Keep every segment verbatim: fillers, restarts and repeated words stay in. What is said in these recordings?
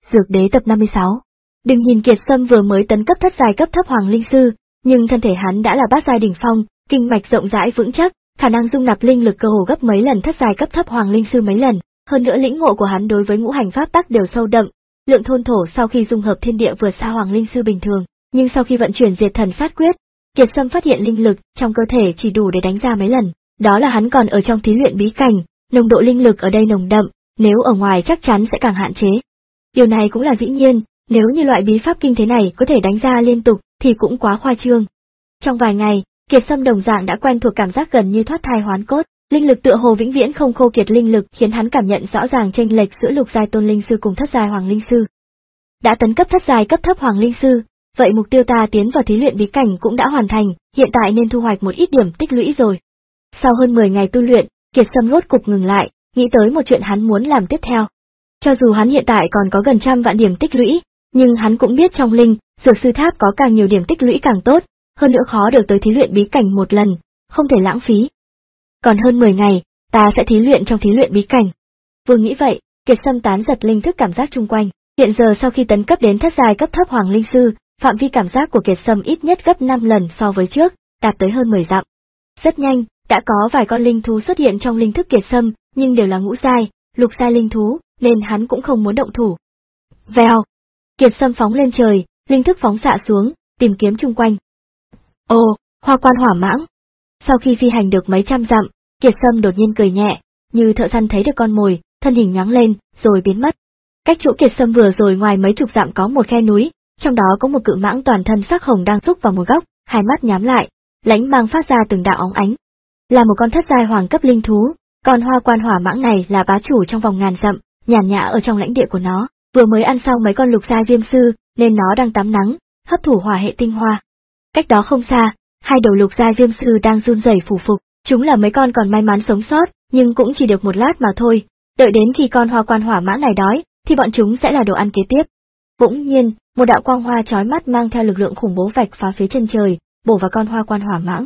Dược Đế tập năm mươi sáu. Đừng nhìn Kiệt Sâm vừa mới tấn cấp thất giai cấp thấp Hoàng Linh Sư, nhưng thân thể hắn đã là bát giai đỉnh phong, kinh mạch rộng rãi vững chắc, khả năng dung nạp linh lực cơ hồ gấp mấy lần thất giai cấp thấp Hoàng Linh Sư mấy lần, hơn nữa lĩnh ngộ của hắn đối với ngũ hành pháp tắc đều sâu đậm, lượng thôn thổ sau khi dung hợp thiên địa vượt xa Hoàng Linh Sư bình thường, nhưng sau khi vận chuyển Diệt Thần Sát Quyết, Kiệt Sâm phát hiện linh lực trong cơ thể chỉ đủ để đánh ra mấy lần, đó là hắn còn ở trong thí luyện bí cảnh, nồng độ linh lực ở đây nồng đậm, nếu ở ngoài chắc chắn sẽ càng hạn chế. Điều này cũng là dĩ nhiên, nếu như loại bí pháp kinh thế này có thể đánh ra liên tục thì cũng quá khoa trương. Trong vài ngày, Kiệt Sâm đồng dạng đã quen thuộc cảm giác gần như thoát thai hoán cốt, linh lực tựa hồ vĩnh viễn không khô kiệt linh lực khiến hắn cảm nhận rõ ràng chênh lệch giữa lục giai tôn linh sư cùng thất giai Hoàng Linh Sư. Đã tấn cấp thất giai cấp thấp Hoàng Linh Sư, vậy mục tiêu ta tiến vào thí luyện bí cảnh cũng đã hoàn thành, hiện tại nên thu hoạch một ít điểm tích lũy rồi. Sau hơn mười ngày tu luyện, Kiệt Sâm rốt cục ngừng lại, nghĩ tới một chuyện hắn muốn làm tiếp theo. Cho dù hắn hiện tại còn có gần trăm vạn điểm tích lũy, nhưng hắn cũng biết trong linh, dược sư tháp có càng nhiều điểm tích lũy càng tốt, hơn nữa khó được tới thí luyện bí cảnh một lần, không thể lãng phí. Còn hơn mười ngày, ta sẽ thí luyện trong thí luyện bí cảnh. Vừa nghĩ vậy, Kiệt Sâm tán giật linh thức cảm giác chung quanh, hiện giờ sau khi tấn cấp đến thất giai cấp thấp Hoàng Linh Sư, phạm vi cảm giác của Kiệt Sâm ít nhất gấp năm lần so với trước, đạt tới hơn mười dặm. Rất nhanh, đã có vài con linh thú xuất hiện trong linh thức Kiệt Sâm, nhưng đều là ngũ giai, lục giai linh thú, nên hắn cũng không muốn động thủ. Vèo! Kiệt Sâm phóng lên trời, linh thức phóng xạ xuống, tìm kiếm chung quanh. Ồ, Hoa Quan Hỏa Mãng! Sau khi phi hành được mấy trăm dặm, Kiệt Sâm đột nhiên cười nhẹ, như thợ săn thấy được con mồi, thân hình nhoáng lên, rồi biến mất. Cách chỗ Kiệt Sâm vừa rồi ngoài mấy chục dặm có một khe núi, trong đó có một cự mãng toàn thân sắc hồng đang xúc vào một góc, hai mắt nhắm lại, lãnh mang phát ra từng đạo óng ánh. Là một con thất giai hoàng cấp linh thú, con Hoa Quan Hỏa Mãng này là bá chủ trong vòng ngàn dặm, nhàn nhã ở trong lãnh địa của nó, vừa mới ăn xong mấy con lục giai viêm sư, nên nó đang tắm nắng, hấp thụ hỏa hệ tinh hoa. Cách đó không xa, hai đầu lục giai viêm sư đang run rẩy phủ phục, chúng là mấy con còn may mắn sống sót, nhưng cũng chỉ được một lát mà thôi, đợi đến khi con Hoa Quan Hỏa Mãng này đói, thì bọn chúng sẽ là đồ ăn kế tiếp. Bỗng nhiên, một đạo quang hoa chói mắt mang theo lực lượng khủng bố vạch phá phía chân trời, bổ vào con Hoa Quan Hỏa Mãng.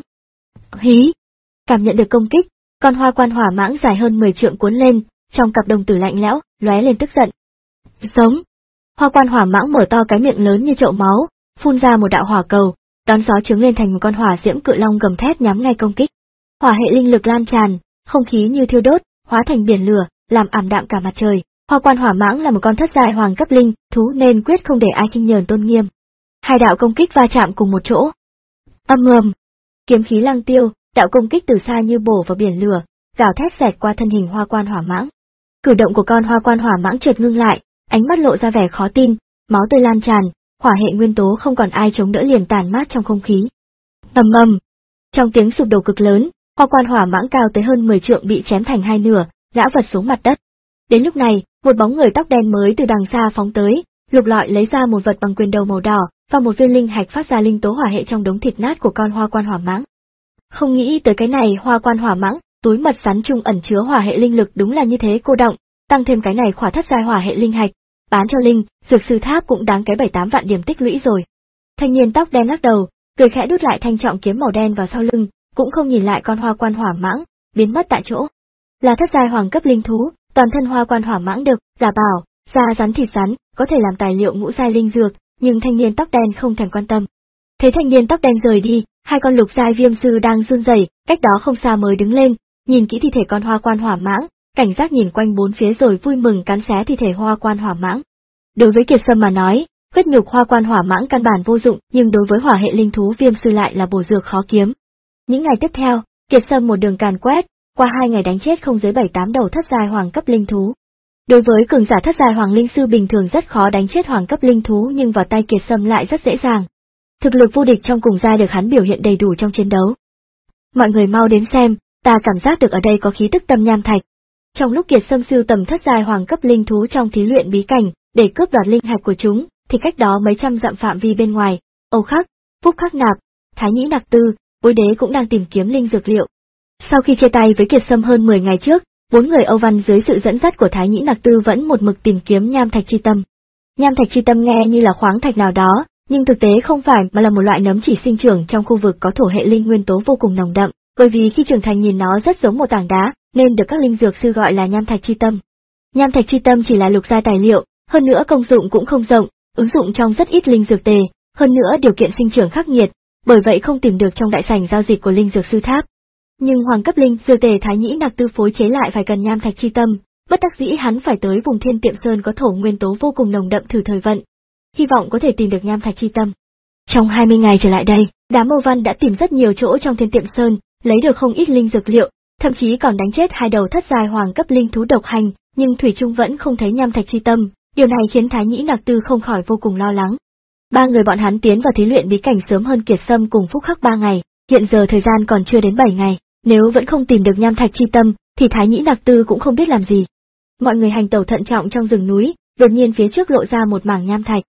Hí! Cảm nhận được công kích, con Hoa Quan Hỏa Mãng dài hơn mười trượng cuốn lên, trong cặp đồng tử lạnh lẽo, lóe lên tức giận. Giống! Hoa Quan Hỏa Mãng mở to cái miệng lớn như chậu máu, phun ra một đạo hỏa cầu, đón gió trướng lên thành một con hỏa diễm cự long gầm thét nhắm ngay công kích. Hỏa hệ linh lực lan tràn, không khí như thiêu đốt, hóa thành biển lửa, làm ảm đạm cả mặt trời. Hoa Quan Hỏa Mãng là một con thất giai hoàng cấp linh thú nên quyết không để ai khinh nhờn tôn nghiêm. Hai đạo công kích va chạm cùng một chỗ. Âm ầm, kiếm khí lăng tiêu, đạo công kích từ xa như bổ vào biển lửa, gào thét xẹt qua thân hình Hoa Quan Hỏa Mãng. Cử động của con Hoa Quan Hỏa Mãng chợt ngưng lại, ánh mắt lộ ra vẻ khó tin, máu tươi lan tràn, hỏa hệ nguyên tố không còn ai chống đỡ liền tàn mát trong không khí. Ầm ầm, trong tiếng sụp đổ cực lớn, Hoa Quan Hỏa Mãng cao tới hơn mười trượng bị chém thành hai nửa, ngã vật xuống mặt đất. Đến lúc này, một bóng người tóc đen mới từ đằng xa phóng tới, lục lọi lấy ra một vật bằng quyền đầu màu đỏ, và một viên linh hạch phát ra linh tố hỏa hệ trong đống thịt nát của con Hoa Quan Hỏa Mãng. Không nghĩ tới cái này Hoa Quan Hỏa Mãng, túi mật rắn chung ẩn chứa hỏa hệ linh lực đúng là như thế cô động, tăng thêm cái này khỏa thất giai hỏa hệ linh hạch, bán cho linh, dược sư tháp cũng đáng cái bảy tám vạn điểm tích lũy rồi. Thanh niên tóc đen lắc đầu, cười khẽ đút lại thanh trọng kiếm màu đen vào sau lưng, cũng không nhìn lại con Hoa Quan Hỏa Mãng, biến mất tại chỗ. Là thất giai hoàng cấp linh thú, toàn thân Hoa Quan Hỏa Mãng được giả bảo, da rắn thịt rắn, có thể làm tài liệu ngũ giai linh dược, nhưng thanh niên tóc đen không thèm quan tâm. Thấy thanh niên tóc đen rời đi, hai con lục giai viêm sư đang run rẩy, cách đó không xa mới đứng lên, nhìn kỹ thi thể con Hoa Quan Hỏa Mãng, cảnh giác nhìn quanh bốn phía rồi vui mừng cắn xé thi thể Hoa Quan Hỏa Mãng. Đối với Kiệt Sâm mà nói, huyết nhục Hoa Quan Hỏa Mãng căn bản vô dụng, nhưng đối với hỏa hệ linh thú viêm sư lại là bổ dược khó kiếm. Những ngày tiếp theo, Kiệt Sâm một đường càn quét, qua hai ngày đánh chết không dưới bảy tám đầu thất giai hoàng cấp linh thú. Đối với cường giả thất giai hoàng linh sư bình thường rất khó đánh chết hoàng cấp linh thú, nhưng vào tay Kiệt Sâm lại rất dễ dàng. Thực lực vô địch trong cùng giai được hắn biểu hiện đầy đủ trong chiến đấu. Mọi người mau đến xem, ta cảm giác được ở đây có khí tức tâm nham thạch. Trong lúc Kiệt Sâm sưu tầm thất giai hoàng cấp linh thú trong thí luyện bí cảnh, để cướp đoạt linh hạch của chúng, thì cách đó mấy trăm dặm phạm vi bên ngoài, Âu Khắc, Phúc Khắc Nạp, Thái Nhĩ Nặc Tư, Bối Đế cũng đang tìm kiếm linh dược liệu. Sau khi chia tay với Kiệt Sâm hơn mười ngày trước, bốn người Âu Văn dưới sự dẫn dắt của Thái Nhĩ Nặc Tư vẫn một mực tìm kiếm nham thạch chi tâm. Nham thạch chi tâm nghe như là khoáng thạch nào đó, nhưng thực tế không phải mà là một loại nấm chỉ sinh trưởng trong khu vực có thổ hệ linh nguyên tố vô cùng nồng đậm, bởi vì khi trưởng thành nhìn nó rất giống một tảng đá, nên được các linh dược sư gọi là nham thạch chi tâm. Nham thạch chi tâm chỉ là lục giai tài liệu, hơn nữa công dụng cũng không rộng, ứng dụng trong rất ít linh dược tề, hơn nữa điều kiện sinh trưởng khắc nghiệt, bởi vậy không tìm được trong đại sảnh giao dịch của linh dược sư tháp. Nhưng hoàng cấp linh dược tề Thái Nhĩ Nặc Tư phối chế lại phải cần nham thạch chi tâm, bất đắc dĩ hắn phải tới vùng Thiên Tiệm Sơn có thổ nguyên tố vô cùng nồng đậm thử thời vận, hy vọng có thể tìm được nham thạch chi tâm. Trong hai mươi ngày trở lại đây, đám Âu Văn đã tìm rất nhiều chỗ trong Thiên Tiệm Sơn, lấy được không ít linh dược liệu, thậm chí còn đánh chết hai đầu thất giai hoàng cấp linh thú độc hành, nhưng thủy chung vẫn không thấy nham thạch chi tâm, điều này khiến Thái Nhĩ Nặc Tư không khỏi vô cùng lo lắng. Ba người bọn hắn tiến vào thí luyện bí cảnh sớm hơn Kiệt Sâm cùng Phúc Khắc ba ngày, hiện giờ thời gian còn chưa đến bảy ngày, nếu vẫn không tìm được nham thạch chi tâm, thì Thái Nhĩ Nặc Tư cũng không biết làm gì. Mọi người hành tẩu thận trọng trong rừng núi, đột nhiên phía trước lộ ra một mảng nham thạch.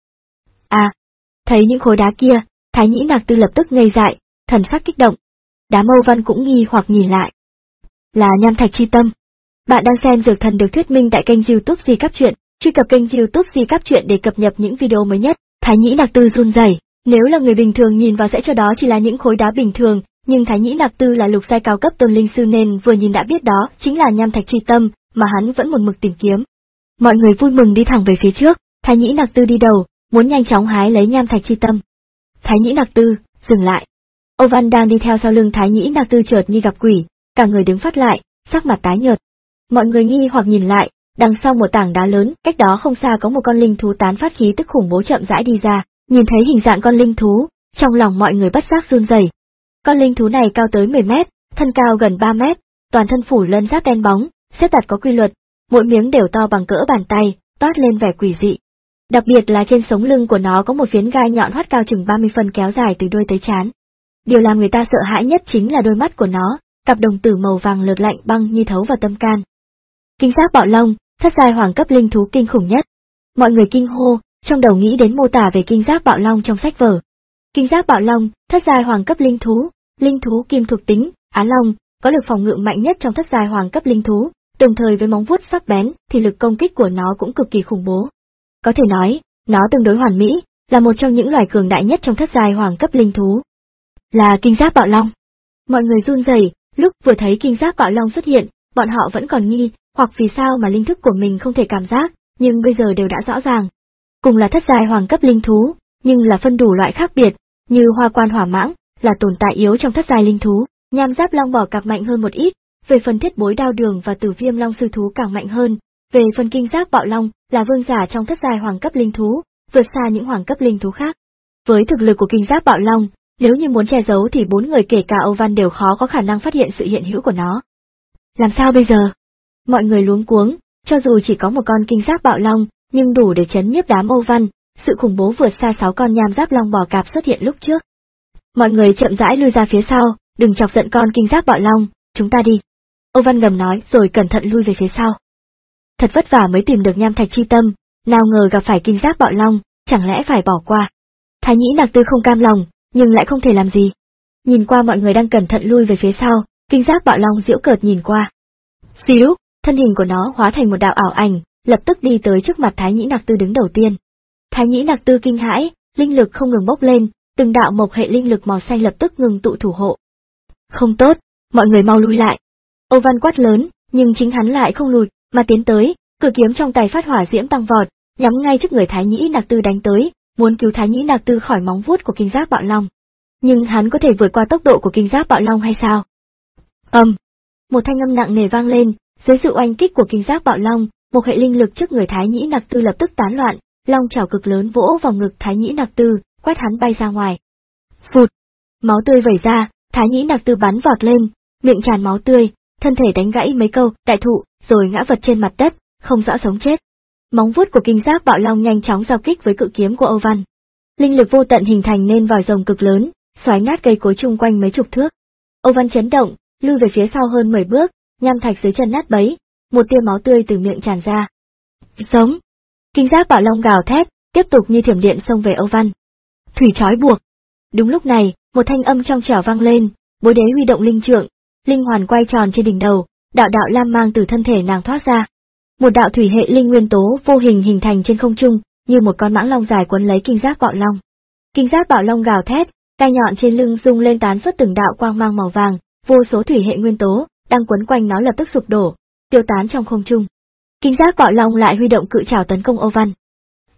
À, thấy những khối đá kia, Thái Nhĩ Nặc Tư lập tức ngây dại, thần sắc kích động. Đám Âu Văn cũng nghi hoặc nhìn lại. Là nham thạch chi tâm. Bạn đang xem Dược Thần được thuyết minh tại kênh YouTube Di Cáp Truyện, truy cập kênh YouTube Di Cáp Truyện để cập nhật những video mới nhất. Thái Nhĩ Nặc Tư run rẩy, nếu là người bình thường nhìn vào sẽ cho đó chỉ là những khối đá bình thường, nhưng Thái Nhĩ Nặc Tư là lục giai cao cấp tôn linh sư nên vừa nhìn đã biết đó chính là nham thạch chi tâm, mà hắn vẫn một mực tìm kiếm. Mọi người vui mừng đi thẳng về phía trước, Thái Nhĩ Nặc Tư đi đầu, muốn nhanh chóng hái lấy nham thạch chi tâm. Thái Nhĩ Nặc Tư, dừng lại. Âu Văn đang đi theo sau lưng Thái Nhĩ Nặc Tư chợt như gặp quỷ, cả người đứng phát lại, sắc mặt tái nhợt. Mọi người nghi hoặc nhìn lại, đằng sau một tảng đá lớn, cách đó không xa có một con linh thú tán phát khí tức khủng bố chậm rãi đi ra, nhìn thấy hình dạng con linh thú, trong lòng mọi người bất giác run rẩy. Con linh thú này cao tới mười mét, thân cao gần ba mét, toàn thân phủ lân giáp đen bóng, xếp đặt có quy luật, mỗi miếng đều to bằng cỡ bàn tay, toát lên vẻ quỷ dị. Đặc biệt là trên sống lưng của nó có một phiến gai nhọn hoắt cao chừng ba mươi phân kéo dài từ đuôi tới trán. Điều làm người ta sợ hãi nhất chính là đôi mắt của nó, cặp đồng tử màu vàng lợt lạnh băng như thấu vào tâm can. Kinh giác bạo long, thất giai hoàng cấp linh thú kinh khủng nhất. Mọi người kinh hô, trong đầu nghĩ đến mô tả về kinh giác bạo long trong sách vở. Kinh giác bạo long, thất giai hoàng cấp linh thú, linh thú kim thuộc tính, Á Long, có lực phòng ngự mạnh nhất trong thất giai hoàng cấp linh thú, đồng thời với móng vuốt sắc bén thì lực công kích của nó cũng cực kỳ khủng bố. Có thể nói, nó tương đối hoàn mỹ, là một trong những loài cường đại nhất trong thất giai hoàng cấp linh thú. Là kinh giác bạo long. Mọi người run rẩy, lúc vừa thấy kinh giác bạo long xuất hiện, bọn họ vẫn còn nghi, hoặc vì sao mà linh thức của mình không thể cảm giác, nhưng bây giờ đều đã rõ ràng. Cùng là thất giai hoàng cấp linh thú, nhưng là phân đủ loại khác biệt, như hoa quan hỏa mãng, là tồn tại yếu trong thất giai linh thú, nham giáp long bò cạp mạnh hơn một ít, về phần thiết bối đao đường và tử viêm long sư thú càng mạnh hơn, về phần kinh giác bạo long, là vương giả trong thất giai hoàng cấp linh thú, vượt xa những hoàng cấp linh thú khác. Với thực lực của kinh giác bạo long, nếu như muốn che giấu thì bốn người kể cả Âu Văn đều khó có khả năng phát hiện sự hiện hữu của nó. Làm sao bây giờ? Mọi người luống cuống, cho dù chỉ có một con kinh giác bạo long, nhưng đủ để chấn nhiếp đám Âu Văn, sự khủng bố vượt xa sáu con nham giáp long bò cạp xuất hiện lúc trước. Mọi người chậm rãi lui ra phía sau, đừng chọc giận con kinh giác bạo long, chúng ta đi. Âu Văn gầm nói rồi cẩn thận lui về phía sau. Thật vất vả mới tìm được nham thạch chi tâm, nào ngờ gặp phải kinh giác bạo long, chẳng lẽ phải bỏ qua. Thái Nhĩ Nặc Tư không cam lòng, nhưng lại không thể làm gì. Nhìn qua mọi người đang cẩn thận lui về phía sau, kinh giác bạo long giễu cợt nhìn qua. Xíu, thân hình của nó hóa thành một đạo ảo ảnh, lập tức đi tới trước mặt Thái Nhĩ Nặc Tư đứng đầu tiên. Thái Nhĩ Nặc Tư kinh hãi, linh lực không ngừng bốc lên, từng đạo mộc hệ linh lực màu xanh lập tức ngừng tụ thủ hộ. Không tốt, mọi người mau lui lại. Âu Văn quát lớn, nhưng chính hắn lại không lùi, mà tiến tới, cự kiếm trong tay phát hỏa diễm tăng vọt, nhắm ngay trước người Thái Nhĩ Nặc Tư đánh tới, muốn cứu Thái Nhĩ Nặc Tư khỏi móng vuốt của kinh giác bạo long. Nhưng hắn có thể vượt qua tốc độ của kinh giác bạo long hay sao? Ầm, um, một thanh âm nặng nề vang lên, dưới sự oanh kích của kinh giác bạo long, một hệ linh lực trước người Thái Nhĩ Nặc Tư lập tức tán loạn, long chảo cực lớn vỗ vào ngực Thái Nhĩ Nặc Tư, quét hắn bay ra ngoài. Phụt, máu tươi vẩy ra, Thái Nhĩ Nặc Tư bắn vọt lên, miệng tràn máu tươi, thân thể đánh gãy mấy câu đại thụ, rồi ngã vật trên mặt đất, không rõ sống chết. Móng vuốt của kinh giác bạo long nhanh chóng giao kích với cự kiếm của Âu Văn. Linh lực vô tận hình thành nên vòi rồng cực lớn, xoáy nát cây cối chung quanh mấy chục thước. Âu Văn chấn động, lui về phía sau hơn mười bước, nham thạch dưới chân nát bấy, một tia máu tươi từ miệng tràn ra. Sống! Kinh giác bạo long gào thét, tiếp tục như thiểm điện xông về Âu Văn. Thủy trói buộc. Đúng lúc này, một thanh âm trong trẻo vang lên, bối đế huy động linh trượng, linh hoàn quay tròn trên đỉnh đầu, đạo đạo lam mang từ thân thể nàng thoát ra. Một đạo thủy hệ linh nguyên tố vô hình hình thành trên không trung, như một con mãng long dài quấn lấy kinh giác bạo long. Kinh giác bạo long gào thét, gai nhọn trên lưng rung lên tán xuất từng đạo quang mang màu vàng, vô số thủy hệ nguyên tố đang quấn quanh nó lập tức sụp đổ, tiêu tán trong không trung. Kinh giác bạo long lại huy động cự trảo tấn công Âu Văn.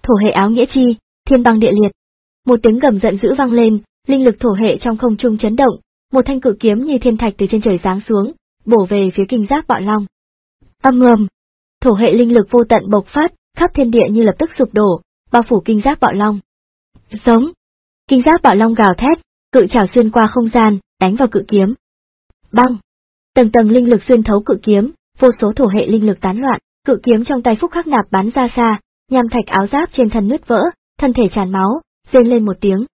Thổ hệ áo nghĩa chi, thiên băng địa liệt. Một tiếng gầm giận dữ vang lên, linh lực thổ hệ trong không trung chấn động, một thanh cự kiếm như thiên thạch từ trên trời giáng xuống, bổ về phía Kinh Giác Bạo Long. Âm ầm, thổ hệ linh lực vô tận bộc phát, khắp thiên địa như lập tức sụp đổ, bao phủ Kinh Giác Bạo Long. Giống. Kinh Giác Bạo Long gào thét, cự trảo xuyên qua không gian, đánh vào cự kiếm. Băng. Tầng tầng linh lực xuyên thấu cự kiếm, vô số thổ hệ linh lực tán loạn, cự kiếm trong tay Phúc Khắc Nạp bắn ra xa, nham thạch áo giáp trên thân nứt vỡ, thân thể tràn máu, rên lên một tiếng.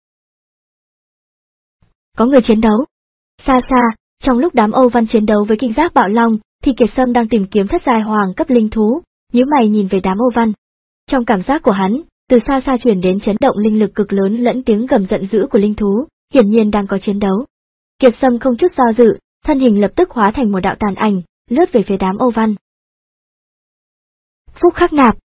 Có người chiến đấu. Xa xa, trong lúc đám Âu Văn chiến đấu với Kinh Giác Bạo Long, thì Kiệt Sâm đang tìm kiếm thất giai hoàng cấp linh thú, nhíu mày nhìn về đám Âu Văn. Trong cảm giác của hắn, từ xa xa truyền đến chấn động linh lực cực lớn lẫn tiếng gầm giận dữ của linh thú, hiển nhiên đang có chiến đấu. Kiệt Sâm không chút do dự, thân hình lập tức hóa thành một đạo tàn ảnh, lướt về phía đám Âu Văn. Phúc Khắc Nạp.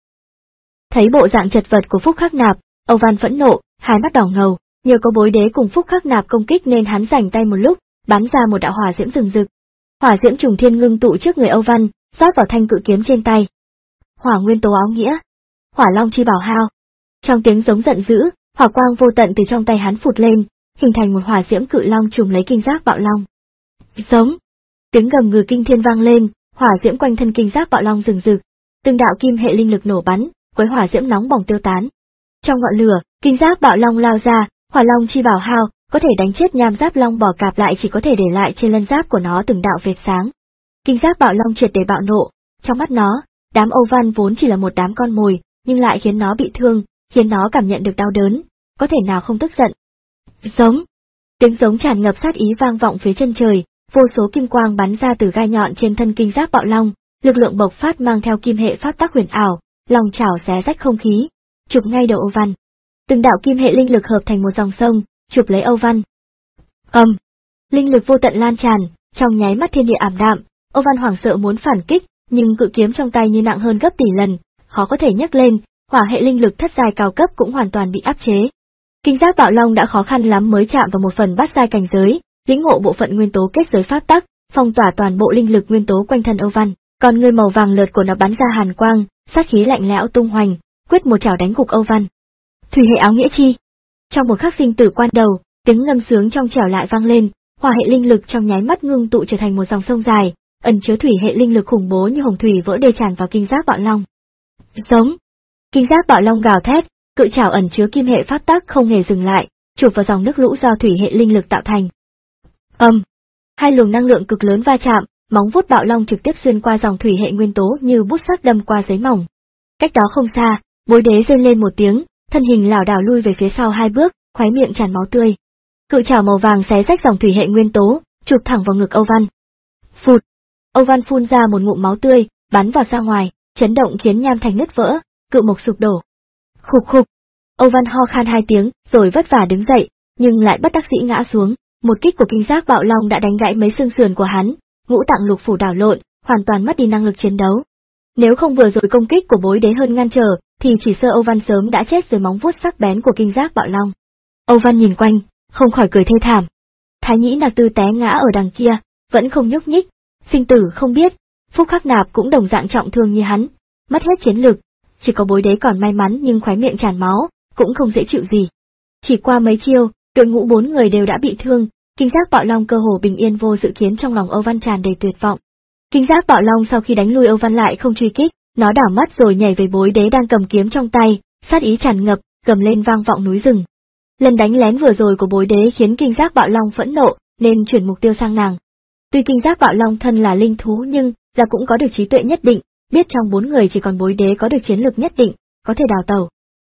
Thấy bộ dạng chật vật của Phúc Khắc Nạp, Âu Văn phẫn nộ, hai mắt đỏ ngầu, nhờ có Bối Đế cùng Phúc Khắc Nạp công kích nên hắn rảnh tay một lúc, bắn ra một đạo hỏa diễm rừng rực. Hỏa diễm trùng thiên ngưng tụ trước người Âu Văn, rót vào thanh cự kiếm trên tay. Hỏa nguyên tố áo nghĩa, Hỏa Long chi bảo hao. Trong tiếng giống giận dữ, hỏa quang vô tận từ trong tay hắn phụt lên, hình thành một hỏa diễm cự long trùm lấy Kinh Giác Bạo Long. Giống. Tiếng gầm ngừ kinh thiên vang lên, hỏa diễm quanh thân Kinh Giác Bạo Long rừng rực, từng đạo kim hệ linh lực nổ bắn, quấy hỏa diễm nóng bỏng tiêu tán. Trong ngọn lửa, Kinh Giác Bạo Long lao ra, Hỏa Long chi bảo hao, có thể đánh chết nham giáp long bò cạp lại chỉ có thể để lại trên lân giáp của nó từng đạo vệt sáng. Kinh Giác Bạo Long triệt để bạo nộ, trong mắt nó, đám Âu Văn vốn chỉ là một đám con mồi, nhưng lại khiến nó bị thương, khiến nó cảm nhận được đau đớn, có thể nào không tức giận. Giống. Tiếng giống tràn ngập sát ý vang vọng phía chân trời, vô số kim quang bắn ra từ gai nhọn trên thân Kinh Giác Bạo Long, lực lượng bộc phát mang theo kim hệ pháp tắc huyền ảo, lòng chảo xé rách không khí, chụp ngay đầu Âu Văn. Từng đạo kim hệ linh lực hợp thành một dòng sông, chụp lấy Âu Văn. Ầm, um, linh lực vô tận lan tràn, trong nháy mắt thiên địa ảm đạm, Âu Văn hoảng sợ muốn phản kích, nhưng cự kiếm trong tay như nặng hơn gấp tỷ lần, khó có thể nhấc lên, hỏa hệ linh lực thất giai cao cấp cũng hoàn toàn bị áp chế. Kinh Giác Bạo Long đã khó khăn lắm mới chạm vào một phần bát giai cảnh giới, lĩnh ngộ bộ phận nguyên tố kết giới pháp tắc, phong tỏa toàn bộ linh lực nguyên tố quanh thân Âu Văn, còn người màu vàng lượt của nó bắn ra hàn quang, sát khí lạnh lẽo tung hoành, quyết một chảo đánh gục Âu Văn. Thủy hệ áo nghĩa chi. Trong một khắc sinh tử quan đầu, tiếng ngâm sướng trong trẻo lại vang lên, hỏa hệ linh lực trong nháy mắt ngưng tụ trở thành một dòng sông dài, ẩn chứa thủy hệ linh lực khủng bố như hồng thủy vỡ đê tràn vào Kinh Giác Bạo Long. Giống. Kinh Giác Bạo Long gào thét, cự trảo ẩn chứa kim hệ pháp tắc không hề dừng lại, chụp vào dòng nước lũ do thủy hệ linh lực tạo thành. Ầm. Um, hai luồng năng lượng cực lớn va chạm, móng vuốt Bạo Long trực tiếp xuyên qua dòng thủy hệ nguyên tố như bút sắc đâm qua giấy mỏng. Cách đó không xa, Bối Đế rên lên một tiếng, thân hình lảo đảo lui về phía sau hai bước, khóe miệng tràn máu tươi. Cự trảo màu vàng xé rách dòng thủy hệ nguyên tố, chụp thẳng vào ngực Âu Văn. Phụt! Âu Văn phun ra một ngụm máu tươi, bắn vào ra ngoài, chấn động khiến nham thành nứt vỡ, cự mộc sụp đổ. Khục khục! Âu Văn ho khan hai tiếng, rồi vất vả đứng dậy, nhưng lại bất đắc dĩ ngã xuống. Một kích của Kinh Giác Bạo Long đã đánh gãy mấy xương sườn của hắn, ngũ tạng lục phủ đảo lộn, hoàn toàn mất đi năng lực chiến đấu. Nếu không vừa rồi công kích của Bối Đế hơn ngăn trở, thì chỉ sợ Âu Văn sớm đã chết dưới móng vuốt sắc bén của Kinh Giác Bạo Long. Âu Văn nhìn quanh, không khỏi cười thê thảm. Thái Nhĩ Nạc Tư té ngã ở đằng kia, vẫn không nhúc nhích, sinh tử không biết. Phúc Khắc Nạp cũng đồng dạng trọng thương như hắn, mất hết chiến lực, chỉ có Bối Đế còn may mắn nhưng khóe miệng tràn máu, cũng không dễ chịu gì. Chỉ qua mấy chiêu, đội ngũ bốn người đều đã bị thương, Kinh Giác Bạo Long cơ hồ bình yên vô sự khiến trong lòng Âu Văn tràn đầy tuyệt vọng. Kinh Giác Bạo Long sau khi đánh lui Âu Văn lại không truy kích, nó đảo mắt rồi nhảy về Bối Đế đang cầm kiếm trong tay, sát ý tràn ngập, gầm lên vang vọng núi rừng. Lần đánh lén vừa rồi của Bối Đế khiến Kinh Giác Bạo Long phẫn nộ, nên chuyển mục tiêu sang nàng. Tuy Kinh Giác Bạo Long thân là linh thú nhưng là cũng có được trí tuệ nhất định, biết trong bốn người chỉ còn Bối Đế có được chiến lược nhất định, có thể đào tẩu.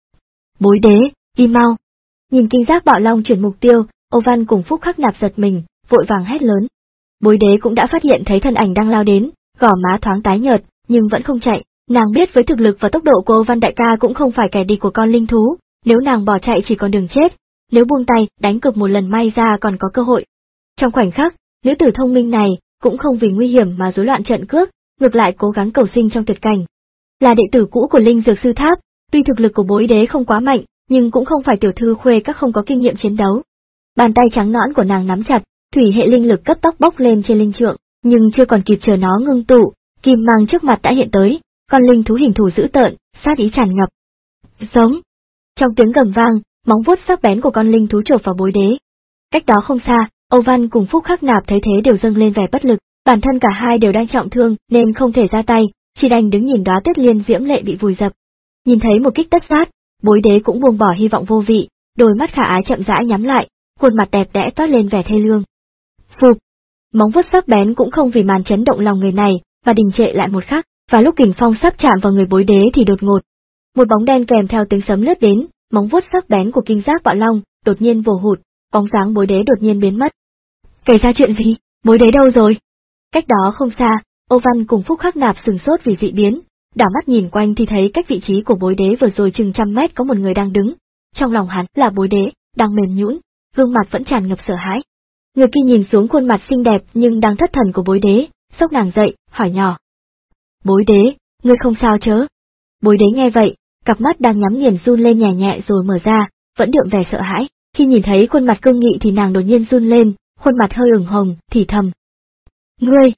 Bối Đế, đi mau! Nhìn Kinh Giác Bạo Long chuyển mục tiêu, Âu Văn cùng Phúc Khắc Nạp giật mình, vội vàng hét lớn. Bối Đế cũng đã phát hiện thấy thân ảnh đang lao đến, gò má thoáng tái nhợt, nhưng vẫn không chạy. Nàng biết với thực lực và tốc độ của Âu Văn đại ca cũng không phải kẻ địch của con linh thú, nếu nàng bỏ chạy chỉ còn đường chết, nếu buông tay, đánh cược một lần may ra còn có cơ hội. Trong khoảnh khắc, nữ tử thông minh này cũng không vì nguy hiểm mà rối loạn trận cước, ngược lại cố gắng cầu sinh trong tuyệt cảnh. Là đệ tử cũ của Linh Dược Sư Tháp, tuy thực lực của Bối Đế không quá mạnh, nhưng cũng không phải tiểu thư khuê các không có kinh nghiệm chiến đấu. Bàn tay trắng nõn của nàng nắm chặt, thủy hệ linh lực cấp tốc bốc lên trên linh trượng, nhưng chưa còn kịp chờ nó ngưng tụ, kim mang trước mặt đã hiện tới, con linh thú hình thù dữ tợn, sát ý tràn ngập. Giống. Trong tiếng gầm vang, móng vuốt sắc bén của con linh thú chộp vào bối đế. Cách đó không xa, Âu Văn cùng Phúc Khắc Nạp thấy thế đều dâng lên vẻ bất lực, bản thân cả hai đều đang trọng thương nên không thể ra tay, chỉ đành đứng nhìn đóa tuyết liên diễm lệ bị vùi dập. Nhìn thấy một kích tất sát, bối đế cũng buông bỏ hy vọng vô vị, đôi mắt khả ái chậm rãi nhắm lại, khuôn mặt đẹp đẽ toát lên vẻ thê lương. Phụp, móng vuốt sắc bén cũng không vì màn chấn động lòng người này mà đình trệ lại một khắc, và lúc kình phong sắp chạm vào người bối đế thì đột ngột, một bóng đen kèm theo tiếng sấm lướt đến, móng vuốt sắc bén của Kinh Giác Bạo Long đột nhiên vồ hụt, bóng dáng bối đế đột nhiên biến mất. Kể ra chuyện gì? Bối đế đâu rồi? Cách đó không xa, Âu Văn cùng Phúc Khắc Nạp sừng sốt vì dị biến, đảo mắt nhìn quanh thì thấy cách vị trí của bối đế vừa rồi chừng trăm mét có một người đang đứng. Trong lòng hắn là bối đế, đang mềm nhũn, gương mặt vẫn tràn ngập sợ hãi. Người kia nhìn xuống khuôn mặt xinh đẹp nhưng đang thất thần của bối đế, xốc nàng dậy, hỏi nhỏ. Bối đế, ngươi không sao chớ? Bối đế nghe vậy, cặp mắt đang nhắm nghiền run lên nhẹ nhẹ rồi mở ra, vẫn đượm vẻ sợ hãi. Khi nhìn thấy khuôn mặt cương nghị thì nàng đột nhiên run lên, khuôn mặt hơi ửng hồng, thì thầm. Ngươi!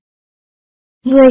Ngươi!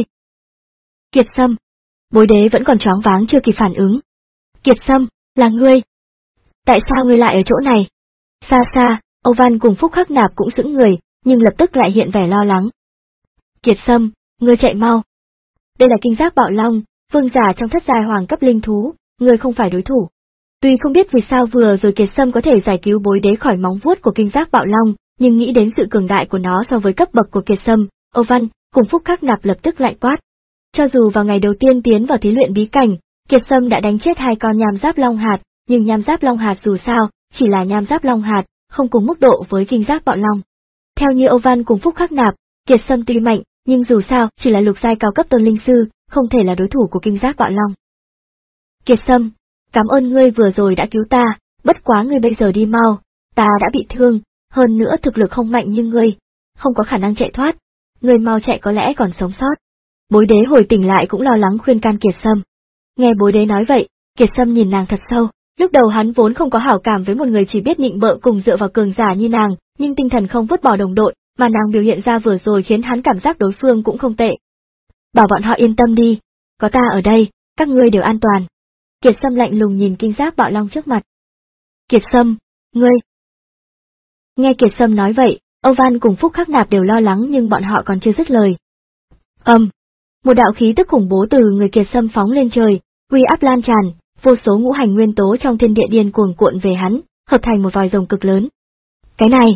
Kiệt Sâm! Bối đế vẫn còn choáng váng chưa kịp phản ứng. Kiệt Sâm, là ngươi! Tại sao ngươi lại ở chỗ này? Xa xa, Âu Văn cùng Phúc Khắc Nạp cũng sững người, nhưng lập tức lại hiện vẻ lo lắng. Kiệt Sâm, ngươi chạy mau! Đây là Kinh Giác Bạo Long, vương giả trong thất giai hoàng cấp linh thú, ngươi không phải đối thủ. Tuy không biết vì sao vừa rồi Kiệt Sâm có thể giải cứu bối đế khỏi móng vuốt của Kinh Giác Bạo Long, nhưng nghĩ đến sự cường đại của nó so với cấp bậc của Kiệt Sâm, Âu Văn cùng Phúc Khắc Nạp lập tức lại quát. Cho dù vào ngày đầu tiên tiến vào thí luyện bí cảnh, Kiệt Sâm đã đánh chết hai con nham giáp long hạt, nhưng nham giáp long hạt dù sao, chỉ là nham giáp long hạt, không cùng mức độ với Kinh Giác Bạo Long. Theo như Âu Văn cùng Phúc Khắc Nạp, Kiệt Sâm tuy mạnh, nhưng dù sao chỉ là lục giai cao cấp tôn linh sư, không thể là đối thủ của Kinh Giác Bạo Long. Kiệt Sâm, cảm ơn ngươi vừa rồi đã cứu ta, bất quá ngươi bây giờ đi mau, ta đã bị thương, hơn nữa thực lực không mạnh như ngươi, không có khả năng chạy thoát, ngươi mau chạy có lẽ còn sống sót. Bối đế hồi tỉnh lại cũng lo lắng khuyên can Kiệt Sâm. Nghe bối đế nói vậy, Kiệt Sâm nhìn nàng thật sâu, lúc đầu hắn vốn không có hảo cảm với một người chỉ biết nịnh bợ cùng dựa vào cường giả như nàng, nhưng tinh thần không vứt bỏ đồng đội, mà nàng biểu hiện ra vừa rồi khiến hắn cảm giác đối phương cũng không tệ. Bảo bọn họ yên tâm đi, có ta ở đây, các ngươi đều an toàn. Kiệt Sâm lạnh lùng nhìn Kinh Giác Bạo Long trước mặt. Kiệt Sâm, ngươi... Nghe Kiệt Sâm nói vậy, Âu Văn cùng Phúc Khắc Nạp đều lo lắng nhưng bọn họ còn chưa dứt lời. Âm, um, một đạo khí tức khủng bố từ người Kiệt Sâm phóng lên trời, uy áp lan tràn, vô số ngũ hành nguyên tố trong thiên địa điên cuồng cuộn về hắn, hợp thành một vòi rồng cực lớn. Cái này,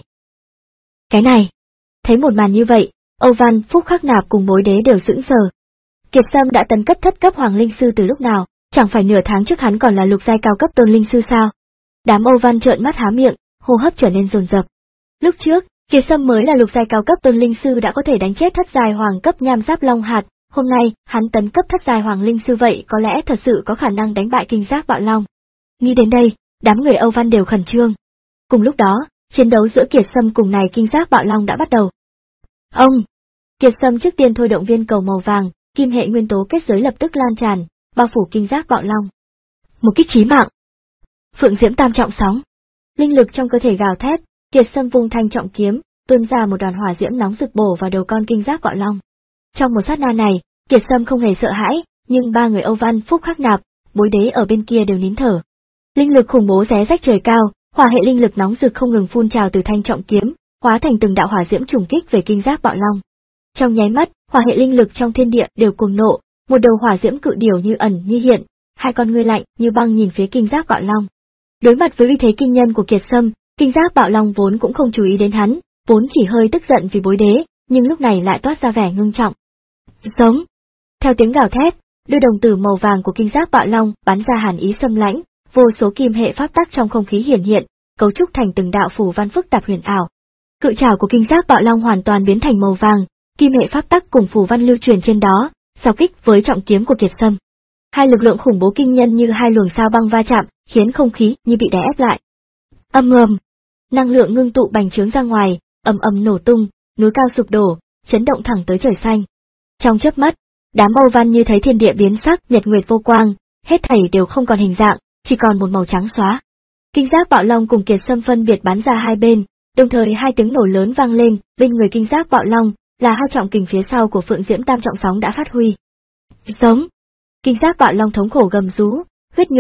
cái này, thấy một màn như vậy, Âu Văn, Phúc Khắc Nạp cùng bối đế đều sững sờ. Kiệt Sâm đã tấn cấp thất cấp hoàng linh sư từ lúc nào, chẳng phải nửa tháng trước hắn còn là lục giai cao cấp tôn linh sư sao? Đám Âu Văn trợn mắt há miệng, hô hấp trở nên dồn dập. Lúc trước, Kiệt Sâm mới là lục giai cao cấp tôn linh sư đã có thể đánh chết thất giai hoàng cấp nham giáp long hạt, hôm nay, hắn tấn cấp thất giai hoàng linh sư vậy có lẽ thật sự có khả năng đánh bại Kinh Giác Bạo Long. Nghĩ đến đây, đám người Âu Văn đều khẩn trương. Cùng lúc đó, chiến đấu giữa Kiệt Sâm cùng này Kinh Giác Bạo Long đã bắt đầu. Ông! Kiệt Sâm trước tiên thôi động viên cầu màu vàng, kim hệ nguyên tố kết giới lập tức lan tràn, bao phủ Kinh Giác Bạo Long. Một kích chí mạng. Phượng Diễm Tam Trọng Sóng. Linh lực trong cơ thể gào thét, Kiệt Sâm vung thanh trọng kiếm, tuôn ra một đoàn hỏa diễm nóng rực bổ vào đầu con Kinh Giác Bạo Long. Trong một sát na này, Kiệt Sâm không hề sợ hãi, nhưng ba người Âu Văn, Phúc Khắc Nạp, bối đế ở bên kia đều nín thở. Linh lực khủng bố xé rách trời cao, hỏa hệ linh lực nóng rực không ngừng phun trào từ thanh trọng kiếm, hóa thành từng đạo hỏa diễm trùng kích về Kinh Giác Bạo Long. Trong nháy mắt, hỏa hệ linh lực trong thiên địa đều cuồng nộ, một đầu hỏa diễm cự điểu như ẩn như hiện, hai con ngươi lạnh như băng nhìn phía Kinh Giác Bạo Long. Đối mặt với uy thế kinh nhân của Kiệt Sâm, Kinh Giác Bạo Long vốn cũng không chú ý đến hắn, vốn chỉ hơi tức giận vì bối đế, nhưng lúc này lại toát ra vẻ ngưng trọng. Giống. Theo tiếng gào thét, đôi đồng tử màu vàng của Kinh Giác Bạo Long bắn ra hàn ý xâm lãnh, vô số kim hệ pháp tắc trong không khí hiển hiện, cấu trúc thành từng đạo phù văn phức tạp huyền ảo. Cự trảo của Kinh Giác Bạo Long hoàn toàn biến thành màu vàng, kim hệ pháp tắc cùng phù văn lưu truyền trên đó, giao kích với trọng kiếm của Kiệt Sâm. Hai lực lượng khủng bố kinh nhân như hai luồng sao băng va chạm, khiến không khí như bị đè ép lại. Âm ầm, năng lượng ngưng tụ bành trướng ra ngoài, ầm ầm nổ tung, núi cao sụp đổ, chấn động thẳng tới trời xanh. Trong chớp mắt, đám Âu Văn như thấy thiên địa biến sắc, nhật nguyệt vô quang, hết thảy đều không còn hình dạng, chỉ còn một màu trắng xóa. Kinh Giác Bạo Long cùng Kiệt Sâm phân biệt bắn ra hai bên, đồng thời hai tiếng nổ lớn vang lên, bên người Kinh Giác Bạo Long là hai trọng kình phía sau của Phượng Diễm Tam Trọng Sóng đã phát huy. Giống. Kinh Giác Bạo Long thống khổ gầm rú, huyết nhục,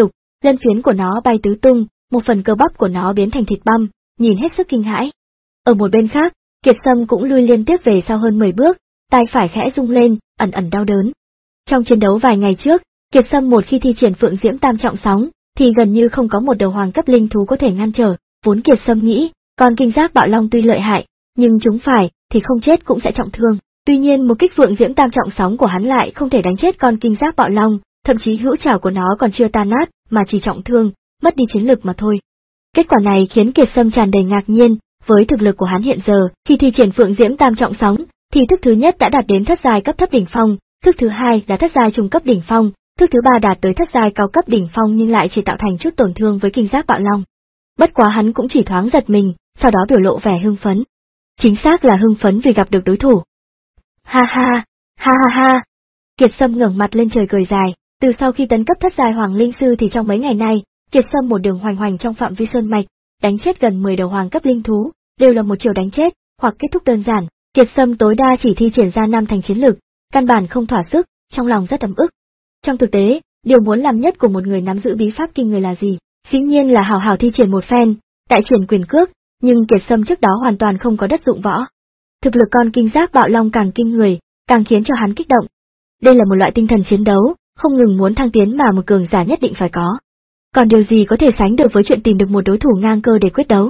lân phiến của nó bay tứ tung, một phần cơ bắp của nó biến thành thịt băm, nhìn hết sức kinh hãi. Ở một bên khác, Kiệt Sâm cũng lui liên tiếp về sau hơn mười bước, tay phải khẽ rung lên, ẩn ẩn đau đớn. Trong chiến đấu vài ngày trước, Kiệt Sâm một khi thi triển Phượng Diễm Tam Trọng Sóng, thì gần như không có một đầu hoàng cấp linh thú có thể ngăn trở, vốn Kiệt Sâm nghĩ, con kinh giác bạo long tuy lợi hại, nhưng chúng phải, thì không chết cũng sẽ trọng thương. Tuy nhiên một kích Phượng Diễm Tam Trọng Sóng của hắn lại không thể đánh chết con kinh giác bạo long, thậm chí hữu trảo của nó còn chưa tan nát, mà chỉ trọng thương, mất đi chiến lực mà thôi. Kết quả này khiến Kiệt Sâm tràn đầy ngạc nhiên, với thực lực của hắn hiện giờ, khi thi triển Phượng Diễm Tam Trọng Sóng, thì thức thứ nhất đã đạt đến thất giai cấp thấp đỉnh phong, thức thứ hai là thất giai trung cấp đỉnh phong, thức thứ ba đạt tới thất giai cao cấp đỉnh phong nhưng lại chỉ tạo thành chút tổn thương với kinh giác bạo long. Bất quá hắn cũng chỉ thoáng giật mình, sau đó biểu lộ vẻ hưng phấn. Chính xác là hưng phấn vì gặp được đối thủ. Ha ha, ha ha ha. Kiệt Sâm ngẩng mặt lên trời cười dài, từ sau khi tấn cấp thất giai hoàng linh sư thì trong mấy ngày nay, Kiệt Sâm một đường hoành hoành trong phạm vi sơn mạch, đánh chết gần mười đầu hoàng cấp linh thú, đều là một chiều đánh chết, hoặc kết thúc đơn giản. Kiệt Sâm tối đa chỉ thi triển ra năm thành chiến lực, căn bản không thỏa sức, trong lòng rất ấm ức. Trong thực tế, điều muốn làm nhất của một người nắm giữ bí pháp kinh người là gì? Dĩ nhiên là hào hào thi triển một phen, đại triển quyền cước, nhưng Kiệt Sâm trước đó hoàn toàn không có đất dụng võ. Thực lực con kinh giác bạo long càng kinh người, càng khiến cho hắn kích động. Đây là một loại tinh thần chiến đấu, không ngừng muốn thăng tiến mà một cường giả nhất định phải có. Còn điều gì có thể sánh được với chuyện tìm được một đối thủ ngang cơ để quyết đấu?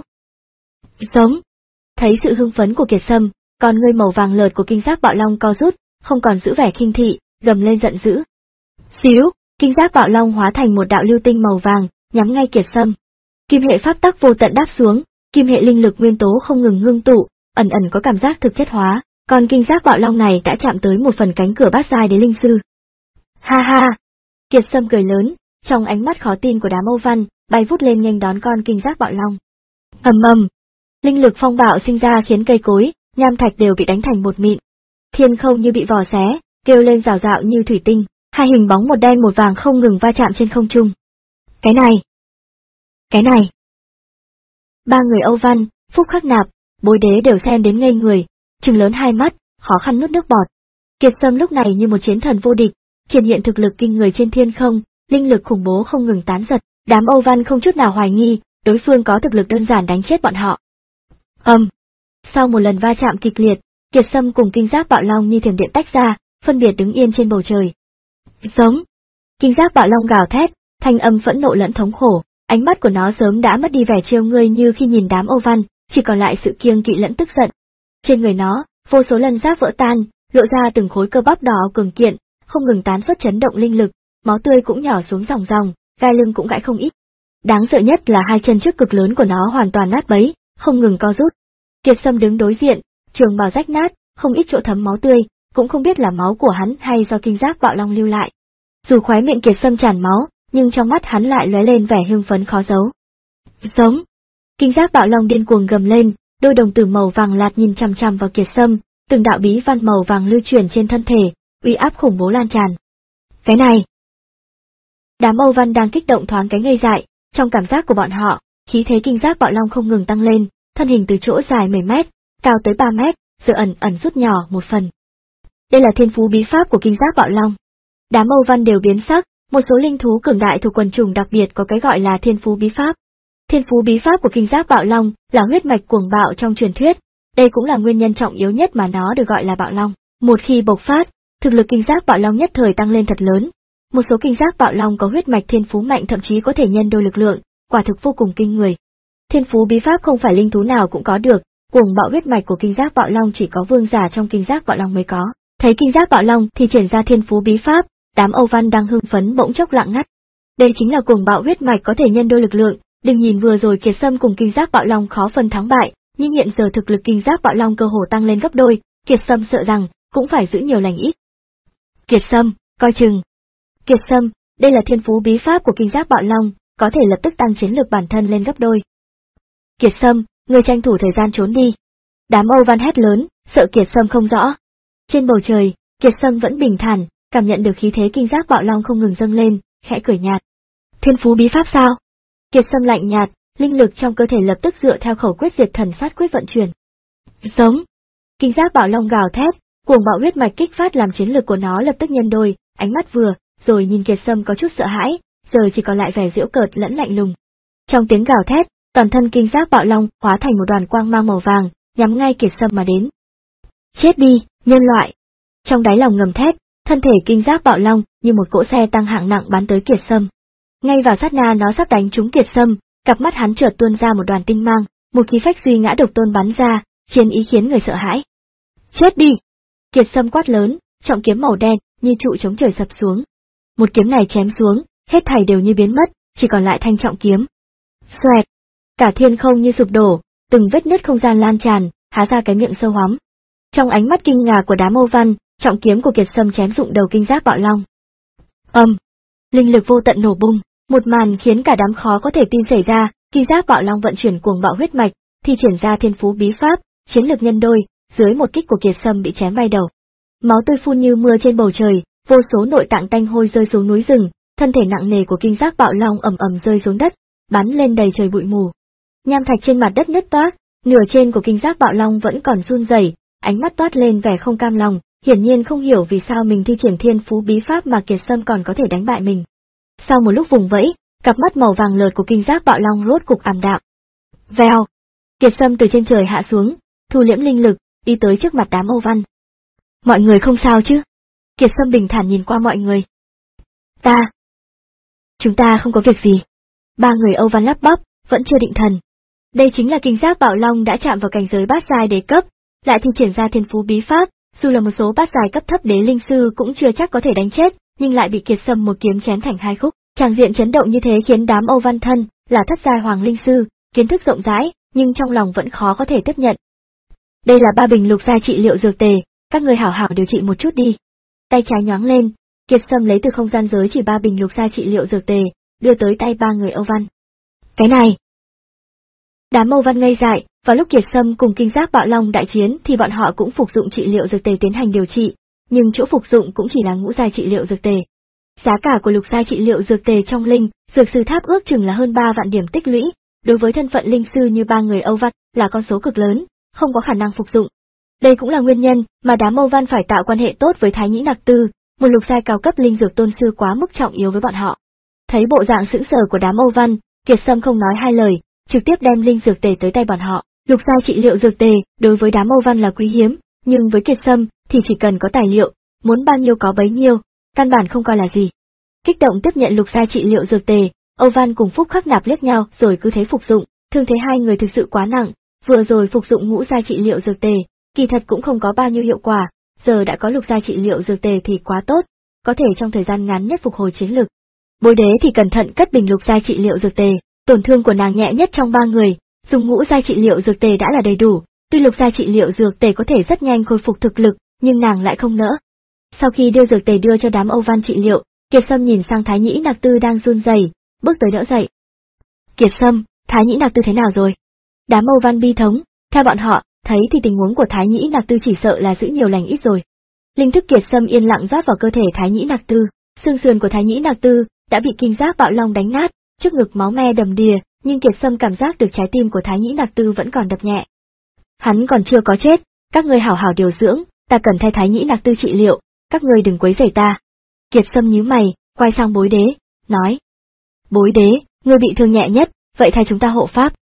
Giống. Thấy sự hưng phấn của Kiệt Sâm, con ngươi màu vàng lợt của kinh giác bạo long co rút, không còn giữ vẻ khinh thị, gầm lên giận dữ. Xíu, kinh giác bạo long hóa thành một đạo lưu tinh màu vàng, nhắm ngay Kiệt Sâm. Kim hệ pháp tắc vô tận đáp xuống, kim hệ linh lực nguyên tố không ngừng ngưng tụ, ẩn ẩn có cảm giác thực chất hóa, còn kinh giác bạo long này đã chạm tới một phần cánh cửa bát giai đế linh sư. Ha ha! Kiệt Sâm cười lớn, trong ánh mắt khó tin của đám Âu Văn, bay vút lên nghênh đón con kinh giác bạo long. Ầm ầm! Linh lực phong bạo sinh ra khiến cây cối, nham thạch đều bị đánh thành bột mịn. Thiên không như bị vò xé, kêu lên rào rạo như thủy tinh, hai hình bóng một đen một vàng không ngừng va chạm trên không trung. Cái này! Cái này! Ba người Âu Văn, Phúc Khắc Nạp, Bối Đế đều xem đến ngây người, trừng lớn hai mắt, khó khăn nuốt nước bọt. Kiệt Sâm lúc này như một chiến thần vô địch, triển hiện thực lực kinh người trên thiên không, linh lực khủng bố không ngừng tán giật, đám Âu Văn không chút nào hoài nghi, đối phương có thực lực đơn giản đánh chết bọn họ. Ầm. Um. Sau một lần va chạm kịch liệt, Kiệt Sâm cùng kinh giác bạo long như thiểm điện tách ra, phân biệt đứng yên trên bầu trời. Giống. Kinh giác bạo long gào thét, thanh âm phẫn nộ lẫn thống khổ, ánh mắt của nó sớm đã mất đi vẻ trêu ngươi như khi nhìn đám Âu Văn, chỉ còn lại sự kiêng kỵ lẫn tức giận. Trên người nó, vô số lần giáp vỡ tan, lộ ra từng khối cơ bắp đỏ cường kiện, không ngừng tán xuất chấn động linh lực, máu tươi cũng nhỏ xuống ròng ròng, gai lưng cũng gãy không ít. Đáng sợ nhất là hai chân trước cực lớn của nó hoàn toàn nát bấy, không ngừng co rút. Kiệt Sâm đứng đối diện, trường bào rách nát, không ít chỗ thấm máu tươi, cũng không biết là máu của hắn hay do kinh giác bạo long lưu lại. Dù khóe miệng Kiệt Sâm tràn máu, nhưng trong mắt hắn lại lóe lên vẻ hưng phấn khó giấu. Giống. Kinh giác bạo long điên cuồng gầm lên, đôi đồng tử màu vàng lạt nhìn chằm chằm vào Kiệt Sâm, từng đạo bí văn màu vàng lưu chuyển trên thân thể, uy áp khủng bố lan tràn. Cái này! Đám Âu Văn đang kích động thoáng cái ngây dại, trong cảm giác của bọn họ, khí thế kinh giác bạo long không ngừng tăng lên, thân hình từ chỗ dài mười mét, cao tới ba mét, giờ ẩn ẩn rút nhỏ một phần. Đây là thiên phú bí pháp của kinh giác bạo long. Đám Âu Văn đều biến sắc, một số linh thú cường đại thuộc quần trùng đặc biệt có cái gọi là thiên phú bí pháp. Thiên phú bí pháp của kinh giác bạo long là huyết mạch cuồng bạo trong truyền thuyết, đây cũng là nguyên nhân trọng yếu nhất mà nó được gọi là bạo long. Một khi bộc phát, thực lực kinh giác bạo long nhất thời tăng lên thật lớn. Một số kinh giác bạo long có huyết mạch thiên phú mạnh thậm chí có thể nhân đôi lực lượng, quả thực vô cùng kinh người. Thiên phú bí pháp không phải linh thú nào cũng có được, cuồng bạo huyết mạch của kinh giác bạo long chỉ có vương giả trong kinh giác bạo long mới có. Thấy kinh giác bạo long thì triển ra thiên phú bí pháp, đám Âu Văn đang hưng phấn bỗng chốc lặng ngắt. Đây chính là cuồng bạo huyết mạch có thể nhân đôi lực lượng, đừng nhìn vừa rồi Kiệt Sâm cùng kinh giác bạo long khó phân thắng bại, nhưng hiện giờ thực lực kinh giác bạo long cơ hồ tăng lên gấp đôi, Kiệt Sâm sợ rằng cũng phải giữ nhiều lành ít. Kiệt Sâm, coi chừng. Kiệt Sâm, đây là thiên phú bí pháp của kinh giác bạo long, có thể lập tức tăng chiến lược bản thân lên gấp đôi. Kiệt Sâm, người tranh thủ thời gian trốn đi. Đám Âu Văn hét lớn, sợ Kiệt Sâm không rõ. Trên bầu trời, Kiệt Sâm vẫn bình thản, cảm nhận được khí thế kinh giác bạo long không ngừng dâng lên, khẽ cười nhạt. Thiên phú bí pháp sao? Kiệt Sâm lạnh nhạt, linh lực trong cơ thể lập tức dựa theo khẩu quyết diệt thần sát quyết vận chuyển. Giống. Kinh giác bạo long gào thét, cuồng bạo huyết mạch kích phát làm chiến lực của nó lập tức nhân đôi, ánh mắt vừa, rồi nhìn Kiệt Sâm có chút sợ hãi, giờ chỉ còn lại vẻ giễu cợt lẫn lạnh lùng. Trong tiếng gào thét, toàn thân Kim Giác Bạo Long hóa thành một đoàn quang mang màu vàng, nhắm ngay Kiệt Sâm mà đến. Chết đi, nhân loại! Trong đáy lòng ngầm thét, thân thể Kim Giác Bạo Long như một cỗ xe tăng hạng nặng bắn tới Kiệt Sâm. Ngay vào sát na nó sắp đánh trúng Kiệt Sâm, cặp mắt hắn chợt tuôn ra một đoàn tinh mang, một khí phách duy ngã độc tôn bắn ra, chiến ý khiến người sợ hãi. Chết đi! Kiệt Sâm quát lớn, trọng kiếm màu đen như trụ chống trời sập xuống. Một kiếm này chém xuống, hết thảy đều như biến mất, chỉ còn lại thanh trọng kiếm. Xoẹt! Cả thiên không như sụp đổ, từng vết nứt không gian lan tràn, há ra cái miệng sâu hoắm. Trong ánh mắt kinh ngạc của đám Âu Văn, trọng kiếm của Kiệt Sâm chém rụng đầu Kim Giác Bạo Long. Âm! Um, linh lực vô tận nổ bung, một màn khiến cả đám khó có thể tin xảy ra. Kim Giác Bạo Long vận chuyển cuồng bạo huyết mạch, thi triển ra thiên phú bí pháp, chiến lực nhân đôi, dưới một kích của Kiệt Sâm bị chém bay đầu. Máu tươi phun như mưa trên bầu trời, vô số nội tạng tanh hôi rơi xuống núi rừng, thân thể nặng nề của Kim Giác Bạo Long ầm ầm rơi xuống đất, bắn lên đầy trời bụi mù. Nham thạch trên mặt đất nứt toác, nửa trên của Kim Giác Bạo Long vẫn còn run rẩy, ánh mắt toát lên vẻ không cam lòng, hiển nhiên không hiểu vì sao mình thi triển thiên phú bí pháp mà Kiệt Sâm còn có thể đánh bại mình. Sau một lúc vùng vẫy, cặp mắt màu vàng lợt của Kim Giác Bạo Long rốt cục ảm đạm. Vèo! Kiệt Sâm từ trên trời hạ xuống, thu liễm linh lực, đi tới trước mặt đám Âu Văn. Mọi người không sao chứ? Kiệt Sâm bình thản nhìn qua mọi người. Ta! Chúng ta không có việc gì. Ba người Âu Văn lắp bắp, vẫn chưa định thần. Đây chính là Kim Giác Bạo Long đã chạm vào cảnh giới bát giai đế cấp, lại thi triển ra thiên phú bí pháp, dù là một số bát giai cấp thấp đế linh sư cũng chưa chắc có thể đánh chết, nhưng lại bị Kiệt Sâm một kiếm chém thành hai khúc. Tràng diện chấn động như thế khiến đám Âu Văn thân là thất giai hoàng linh sư, kiến thức rộng rãi, nhưng trong lòng vẫn khó có thể tiếp nhận. Đây là ba bình lục giai trị liệu dược tề, các người hảo hảo điều trị một chút đi. Tay trái nhoáng lên, Kiệt Sâm lấy từ không gian giới chỉ ba bình lục giai trị liệu dược tề, đưa tới tay ba người Âu Văn. Cái này! Đám Âu Văn ngây dại, vào lúc Kiệt Sâm cùng Kim Giác Bạo Long đại chiến thì bọn họ cũng phục dụng trị liệu dược tề tiến hành điều trị, nhưng chỗ phục dụng cũng chỉ là ngũ giai trị liệu dược tề. Giá cả của lục giai trị liệu dược tề trong linh dược sư tháp ước chừng là hơn ba vạn điểm tích lũy, đối với thân phận linh sư như ba người Âu Văn là con số cực lớn, không có khả năng phục dụng. Đây cũng là nguyên nhân mà đám Âu Văn phải tạo quan hệ tốt với Thái Nhĩ Nặc Tư, một lục giai cao cấp linh dược tôn sư quá mức trọng yếu với bọn họ. Thấy bộ dạng sững sờ của đám Âu Văn, Kiệt Sâm không nói hai lời, trực tiếp đem linh dược tề tới tay bọn họ. Lục giai trị liệu dược tề đối với đám Âu Văn là quý hiếm, nhưng với Kiệt Sâm thì chỉ cần có tài liệu, muốn bao nhiêu có bấy nhiêu, căn bản không coi là gì. Kích động tiếp nhận lục giai trị liệu dược tề, Âu Văn cùng Phúc Khắc Nạp liếc nhau rồi cứ thế phục dụng, thương thế hai người thực sự quá nặng, vừa rồi phục dụng ngũ giai trị liệu dược tề, kỳ thật cũng không có bao nhiêu hiệu quả, giờ đã có lục giai trị liệu dược tề thì quá tốt, có thể trong thời gian ngắn nhất phục hồi chiến lực. Bối đế thì cẩn thận cất bình lục giai trị liệu dược tề, tổn thương của nàng nhẹ nhất trong ba người, dùng ngũ giai trị liệu dược tề đã là đầy đủ, tuy lục giai trị liệu dược tề có thể rất nhanh khôi phục thực lực, nhưng nàng lại không nỡ. Sau khi đưa dược tề đưa cho đám Âu Văn trị liệu, Kiệt Sâm nhìn sang Thái Nhĩ Nặc Tư đang run rẩy, bước tới đỡ dậy. Kiệt Sâm, Thái Nhĩ Nặc Tư thế nào rồi? Đám Âu Văn bi thống, theo bọn họ, thấy thì tình huống của Thái Nhĩ Nặc Tư chỉ sợ là giữ nhiều lành ít rồi. Linh thức Kiệt Sâm yên lặng rót vào cơ thể Thái Nhĩ Nặc Tư, xương sườn của Thái Nhĩ Nặc Tư đã bị Kim Giác Bạo Long đánh nát, trước ngực máu me đầm đìa, nhưng Kiệt Sâm cảm giác được trái tim của Thái Nhĩ Nặc Tư vẫn còn đập nhẹ. Hắn còn chưa có chết, các ngươi hảo hảo điều dưỡng, ta cần thay Thái Nhĩ Nặc Tư trị liệu, các ngươi đừng quấy rầy ta. Kiệt Sâm nhíu mày, quay sang Bối Đế, nói: Bối Đế, ngươi bị thương nhẹ nhất, vậy thay chúng ta hộ pháp.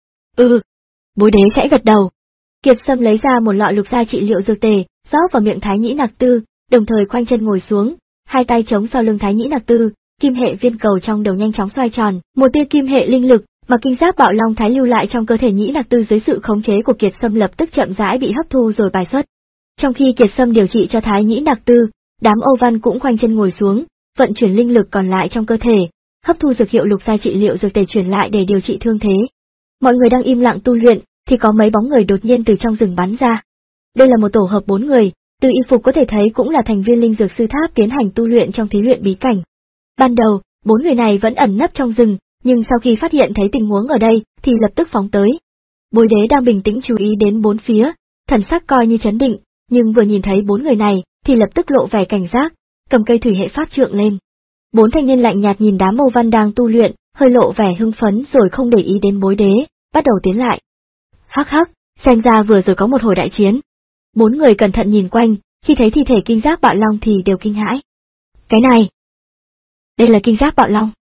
Ừ. Bối Đế khẽ gật đầu. Kiệt Sâm lấy ra một lọ lục giai trị liệu dược tề, rót vào miệng Thái Nhĩ Nặc Tư, đồng thời khoanh chân ngồi xuống, hai tay chống sau lưng Thái Nhĩ Nặc Tư, kim hệ viên cầu trong đầu nhanh chóng xoay tròn, một tia kim hệ linh lực mà Kim Giác Bạo Long Thái lưu lại trong cơ thể Nhĩ Nặc Tư dưới sự khống chế của Kiệt Sâm lập tức chậm rãi bị hấp thu rồi bài xuất. Trong khi Kiệt Sâm điều trị cho Thái Nhĩ Nặc Tư, đám Âu Văn cũng khoanh chân ngồi xuống, vận chuyển linh lực còn lại trong cơ thể, hấp thu dược hiệu lục giai trị liệu dược tề truyền lại để điều trị thương thế. Mọi người đang im lặng tu luyện, thì có mấy bóng người đột nhiên từ trong rừng bắn ra. Đây là một tổ hợp bốn người, từ y phục có thể thấy cũng là thành viên linh dược sư tháp tiến hành tu luyện trong thí luyện bí cảnh. Ban đầu, bốn người này vẫn ẩn nấp trong rừng, nhưng sau khi phát hiện thấy tình huống ở đây, thì lập tức phóng tới. Bối Đế đang bình tĩnh chú ý đến bốn phía, thần sắc coi như chấn định, nhưng vừa nhìn thấy bốn người này, thì lập tức lộ vẻ cảnh giác, cầm cây thủy hệ pháp trượng lên. Bốn thanh niên lạnh nhạt nhìn đám Âu Văn đang tu luyện, hơi lộ vẻ hưng phấn rồi không để ý đến Bối Đế, bắt đầu tiến lại. Hắc hắc, xem ra vừa rồi có một hồi đại chiến. Bốn người cẩn thận nhìn quanh, khi thấy thi thể Kim Giác Bạo Long thì đều kinh hãi. Cái này, đây là Kim Giác Bạo Long.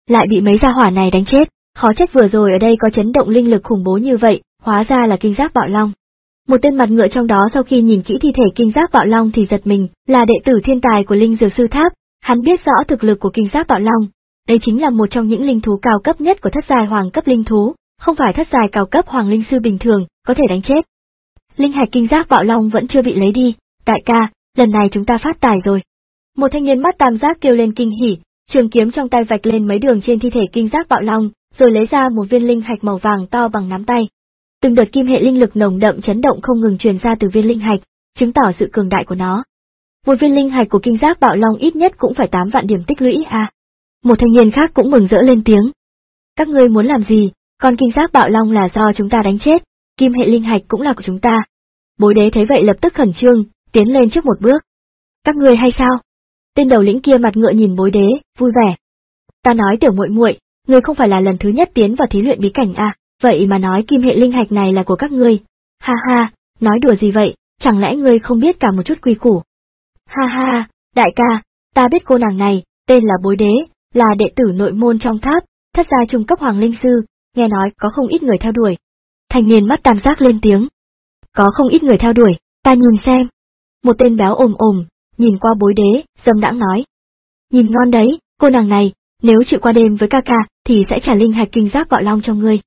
lại bị mấy gia hỏa này đánh chết, khó trách vừa rồi ở đây có chấn động linh lực khủng bố như vậy, hóa ra là kinh giác bạo long. Một tên mặt ngựa trong đó sau khi nhìn kỹ thi thể kinh giác bạo long thì giật mình, là đệ tử thiên tài của linh dược sư tháp, hắn biết rõ thực lực của kinh giác bạo long. Đây chính là một trong những linh thú cao cấp nhất của thất giai hoàng cấp linh thú, không phải thất giai cao cấp hoàng linh sư bình thường, có thể đánh chết. Linh hạch kinh giác bạo long vẫn chưa bị lấy đi, đại ca, lần này chúng ta phát tài rồi. Một thanh niên mắt tam giác kêu lên kinh hỉ, trường kiếm trong tay vạch lên mấy đường trên thi thể kinh giác bạo long, rồi lấy ra một viên linh hạch màu vàng to bằng nắm tay. Từng đợt kim hệ linh lực nồng đậm chấn động không ngừng truyền ra từ viên linh hạch, chứng tỏ sự cường đại của nó. Một viên linh hạch của kinh giác bạo long ít nhất cũng phải tám vạn điểm tích lũy à. Một thanh niên khác cũng mừng rỡ lên tiếng. Các ngươi muốn làm gì, con kinh giác bạo long là do chúng ta đánh chết, kim hệ linh hạch cũng là của chúng ta. Bối đế thấy vậy lập tức khẩn trương, tiến lên trước một bước. Các ngươi hay sao? Tên đầu lĩnh kia mặt ngựa nhìn bối đế, vui vẻ. Ta nói tiểu muội muội, ngươi không phải là lần thứ nhất tiến vào thí luyện bí cảnh à, vậy mà nói kim hệ linh hạch này là của các ngươi. Ha ha, nói đùa gì vậy, chẳng lẽ ngươi không biết cả một chút quy củ? Ha ha, đại ca, ta biết cô nàng này, tên là bối đế, là đệ tử nội môn trong tháp, thất gia trung cấp hoàng linh sư, nghe nói có không ít người theo đuổi. Thanh niên mắt tam giác lên tiếng. Có không ít người theo đuổi, ta nhìn xem. Một tên béo ồm ồm, nhìn qua bối đế, dâm đãng nói. Nhìn ngon đấy, cô nàng này, nếu chịu qua đêm với ca ca, thì sẽ trả linh hạch kinh giác bạo long cho ngươi.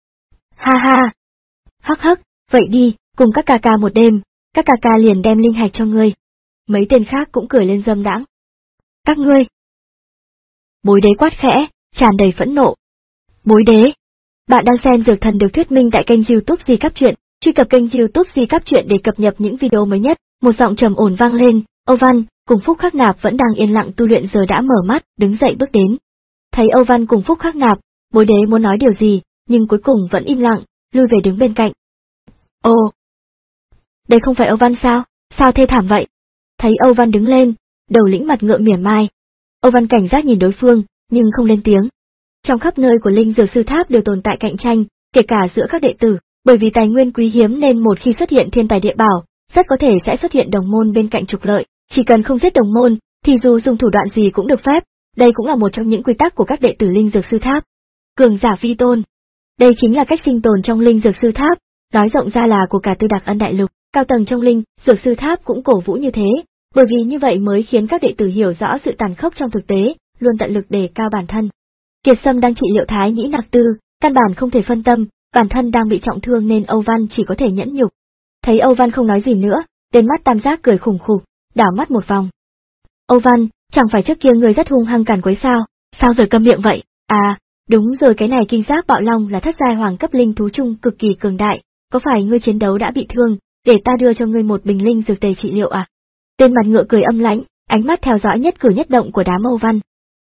Ha ha. Hắc hắc, vậy đi, cùng các ca ca một đêm, các ca ca liền đem linh hạch cho ngươi. Mấy tên khác cũng cười lên dâm đãng. Các ngươi. Bối đế quát khẽ, tràn đầy phẫn nộ. Bối đế. Bạn đang xem Dược Thần được thuyết minh tại kênh YouTube Di Cáp Truyện, truy cập kênh YouTube Di Cáp Truyện để cập nhật những video mới nhất. Một giọng trầm ổn vang lên, Âu Văn cùng Phúc Khắc Nạp vẫn đang yên lặng tu luyện giờ đã mở mắt, đứng dậy bước đến. Thấy Âu Văn cùng Phúc Khắc Nạp, bối đế muốn nói điều gì, nhưng cuối cùng vẫn im lặng, lui về đứng bên cạnh. Ồ, đây không phải Âu Văn sao? Sao thê thảm vậy? Thấy Âu Văn đứng lên, đầu lĩnh mặt ngựa mỉa mai. Âu Văn cảnh giác nhìn đối phương, nhưng không lên tiếng. Trong khắp nơi của linh dược sư tháp đều tồn tại cạnh tranh, kể cả giữa các đệ tử, bởi vì tài nguyên quý hiếm nên một khi xuất hiện thiên tài địa bảo, rất có thể sẽ xuất hiện đồng môn bên cạnh trục lợi, chỉ cần không giết đồng môn, thì dù dùng thủ đoạn gì cũng được phép, đây cũng là một trong những quy tắc của các đệ tử linh dược sư tháp. Cường giả vi tôn. Đây chính là cách sinh tồn trong linh dược sư tháp, nói rộng ra là của cả Tư Đạc Ân đại lục, cao tầng trong linh dược sư tháp cũng cổ vũ như thế, bởi vì như vậy mới khiến các đệ tử hiểu rõ sự tàn khốc trong thực tế, luôn tận lực đề cao bản thân. Kiệt Sâm đang trị liệu Thái Nhĩ Nặc Tư, căn bản không thể phân tâm, bản thân đang bị trọng thương nên Âu Văn chỉ có thể nhẫn nhục. Thấy Âu Văn không nói gì nữa, tên mắt tam giác cười khủng khục, đảo mắt một vòng. Âu Văn, chẳng phải trước kia người rất hung hăng càn quấy sao, sao giờ câm miệng vậy? À, đúng rồi, cái này kinh giác bạo long là thất giai hoàng cấp linh thú chung cực kỳ cường đại, có phải ngươi chiến đấu đã bị thương, để ta đưa cho ngươi một bình linh dược tề trị liệu à? Tên mặt ngựa cười âm lãnh, ánh mắt theo dõi nhất cử nhất động của đám Âu Văn.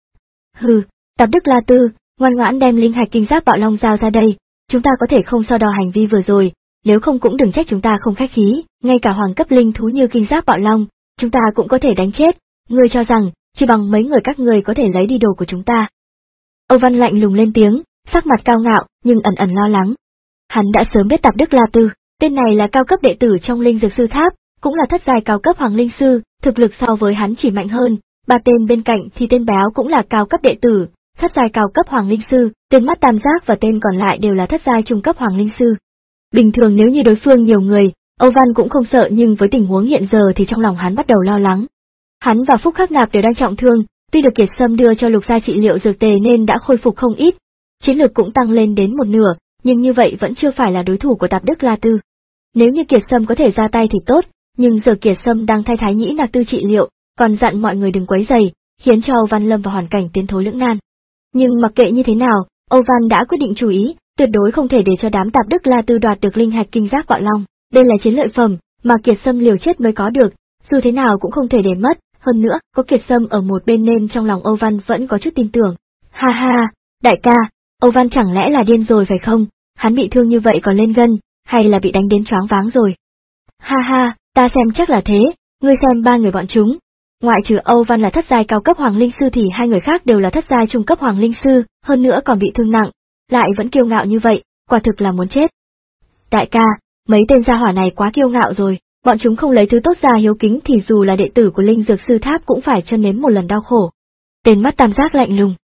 Hừ, Tạp Đức La Tư, ngoan ngoãn đem linh hạch kinh giác bạo long giao ra đây, chúng ta có thể không so đo hành vi vừa rồi, nếu không cũng đừng trách chúng ta không khách khí, ngay cả hoàng cấp linh thú như kinh giác bạo long, chúng ta cũng có thể đánh chết, ngươi cho rằng, chỉ bằng mấy người các ngươi có thể lấy đi đồ của chúng ta. Âu Văn lạnh lùng lên tiếng, sắc mặt cao ngạo, nhưng ẩn ẩn lo lắng. Hắn đã sớm biết Tạp Đức La Tư, tên này là cao cấp đệ tử trong linh dược sư tháp, cũng là thất giai cao cấp hoàng linh sư, thực lực so với hắn chỉ mạnh hơn, ba tên bên cạnh thì tên béo cũng là cao cấp đệ tử, thất giai cao cấp hoàng linh sư, tên mắt tam giác và tên còn lại đều là thất giai trung cấp hoàng linh sư. Bình thường nếu như đối phương nhiều người, Âu Văn cũng không sợ, nhưng với tình huống hiện giờ thì trong lòng hắn bắt đầu lo lắng. Hắn và Phúc Khắc Nạp đều đang trọng thương, tuy được Kiệt Sâm đưa cho Lục gia trị liệu dược tề nên đã khôi phục không ít, chiến lược cũng tăng lên đến một nửa, nhưng như vậy vẫn chưa phải là đối thủ của Tạp Đức La Tư. Nếu như Kiệt Sâm có thể ra tay thì tốt, nhưng giờ Kiệt Sâm đang thay Thái Nhĩ Nặc Tư trị liệu, còn dặn mọi người đừng quấy rầy, khiến cho Âu Văn lâm vào hoàn cảnh tiến thối lưỡng nan. Nhưng mặc kệ như thế nào, Âu Văn đã quyết định chú ý, tuyệt đối không thể để cho đám Tạp Đức La Tư đoạt được linh hạch kinh giác bạo long. Đây là chiến lợi phẩm mà Kiệt Sâm liều chết mới có được, dù thế nào cũng không thể để mất. Hơn nữa, có Kiệt Sâm ở một bên nên trong lòng Âu Văn vẫn có chút tin tưởng. Ha ha, đại ca, Âu Văn chẳng lẽ là điên rồi phải không? Hắn bị thương như vậy còn lên gân, hay là bị đánh đến choáng váng rồi? Ha ha, ta xem chắc là thế, ngươi xem ba người bọn chúng. Ngoại trừ Âu Văn là thất giai cao cấp hoàng linh sư thì hai người khác đều là thất giai trung cấp hoàng linh sư, hơn nữa còn bị thương nặng, lại vẫn kiêu ngạo như vậy, quả thực là muốn chết. Đại ca, mấy tên gia hỏa này quá kiêu ngạo rồi, bọn chúng không lấy thứ tốt ra hiếu kính thì dù là đệ tử của linh dược sư tháp cũng phải cho nếm một lần đau khổ. Tên mắt tam giác lạnh lùng.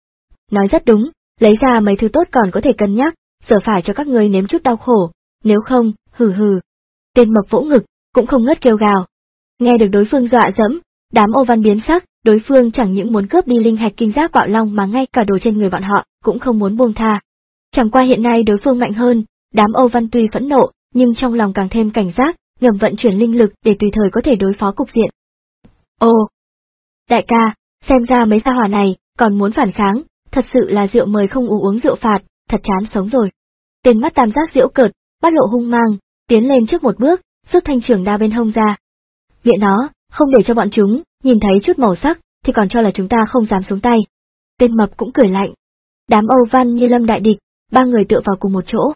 nói rất đúng, lấy ra mấy thứ tốt còn có thể cân nhắc, giờ phải cho các ngươi nếm chút đau khổ, nếu không, hừ hừ. Tên mập vỗ ngực, cũng không ngớt kêu gào. Nghe được đối phương dọa dẫm, đám Âu Văn biến sắc, đối phương chẳng những muốn cướp đi linh hạch kinh giác bạo long mà ngay cả đồ trên người bọn họ cũng không muốn buông tha. Chẳng qua hiện nay đối phương mạnh hơn, đám Âu Văn tuy phẫn nộ, nhưng trong lòng càng thêm cảnh giác, ngầm vận chuyển linh lực để tùy thời có thể đối phó cục diện. Ồ! Đại ca, xem ra mấy gia hỏa này còn muốn phản kháng, thật sự là rượu mời không uống uống rượu phạt, thật chán sống rồi. Tên mắt tam giác giễu cợt, bắt lộ hung mang, tiến lên trước một bước, rút thanh trường đao bên hông ra. Viện nó, không để cho bọn chúng nhìn thấy chút màu sắc, thì còn cho là chúng ta không dám xuống tay. Tên mập cũng cười lạnh. Đám Âu Văn như lâm đại địch, ba người tựa vào cùng một chỗ.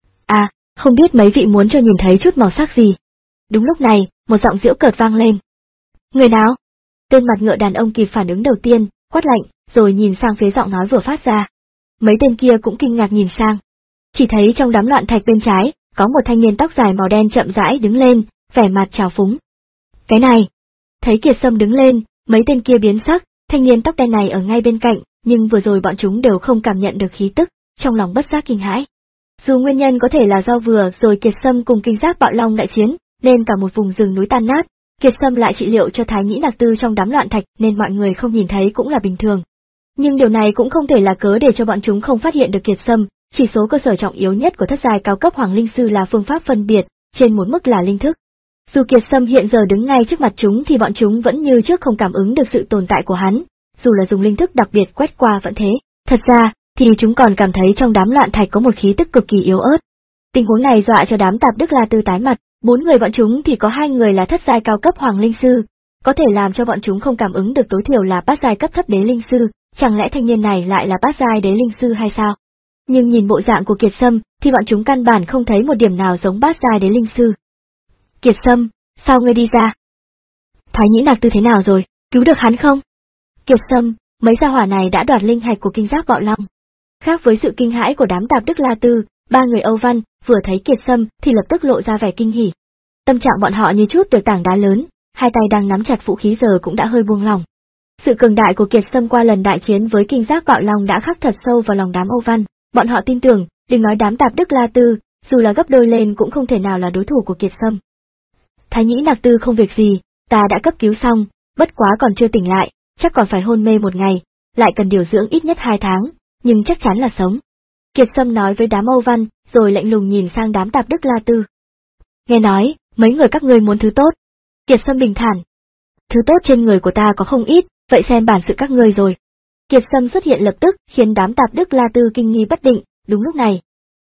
À, không biết mấy vị muốn cho nhìn thấy chút màu sắc gì. Đúng lúc này, một giọng giễu cợt vang lên. Người nào? Tên mặt ngựa đàn ông kịp phản ứng đầu tiên, quát lạnh, rồi nhìn sang phía giọng nói vừa phát ra. Mấy tên kia cũng kinh ngạc nhìn sang. Chỉ thấy trong đám loạn thạch bên trái, có một thanh niên tóc dài màu đen chậm rãi đứng lên, vẻ mặt trào phúng. Cái này! Thấy Kiệt Sâm đứng lên, mấy tên kia biến sắc, thanh niên tóc đen này ở ngay bên cạnh, nhưng vừa rồi bọn chúng đều không cảm nhận được khí tức, trong lòng bất giác kinh hãi. Dù nguyên nhân có thể là do vừa rồi Kiệt Sâm cùng kinh giác bạo long đại chiến, nên cả một vùng rừng núi tan nát, Kiệt Sâm lại trị liệu cho Thái Nhĩ Nặc Tư trong đám loạn thạch nên mọi người không nhìn thấy cũng là bình thường. Nhưng điều này cũng không thể là cớ để cho bọn chúng không phát hiện được Kiệt Sâm, chỉ số cơ sở trọng yếu nhất của thất giai cao cấp Hoàng Linh Sư là phương pháp phân biệt, trên một mức là linh thức. Dù Kiệt Sâm hiện giờ đứng ngay trước mặt chúng thì bọn chúng vẫn như trước không cảm ứng được sự tồn tại của hắn, dù là dùng linh thức đặc biệt quét qua vẫn thế. Thật ra, thì chúng còn cảm thấy trong đám loạn thạch có một khí tức cực kỳ yếu ớt. Tình huống này dọa cho đám Tạp Đức La Tư tái mặt, bốn người bọn chúng thì có hai người là thất giai cao cấp Hoàng Linh Sư, có thể làm cho bọn chúng không cảm ứng được tối thiểu là bát giai cấp thấp Đế Linh Sư, chẳng lẽ thanh niên này lại là bát giai Đế Linh Sư hay sao? Nhưng nhìn bộ dạng của Kiệt Sâm thì bọn chúng căn bản không thấy một điểm nào giống bát giai Đế Linh Sư. Kiệt Sâm, sao ngươi đi ra? Thái Nhĩ Nặc Tư thế nào rồi, cứu được hắn không? Kiệt Sâm, mấy gia hỏa này đã đoạt linh hạch của kinh giác bạo long. Khác với sự kinh hãi của đám Tạp Đức La Tư, ba người Âu Văn vừa thấy Kiệt Sâm thì lập tức lộ ra vẻ kinh hỉ. Tâm trạng bọn họ như chút được tảng đá lớn, hai tay đang nắm chặt vũ khí giờ cũng đã hơi buông lỏng. Sự cường đại của Kiệt Sâm qua lần đại chiến với kinh giác bạo long đã khắc thật sâu vào lòng đám Âu Văn, bọn họ tin tưởng, đừng nói đám Tạp Đức La Tư, dù là gấp đôi lên cũng không thể nào là đối thủ của Kiệt Sâm. Thái Nhĩ Nặc Tư không việc gì, ta đã cấp cứu xong, bất quá còn chưa tỉnh lại, chắc còn phải hôn mê một ngày, lại cần điều dưỡng ít nhất hai tháng, nhưng chắc chắn là sống. Kiệt Sâm nói với đám Âu Văn, rồi lạnh lùng nhìn sang đám Tạp Đức La Tư. Nghe nói, mấy người các ngươi muốn thứ tốt. Kiệt Sâm bình thản. Thứ tốt trên người của ta có không ít, vậy xem bản sự các ngươi rồi. Kiệt Sâm xuất hiện lập tức khiến đám Tạp Đức La Tư kinh nghi bất định, đúng lúc này.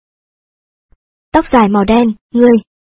Tóc dài màu đen, ngươi.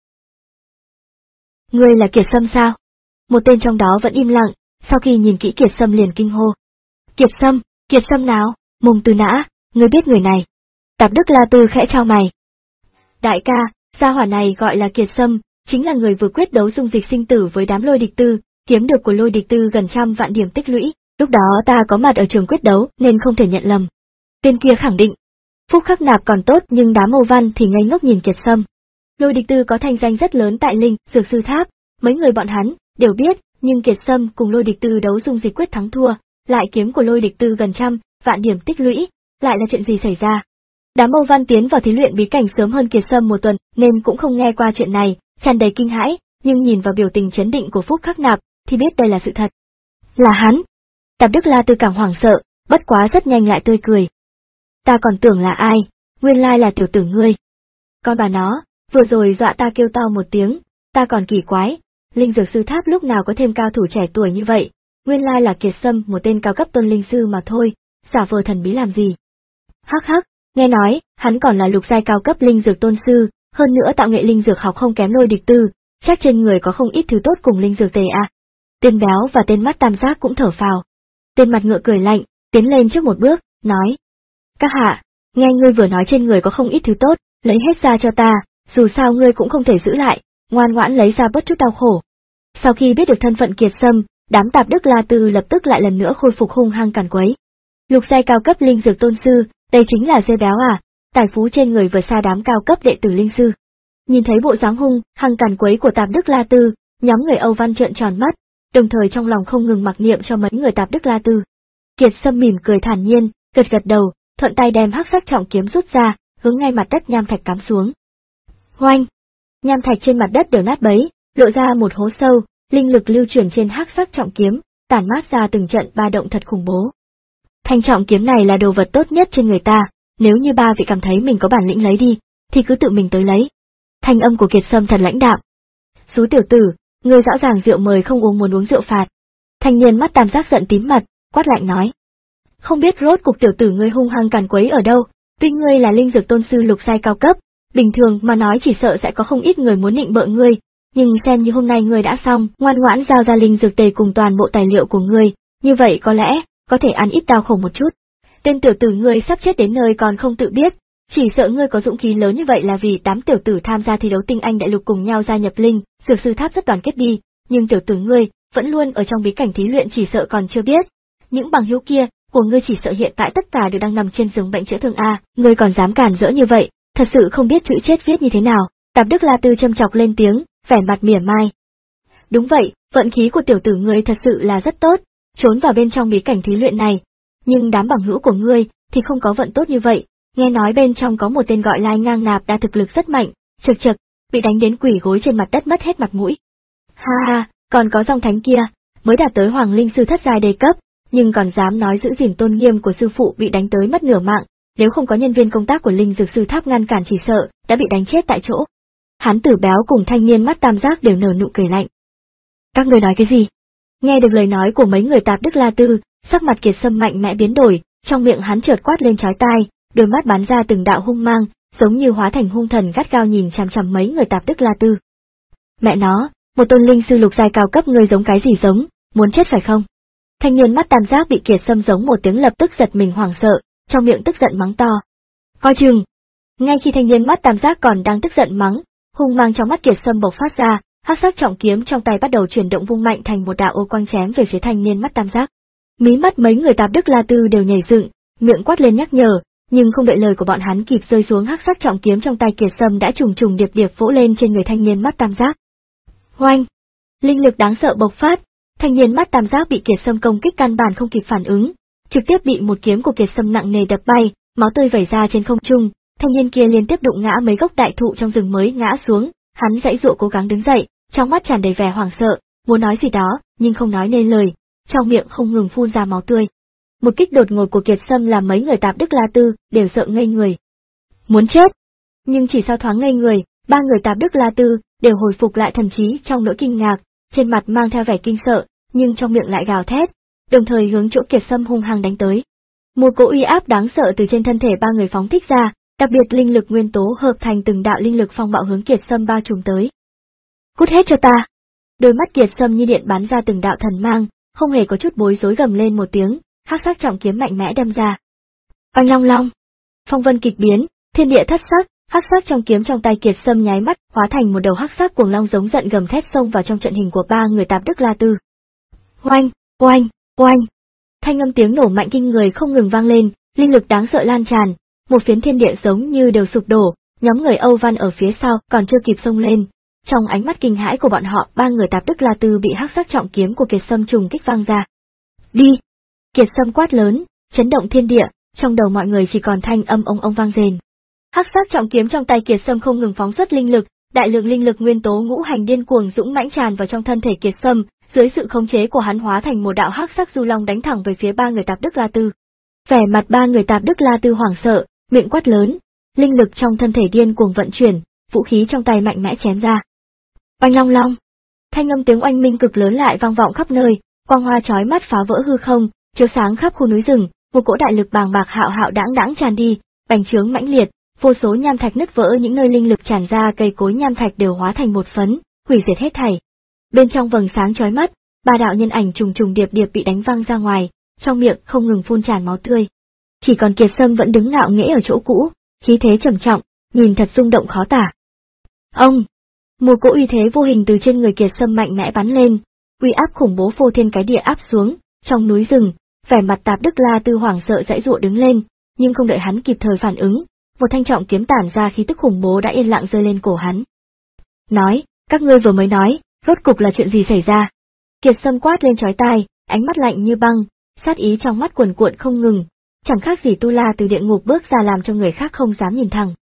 Ngươi là Kiệt Sâm sao? Một tên trong đó vẫn im lặng, sau khi nhìn kỹ Kiệt Sâm liền kinh hô. Kiệt Sâm, Kiệt Sâm nào? Mông Tư Nã, ngươi biết người này. Tạp Đức La Tư khẽ chau mày. Đại ca, gia hỏa này gọi là Kiệt Sâm, chính là người vừa quyết đấu dung dịch sinh tử với đám Lôi Địch Tư, kiếm được của Lôi Địch Tư gần trăm vạn điểm tích lũy, lúc đó ta có mặt ở trường quyết đấu nên không thể nhận lầm. Tên kia khẳng định. Phúc Khắc Nạp còn tốt nhưng đám Âu Văn thì ngây ngốc nhìn Kiệt Sâm. Lôi Địch Tư có thanh danh rất lớn tại Linh Dược Sư Tháp, mấy người bọn hắn đều biết, nhưng Kiệt Sâm cùng Lôi Địch Tư đấu dung dịch quyết thắng thua, lại kiếm của Lôi Địch Tư gần trăm vạn điểm tích lũy, lại là chuyện gì xảy ra? Đám Âu Văn tiến vào thí luyện bí cảnh sớm hơn Kiệt Sâm một tuần nên cũng không nghe qua chuyện này, tràn đầy kinh hãi, nhưng nhìn vào biểu tình chấn định của Phúc Khắc Nạp thì biết đây là sự thật. Là hắn. Tạp Đức La Tư càng hoảng sợ, bất quá rất nhanh lại tươi cười. Ta còn tưởng là ai, nguyên lai là tiểu tử ngươi. Con bà nó, vừa rồi dọa ta kêu to một tiếng, ta còn kỳ quái, Linh Dược Sư Tháp lúc nào có thêm cao thủ trẻ tuổi như vậy, nguyên lai là Kiệt Sâm một tên cao cấp tôn linh sư mà thôi, giả vờ thần bí làm gì. Hắc hắc, nghe nói, hắn còn là lục giai cao cấp linh dược tôn sư, hơn nữa tạo nghệ linh dược học không kém Lôi Địch Tư, chắc trên người có không ít thứ tốt cùng linh dược tề à. Tên béo và tên mắt tam giác cũng thở phào. Tên mặt ngựa cười lạnh, tiến lên trước một bước, nói. Các hạ, nghe ngươi vừa nói trên người có không ít thứ tốt, lấy hết ra cho ta, dù sao ngươi cũng không thể giữ lại, ngoan ngoãn lấy ra bớt chút đau khổ. Sau khi biết được thân phận Kiệt Sâm, đám Tạp Đức La Tư lập tức lại lần nữa khôi phục hung hăng càn quấy. Lục giai cao cấp linh dược tôn sư, đây chính là dê béo à, tài phú trên người vượt xa đám cao cấp đệ tử linh sư. Nhìn thấy bộ dáng hung hăng càn quấy của Tạp Đức La Tư, nhóm người Âu Văn trợn tròn mắt, đồng thời trong lòng không ngừng mặc niệm cho mấy người Tạp Đức La Tư. Kiệt Sâm mỉm cười thản nhiên, gật gật đầu, thuận tay đem hắc sắc trọng kiếm rút ra, hướng ngay mặt đất nham thạch cắm xuống. Hoanh! Nham thạch trên mặt đất đều nát bấy, lộ ra một hố sâu, linh lực lưu chuyển trên hắc sắc trọng kiếm, tản mát ra từng trận ba động thật khủng bố. Thanh trọng kiếm này là đồ vật tốt nhất trên người ta, nếu như ba vị cảm thấy mình có bản lĩnh lấy đi, thì cứ tự mình tới lấy. Thanh âm của Kiệt Sâm thật lãnh đạm. Xú tiểu tử, ngươi rõ ràng rượu mời không uống muốn uống rượu phạt. Thanh niên mắt tam giác giận tím mặt, quát lạnh nói. Không biết rốt cục tiểu tử ngươi hung hăng càn quấy ở đâu, tuy ngươi là linh dược tôn sư lục giai cao cấp, bình thường mà nói chỉ sợ sẽ có không ít người muốn nịnh bợ ngươi, nhưng xem như hôm nay ngươi đã xong, ngoan ngoãn giao ra linh dược tề cùng toàn bộ tài liệu của ngươi, như vậy có lẽ, có thể ăn ít đau khổ một chút. Tên tiểu tử ngươi sắp chết đến nơi còn không tự biết, chỉ sợ ngươi có dũng khí lớn như vậy là vì đám tiểu tử tham gia thi đấu tinh anh đại lục cùng nhau gia nhập linh, dược sư tháp rất đoàn kết đi, nhưng tiểu tử ngươi vẫn luôn ở trong bí cảnh thí luyện chỉ sợ còn chưa biết. Những bằng hữu kia của ngươi chỉ sợ hiện tại tất cả đều đang nằm trên giường bệnh chữa thương a, ngươi còn dám cản rỡ như vậy, thật sự không biết chữ chết viết như thế nào. Tạp Đức La Tư châm chọc lên tiếng, vẻ mặt mỉa mai. Đúng vậy, vận khí của tiểu tử ngươi thật sự là rất tốt, trốn vào bên trong bí cảnh thí luyện này, nhưng đám bằng hữu của ngươi thì không có vận tốt như vậy. Nghe nói bên trong có một tên gọi Lai Ngang Nạp đa thực lực rất mạnh, chực chực, bị đánh đến quỷ gối trên mặt đất mất hết mặt mũi. Ha ha, còn có dòng thánh kia, mới đạt tới Hoàng Linh Sư thất giai đề cấp, nhưng còn dám nói giữ gìn tôn nghiêm của sư phụ bị đánh tới mất nửa mạng, nếu không có nhân viên công tác của Linh Dược Sư Tháp ngăn cản chỉ sợ, đã bị đánh chết tại chỗ. Hán tử béo cùng thanh niên mắt tam giác đều nở nụ cười lạnh. Các người nói cái gì? Nghe được lời nói của mấy người Tạp Đức La Tư, sắc mặt Kiệt Sâm mạnh mẽ biến đổi, trong miệng hắn chợt quát lên chói tai, đôi mắt bắn ra từng đạo hung mang, giống như hóa thành hung thần gắt gao nhìn chằm chằm mấy người Tạp Đức La Tư. Mẹ nó, một tôn linh sư lục giai cao cấp ngươi giống cái gì giống, muốn chết phải không? Thanh niên mắt tam giác bị Kiệt Sâm giống một tiếng lập tức giật mình hoảng sợ, trong miệng tức giận mắng to. Coi chừng! Ngay khi thanh niên mắt tam giác còn đang tức giận mắng, hung mang trong mắt Kiệt Sâm bộc phát ra, hắc sắc trọng kiếm trong tay bắt đầu chuyển động vung mạnh thành một đạo ô quang chém về phía thanh niên mắt tam giác. Mí mắt mấy người Tạp Đức La Tư đều nhảy dựng, miệng quát lên nhắc nhở, nhưng không đợi lời của bọn hắn kịp rơi xuống, hắc sắc trọng kiếm trong tay Kiệt Sâm đã trùng trùng điệp điệp vỗ lên trên người thanh niên mắt tam giác. Hoanh! Linh lực đáng sợ bộc phát, thanh niên mắt tam giác bị Kiệt Sâm công kích căn bản không kịp phản ứng, trực tiếp bị một kiếm của Kiệt Sâm nặng nề đập bay, máu tươi vẩy ra trên không trung, thanh niên kia liên tiếp đụng ngã mấy gốc đại thụ trong rừng mới ngã xuống, hắn giãy giụa cố gắng đứng dậy, trong mắt tràn đầy vẻ hoảng sợ, muốn nói gì đó, nhưng không nói nên lời, trong miệng không ngừng phun ra máu tươi. Một kích đột ngột của Kiệt Sâm làm mấy người Tạp Đức La Tư đều sợ ngây người. Muốn chết! Nhưng chỉ sau thoáng ngây người, ba người Tạp Đức La Tư đều hồi phục lại thần trí trong nỗi kinh ngạc, trên mặt mang theo vẻ kinh sợ, nhưng trong miệng lại gào thét, đồng thời hướng chỗ Kiệt Sâm hung hăng đánh tới. Một cỗ uy áp đáng sợ từ trên thân thể ba người phóng thích ra, đặc biệt linh lực nguyên tố hợp thành từng đạo linh lực phong bạo hướng Kiệt Sâm bao trùm tới. Cút hết cho ta! Đôi mắt Kiệt Sâm như điện bắn ra từng đạo thần mang, không hề có chút bối rối gầm lên một tiếng, hắc sắc trọng kiếm mạnh mẽ đâm ra. Oanh long long! Phong vân kịch biến, thiên địa thất sắc, hắc sắc trong kiếm trong tay Kiệt Sâm nháy mắt hóa thành một đầu hắc sắc cuồng long giống giận gầm thét xông vào trong trận hình của ba người Tạp Đức La Tư. Oanh, oanh, oanh! Thanh âm tiếng nổ mạnh kinh người không ngừng vang lên, linh lực đáng sợ lan tràn, một phiến thiên địa giống như đều sụp đổ, nhóm người Âu Văn ở phía sau còn chưa kịp xông lên. Trong ánh mắt kinh hãi của bọn họ, ba người Tạp Đức La Tư bị hắc sắc trọng kiếm của Kiệt Sâm trùng kích vang ra. Đi! Kiệt Sâm quát lớn, chấn động thiên địa, trong đầu mọi người chỉ còn thanh âm ông ông vang rền. Hắc sắc trọng kiếm trong tay Kiệt Sâm không ngừng phóng xuất linh lực, đại lượng linh lực nguyên tố ngũ hành điên cuồng dũng mãnh tràn vào trong thân thể Kiệt Sâm, dưới sự khống chế của hắn hóa thành một đạo hắc sắc du long đánh thẳng về phía ba người Tạp Đức La Tư. Vẻ mặt ba người Tạp Đức La Tư hoảng sợ, miệng quát lớn, linh lực trong thân thể điên cuồng vận chuyển, vũ khí trong tay mạnh mẽ chém ra. Oanh long long! Thanh âm tiếng oanh minh cực lớn lại vang vọng khắp nơi, quang hoa chói mắt phá vỡ hư không, chiếu sáng khắp khu núi rừng, một cỗ đại lực bàng bạc hạo hạo đãng đãng tràn đi, bành trướng mãnh liệt, vô số nham thạch nứt vỡ, những nơi linh lực tràn ra, cây cối nham thạch đều hóa thành một phấn, hủy diệt hết thảy. Bên trong vầng sáng chói mắt, ba đạo nhân ảnh trùng trùng điệp điệp bị đánh văng ra ngoài, trong miệng không ngừng phun tràn máu tươi. Chỉ còn Kiệt Sâm vẫn đứng ngạo nghễ ở chỗ cũ, khí thế trầm trọng, nhìn thật rung động khó tả. Ông! Một cỗ uy thế vô hình từ trên người Kiệt Sâm mạnh mẽ bắn lên, uy áp khủng bố phô thiên cái địa áp xuống, trong núi rừng, vẻ mặt Tạp Đức La Tư hoảng sợ giãy giụa đứng lên, nhưng không đợi hắn kịp thời phản ứng, một thanh trọng kiếm tản ra khí tức khủng bố đã yên lặng rơi lên cổ hắn. Nói, các ngươi vừa mới nói, rốt cục là chuyện gì xảy ra? Kiệt Sâm quát lên chói tai, ánh mắt lạnh như băng, sát ý trong mắt cuồn cuộn không ngừng, chẳng khác gì tu la từ địa ngục bước ra làm cho người khác không dám nhìn thẳng.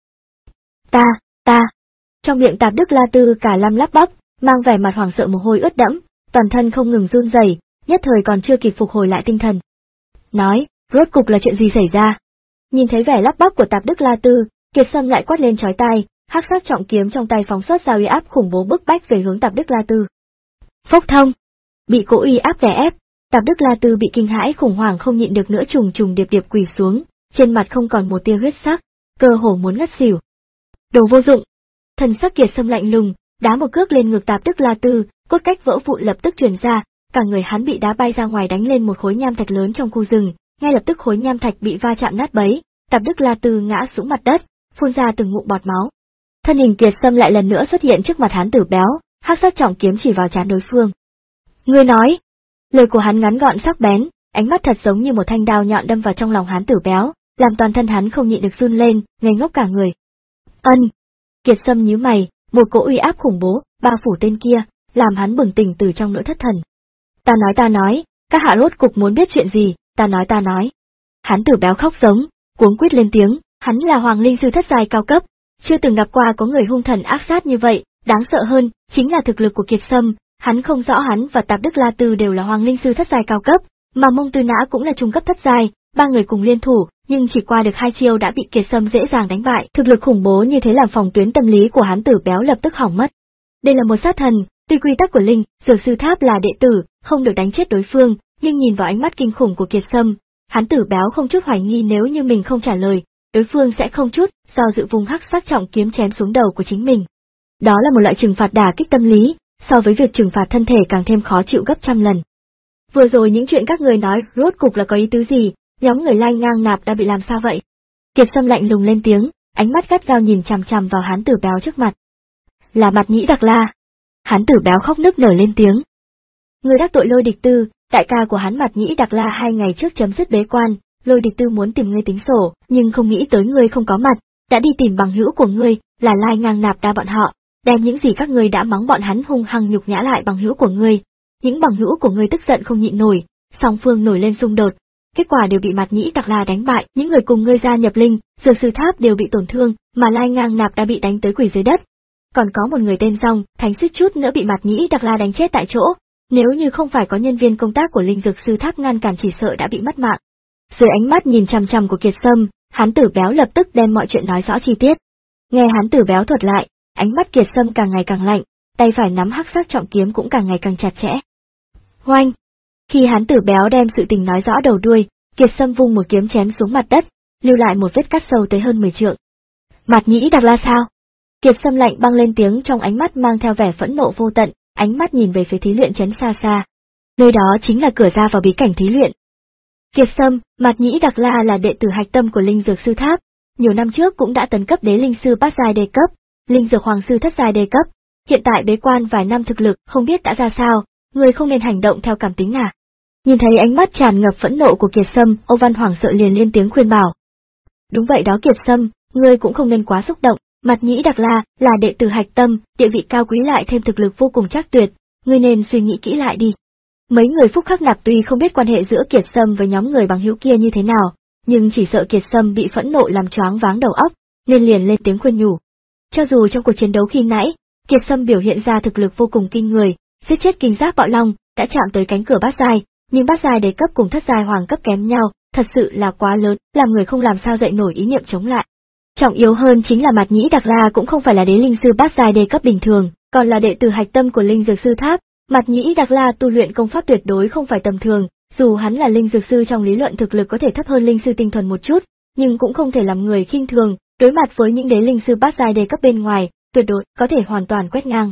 Ta, ta. Trong miệng Tạp Đức La Tư cả lăm lắp bắp, mang vẻ mặt hoảng sợ mồ hôi ướt đẫm, toàn thân không ngừng run rẩy, nhất thời còn chưa kịp phục hồi lại tinh thần. Nói, rốt cục là chuyện gì xảy ra? Nhìn thấy vẻ lắp bắp của Tạp Đức La Tư, Kiệt Sâm lại quát lên chói tai, hắc sát trọng kiếm trong tay phóng xuất ra uy áp khủng bố bức bách về hướng Tạp Đức La Tư. Phốc thông, bị cỗ uy áp đè ép, Tạp Đức La Tư bị kinh hãi khủng hoảng không nhịn được nữa trùng trùng điệp điệp quỳ xuống, trên mặt không còn một tia huyết sắc, cơ hồ muốn ngất xỉu. Đồ vô dụng. Thần sắc Kiệt Sâm lạnh lùng, đá một cước lên ngực Tạp Đức La Tư, cốt cách vỡ vụn lập tức truyền ra, cả người hắn bị đá bay ra ngoài đánh lên một khối nham thạch lớn trong khu rừng, ngay lập tức khối nham thạch bị va chạm nát bấy, Tạp Đức La Tư ngã xuống mặt đất, phun ra từng ngụm bọt máu. Thân hình Kiệt Sâm lại lần nữa xuất hiện trước mặt hắn tử béo, hắc sát trọng kiếm chỉ vào trán đối phương. Ngươi nói? Lời của hắn ngắn gọn sắc bén, ánh mắt thật giống như một thanh đao nhọn đâm vào trong lòng hắn tử béo, làm toàn thân hắn không nhịn được run lên, ngây ngốc cả người. Ân. Kiệt Sâm nhíu mày, một cỗ uy áp khủng bố bao phủ tên kia, làm hắn bừng tỉnh từ trong nỗi thất thần. Ta nói ta nói, các hạ rốt cục muốn biết chuyện gì, ta nói ta nói. Hắn tử béo khóc giống, cuống quýt lên tiếng, hắn là Hoàng Linh Sư thất giai cao cấp, chưa từng gặp qua có người hung thần ác sát như vậy, đáng sợ hơn chính là thực lực của Kiệt Sâm. Hắn không rõ hắn và Tạp Đức La Tư đều là Hoàng Linh Sư thất giai cao cấp, mà Mông Tư Nã cũng là trung cấp thất giai, ba người cùng liên thủ, nhưng chỉ qua được hai chiêu đã bị Kiệt Sâm dễ dàng đánh bại. Thực lực khủng bố như thế làm phòng tuyến tâm lý của hắn tử béo lập tức hỏng mất. Đây là một sát thần, tuy quy tắc của Linh Dược Sư Tháp là đệ tử, không được đánh chết đối phương, nhưng nhìn vào ánh mắt kinh khủng của Kiệt Sâm, hắn tử béo không chút hoài nghi nếu như mình không trả lời, đối phương sẽ không chút do dự vùng hắc sát trọng kiếm chém xuống đầu của chính mình. Đó là một loại trừng phạt đả kích tâm lý, so với việc trừng phạt thân thể càng thêm khó chịu gấp trăm lần. Vừa rồi những chuyện các người nói rốt cục là có ý tứ gì, nhóm người Lai Ngang Nạp đã bị làm sao vậy? Kiệt Sâm lạnh lùng lên tiếng, ánh mắt gắt gao nhìn chằm chằm vào hắn tử béo trước mặt. Là Mạt Nhĩ Đặc La. Hắn tử béo khóc nức nở lên tiếng. Người đắc tội Lôi Địch Tư, đại ca của hắn Mạt Nhĩ Đặc La hai ngày trước chấm dứt bế quan, Lôi Địch Tư muốn tìm ngươi tính sổ, nhưng không nghĩ tới ngươi không có mặt, đã đi tìm bằng hữu của ngươi, là Lai Ngang Nạp Đa bọn họ, đem những gì các ngươi đã mắng bọn hắn hung hăng nhục nhã lại bằng hữu của ngươi. Những bằng hữu của ngươi tức giận không nhịn nổi, song phương nổi lên xung đột, kết quả đều bị Mạt Nhĩ Đặc La đánh bại, những người cùng ngươi gia nhập Linh Dược Sư Tháp đều bị tổn thương, mà Lai Ngang Nạp đã bị đánh tới quỳ dưới đất. Còn có một người tên Dòng, Thánh suýt chút nữa bị Mạt Nhĩ Đặc La đánh chết tại chỗ, nếu như không phải có nhân viên công tác của Linh Dược Sư Tháp ngăn cản chỉ sợ đã bị mất mạng. Dưới ánh mắt nhìn chằm chằm của Kiệt Sâm, hắn tử béo lập tức đem mọi chuyện nói rõ chi tiết. Nghe hắn tử béo thuật lại, ánh mắt Kiệt Sâm càng ngày càng lạnh, tay phải nắm hắc sắc trọng kiếm cũng càng ngày càng chặt chẽ. Hoanh! Khi hắn tử béo đem sự tình nói rõ đầu đuôi, Kiệt Sâm vung một kiếm chém xuống mặt đất, lưu lại một vết cắt sâu tới hơn mười trượng. Mạt Nhĩ Đặc La sao? Kiệt Sâm lạnh băng lên tiếng trong ánh mắt mang theo vẻ phẫn nộ vô tận, ánh mắt nhìn về phía thí luyện trấn xa xa. Nơi đó chính là cửa ra vào bí cảnh thí luyện. Kiệt Sâm, Mạt Nhĩ Đặc La là đệ tử hạch tâm của Linh Dược Sư Tháp, nhiều năm trước cũng đã tấn cấp đế linh sư bát giai đề cấp, Linh Dược Hoàng sư thất giai đề cấp, hiện tại bế quan vài năm thực lực không biết đã ra sao, người không nên hành động theo cảm tính à. Nhìn thấy ánh mắt tràn ngập phẫn nộ của Kiệt Sâm, Âu Văn hoảng sợ liền lên tiếng khuyên bảo. Đúng vậy đó Kiệt Sâm, ngươi cũng không nên quá xúc động, Mạt Nhĩ Đặc La là đệ tử hạch tâm, địa vị cao quý lại thêm thực lực vô cùng chắc tuyệt, ngươi nên suy nghĩ kỹ lại đi. Mấy người Phúc Khắc Nạp tuy không biết quan hệ giữa Kiệt Sâm với nhóm người bằng hữu kia như thế nào, nhưng chỉ sợ Kiệt Sâm bị phẫn nộ làm choáng váng đầu óc, nên liền lên tiếng khuyên nhủ. Cho dù trong cuộc chiến đấu khi nãy, Kiệt Sâm biểu hiện ra thực lực vô cùng kinh người, giết chết Kinh Giáp Bạo Long, đã chạm tới cánh cửa bát giai, nhưng bát giai đế cấp cùng thất giai hoàng cấp kém nhau, thật sự là quá lớn, làm người không làm sao dậy nổi ý niệm chống lại. Trọng yếu hơn chính là Mạt Nhĩ Đặc La cũng không phải là đế linh sư bát giai đế cấp bình thường, còn là đệ tử hạch tâm của Linh Dược Sư Tháp. Mạt Nhĩ Đặc La tu luyện công pháp tuyệt đối không phải tầm thường, dù hắn là linh dược sư trong lý luận thực lực có thể thấp hơn linh sư tinh thuần một chút, nhưng cũng không thể làm người khinh thường, đối mặt với những đế linh sư bát giai đề cấp bên ngoài, tuyệt đối có thể hoàn toàn quét ngang.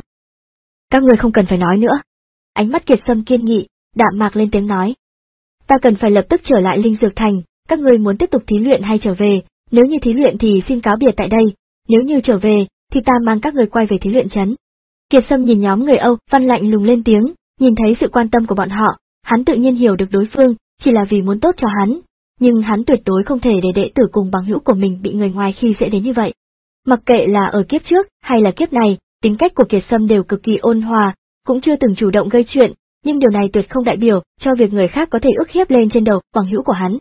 Các người không cần phải nói nữa. Ánh mắt Kiệt Sâm kiên nghị, đạm mạc lên tiếng nói. Ta cần phải lập tức trở lại Linh Dược Thành, các ngươi muốn tiếp tục thí luyện hay trở về, nếu như thí luyện thì xin cáo biệt tại đây, nếu như trở về, thì ta mang các người quay về thí luyện trấn. Kiệt Sâm nhìn nhóm người Âu Văn lạnh lùng lên tiếng, nhìn thấy sự quan tâm của bọn họ, hắn tự nhiên hiểu được đối phương, chỉ là vì muốn tốt cho hắn, nhưng hắn tuyệt đối không thể để đệ tử cùng bằng hữu của mình bị người ngoài khi dễ đến như vậy. Mặc kệ là ở kiếp trước hay là kiếp này, tính cách của Kiệt Sâm đều cực kỳ ôn hòa, cũng chưa từng chủ động gây chuyện, nhưng điều này tuyệt không đại biểu cho việc người khác có thể ức hiếp lên trên đầu bằng hữu của hắn.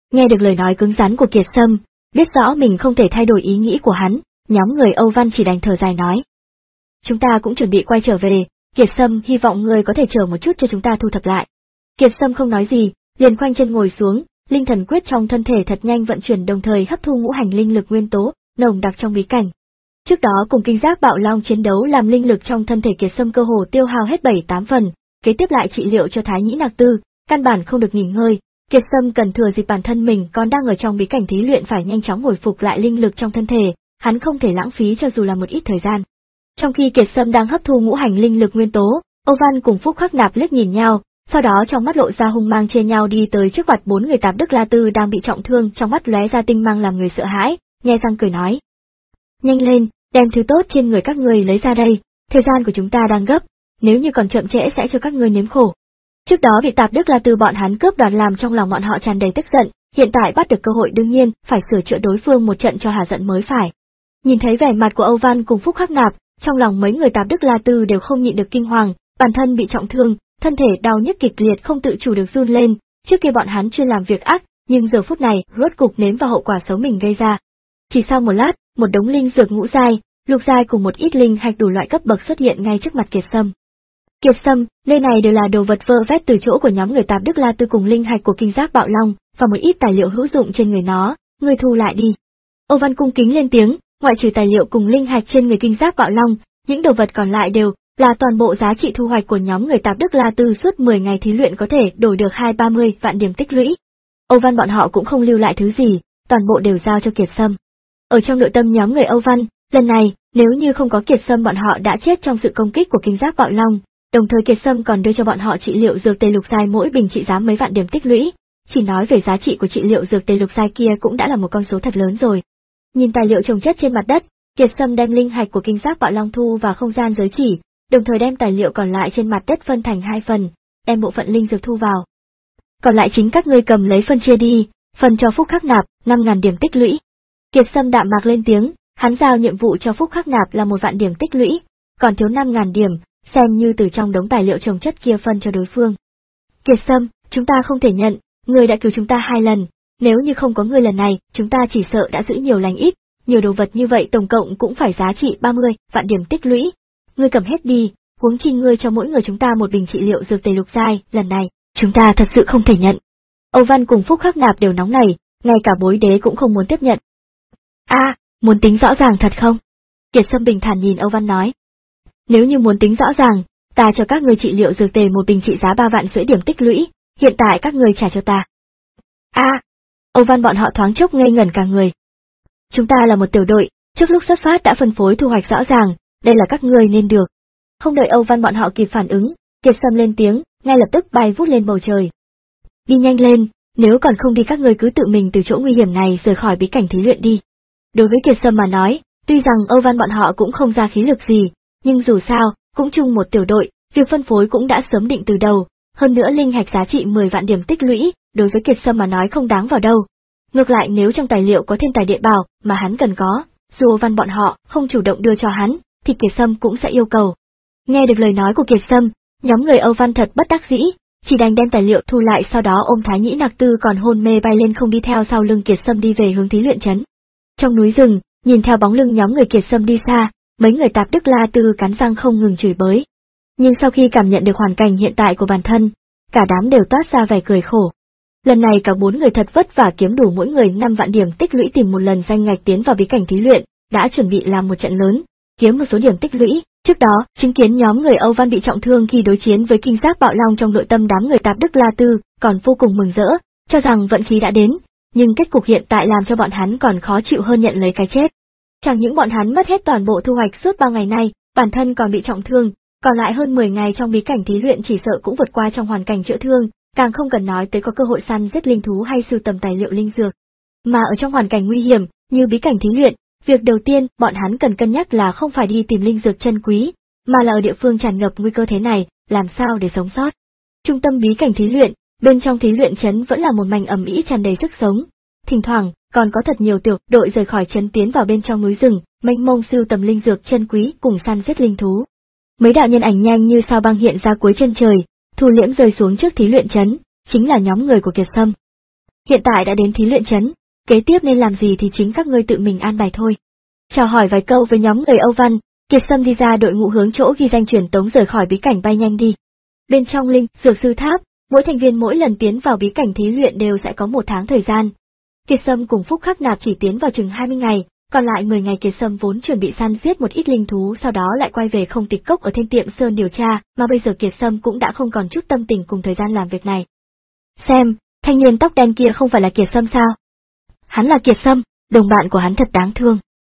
Nghe được lời nói cứng rắn của Kiệt Sâm, biết rõ mình không thể thay đổi ý nghĩ của hắn, nhóm người Âu Văn chỉ đành thở dài nói. Chúng ta cũng chuẩn bị quay trở về, Kiệt Sâm hy vọng người có thể chờ một chút cho chúng ta thu thập lại. Kiệt Sâm không nói gì, liền khoanh chân ngồi xuống, linh thần quyết trong thân thể thật nhanh vận chuyển đồng thời hấp thu ngũ hành linh lực nguyên tố, nồng đặc trong bí cảnh. Trước đó cùng kinh giác bạo long chiến đấu làm linh lực trong thân thể Kiệt Sâm cơ hồ tiêu hao hết bảy tám phần, kế tiếp lại trị liệu cho Thái Nhĩ Nặc Tư, căn bản không được nghỉ ngơi. Kiệt Sâm cần thừa dịp bản thân mình còn đang ở trong bí cảnh thí luyện phải nhanh chóng hồi phục lại linh lực trong thân thể, hắn không thể lãng phí cho dù là một ít thời gian. Trong khi Kiệt Sâm đang hấp thu ngũ hành linh lực nguyên tố, Âu Văn cùng Phúc Khắc Nạp liếc nhìn nhau, sau đó trong mắt lộ ra hung mang chia nhau đi tới trước mặt bốn người Tạp Đức La Tư đang bị trọng thương, trong mắt lóe ra tinh mang làm người sợ hãi, nhe răng cười nói: "Nhanh lên, đem thứ tốt trên người các người lấy ra đây, thời gian của chúng ta đang gấp, nếu như còn chậm trễ sẽ cho các ngươi nếm khổ." Trước đó bị Tạp Đức La Tư bọn hắn cướp đoạt làm trong lòng bọn họ tràn đầy tức giận, hiện tại bắt được cơ hội đương nhiên phải sửa chữa đối phương một trận cho hả giận mới phải. Nhìn thấy vẻ mặt của Âu Văn cùng Phúc Khắc Nạp, trong lòng mấy người Tạp Đức La Tư đều không nhịn được kinh hoàng, bản thân bị trọng thương, thân thể đau nhức kịch liệt không tự chủ được run lên, trước kia bọn hắn chuyên làm việc ác, nhưng giờ phút này rốt cục nếm vào hậu quả xấu mình gây ra. Chỉ sau một lát, một đống linh dược ngũ giai, lục giai cùng một ít linh hạch đủ loại cấp bậc xuất hiện ngay trước mặt Kiệt Sâm. Kiệt Sâm, nơi này đều là đồ vật vơ vét từ chỗ của nhóm người Tạp Đức La Tư cùng linh hạch của kinh giác bạo long, và một ít tài liệu hữu dụng trên người nó, ngươi thu lại đi. Âu Văn cung kính lên tiếng, ngoại trừ tài liệu cùng linh hạch trên người kinh giác bạo long, những đồ vật còn lại đều là toàn bộ giá trị thu hoạch của nhóm người Tạp Đức La Tư suốt mười ngày thí luyện có thể đổi được hai ba mươi vạn điểm tích lũy. Âu Văn bọn họ cũng không lưu lại thứ gì, toàn bộ đều giao cho Kiệt Sâm. Ở trong nội tâm nhóm người Âu Văn, lần này, nếu như không có Kiệt Sâm bọn họ đã chết trong sự công kích của kinh giác bạo long, đồng thời Kiệt Sâm còn đưa cho bọn họ trị liệu dược tề lục giai mỗi bình trị giá mấy vạn điểm tích lũy, chỉ nói về giá trị của trị liệu dược tề lục giai kia cũng đã là một con số thật lớn rồi. Nhìn tài liệu chồng chất trên mặt đất, Kiệt Sâm đem linh hạch của kinh giác bạo long thu vào không gian giới chỉ, đồng thời đem tài liệu còn lại trên mặt đất phân thành hai phần, đem bộ phận linh dược thu vào. Còn lại chính các ngươi cầm lấy phân chia đi, phần cho Phúc Khắc Nạp, năm ngàn điểm tích lũy. Kiệt Sâm đạm mạc lên tiếng, hắn giao nhiệm vụ cho Phúc Khắc Nạp là một vạn điểm tích lũy, còn thiếu năm ngàn điểm, xem như từ trong đống tài liệu chồng chất kia phân cho đối phương. Kiệt Sâm, chúng ta không thể nhận, ngươi đã cứu chúng ta hai lần, nếu như không có ngươi lần này, chúng ta chỉ sợ đã giữ nhiều lành ít, nhiều đồ vật như vậy tổng cộng cũng phải giá trị ba mươi vạn điểm tích lũy. Ngươi cầm hết đi, huống chi ngươi cho mỗi người chúng ta một bình trị liệu dược tề lục giai, lần này, chúng ta thật sự không thể nhận. Âu Văn cùng Phúc Khắc Nạp đều nóng nảy, ngay cả bối đế cũng không muốn tiếp nhận. A, à, muốn tính rõ ràng thật không? Kiệt Sâm bình thản nhìn Âu Văn nói. Nếu như muốn tính rõ ràng, ta cho các ngươi trị liệu dược tề một bình trị giá ba vạn rưỡi điểm tích lũy, hiện tại các ngươi trả cho ta. A, à, Âu Văn bọn họ thoáng chốc ngây ngẩn cả người. Chúng ta là một tiểu đội, trước lúc xuất phát đã phân phối thu hoạch rõ ràng, đây là các ngươi nên được. Không đợi Âu Văn bọn họ kịp phản ứng, Kiệt Sâm lên tiếng, ngay lập tức bay vút lên bầu trời. Đi nhanh lên, nếu còn không đi các ngươi cứ tự mình từ chỗ nguy hiểm này rời khỏi bí cảnh thí luyện đi. Đối với Kiệt Sâm mà nói, tuy rằng Âu Văn bọn họ cũng không ra khí lực gì, nhưng dù sao, cũng chung một tiểu đội, việc phân phối cũng đã sớm định từ đầu, hơn nữa linh hạch giá trị mười vạn điểm tích lũy, đối với Kiệt Sâm mà nói không đáng vào đâu. Ngược lại nếu trong tài liệu có thiên tài địa bảo mà hắn cần có, dù Âu Văn bọn họ không chủ động đưa cho hắn, thì Kiệt Sâm cũng sẽ yêu cầu. Nghe được lời nói của Kiệt Sâm, nhóm người Âu Văn thật bất đắc dĩ, chỉ đành đem tài liệu thu lại, sau đó ôm Thái Nhĩ Nặc Tư còn hôn mê bay lên không đi theo sau lưng Kiệt Sâm đi về hướng thí luyện trấn. Trong núi rừng, nhìn theo bóng lưng nhóm người Kiệt Sâm đi xa, mấy người Tạp Đức La Tư cắn răng không ngừng chửi bới. Nhưng sau khi cảm nhận được hoàn cảnh hiện tại của bản thân, cả đám đều toát ra vẻ cười khổ. Lần này cả bốn người thật vất vả kiếm đủ mỗi người năm vạn điểm tích lũy tìm một lần danh ngạch tiến vào bí cảnh thí luyện, đã chuẩn bị làm một trận lớn, kiếm một số điểm tích lũy. Trước đó, chứng kiến nhóm người Âu Văn bị trọng thương khi đối chiến với kinh giác bạo long, trong nội tâm đám người Tạp Đức La Tư còn vô cùng mừng rỡ, cho rằng vận khí đã đến, nhưng kết cục hiện tại làm cho bọn hắn còn khó chịu hơn nhận lấy cái chết. Chẳng những bọn hắn mất hết toàn bộ thu hoạch suốt ba ngày nay, bản thân còn bị trọng thương, còn lại hơn mười ngày trong bí cảnh thí luyện chỉ sợ cũng vượt qua trong hoàn cảnh chữa thương, càng không cần nói tới có cơ hội săn giết linh thú hay sưu tầm tài liệu linh dược. Mà ở trong hoàn cảnh nguy hiểm, như bí cảnh thí luyện, việc đầu tiên bọn hắn cần cân nhắc là không phải đi tìm linh dược chân quý, mà là ở địa phương tràn ngập nguy cơ thế này, làm sao để sống sót. Trung tâm bí cảnh thí luyện, bên trong thí luyện trấn vẫn là một mảnh ầm ĩ tràn đầy sức sống. Thỉnh thoảng, còn có thật nhiều tiểu đội rời khỏi trấn tiến vào bên trong núi rừng, mênh mông sưu tầm linh dược chân quý cùng săn giết linh thú. Mấy đạo nhân ảnh nhanh như sao băng hiện ra cuối chân trời, thu liễm rơi xuống trước thí luyện trấn, chính là nhóm người của Kiệt Sâm. hiện tại đã đến thí luyện trấn, kế tiếp nên làm gì thì chính các ngươi tự mình an bài thôi. Chào hỏi vài câu với nhóm người Âu Văn, Kiệt Sâm đi ra đội ngũ hướng chỗ ghi danh truyền tống rời khỏi bí cảnh bay nhanh đi. Bên trong linh dược sư tháp, mỗi thành viên mỗi lần tiến vào bí cảnh thí luyện đều sẽ có một tháng thời gian. Kiệt Sâm cùng Phúc Khắc Nạp chỉ tiến vào chừng hai mươi ngày, còn lại mười ngày Kiệt Sâm vốn chuẩn bị săn giết một ít linh thú, sau đó lại quay về không tịch cốc ở Thiên Tiệm Sơn điều tra, mà bây giờ Kiệt Sâm cũng đã không còn chút tâm tình cùng thời gian làm việc này. Xem, thanh niên tóc đen kia không phải là Kiệt Sâm sao? Hắn là Kiệt Sâm, đồng bạn của hắn thật đáng thương.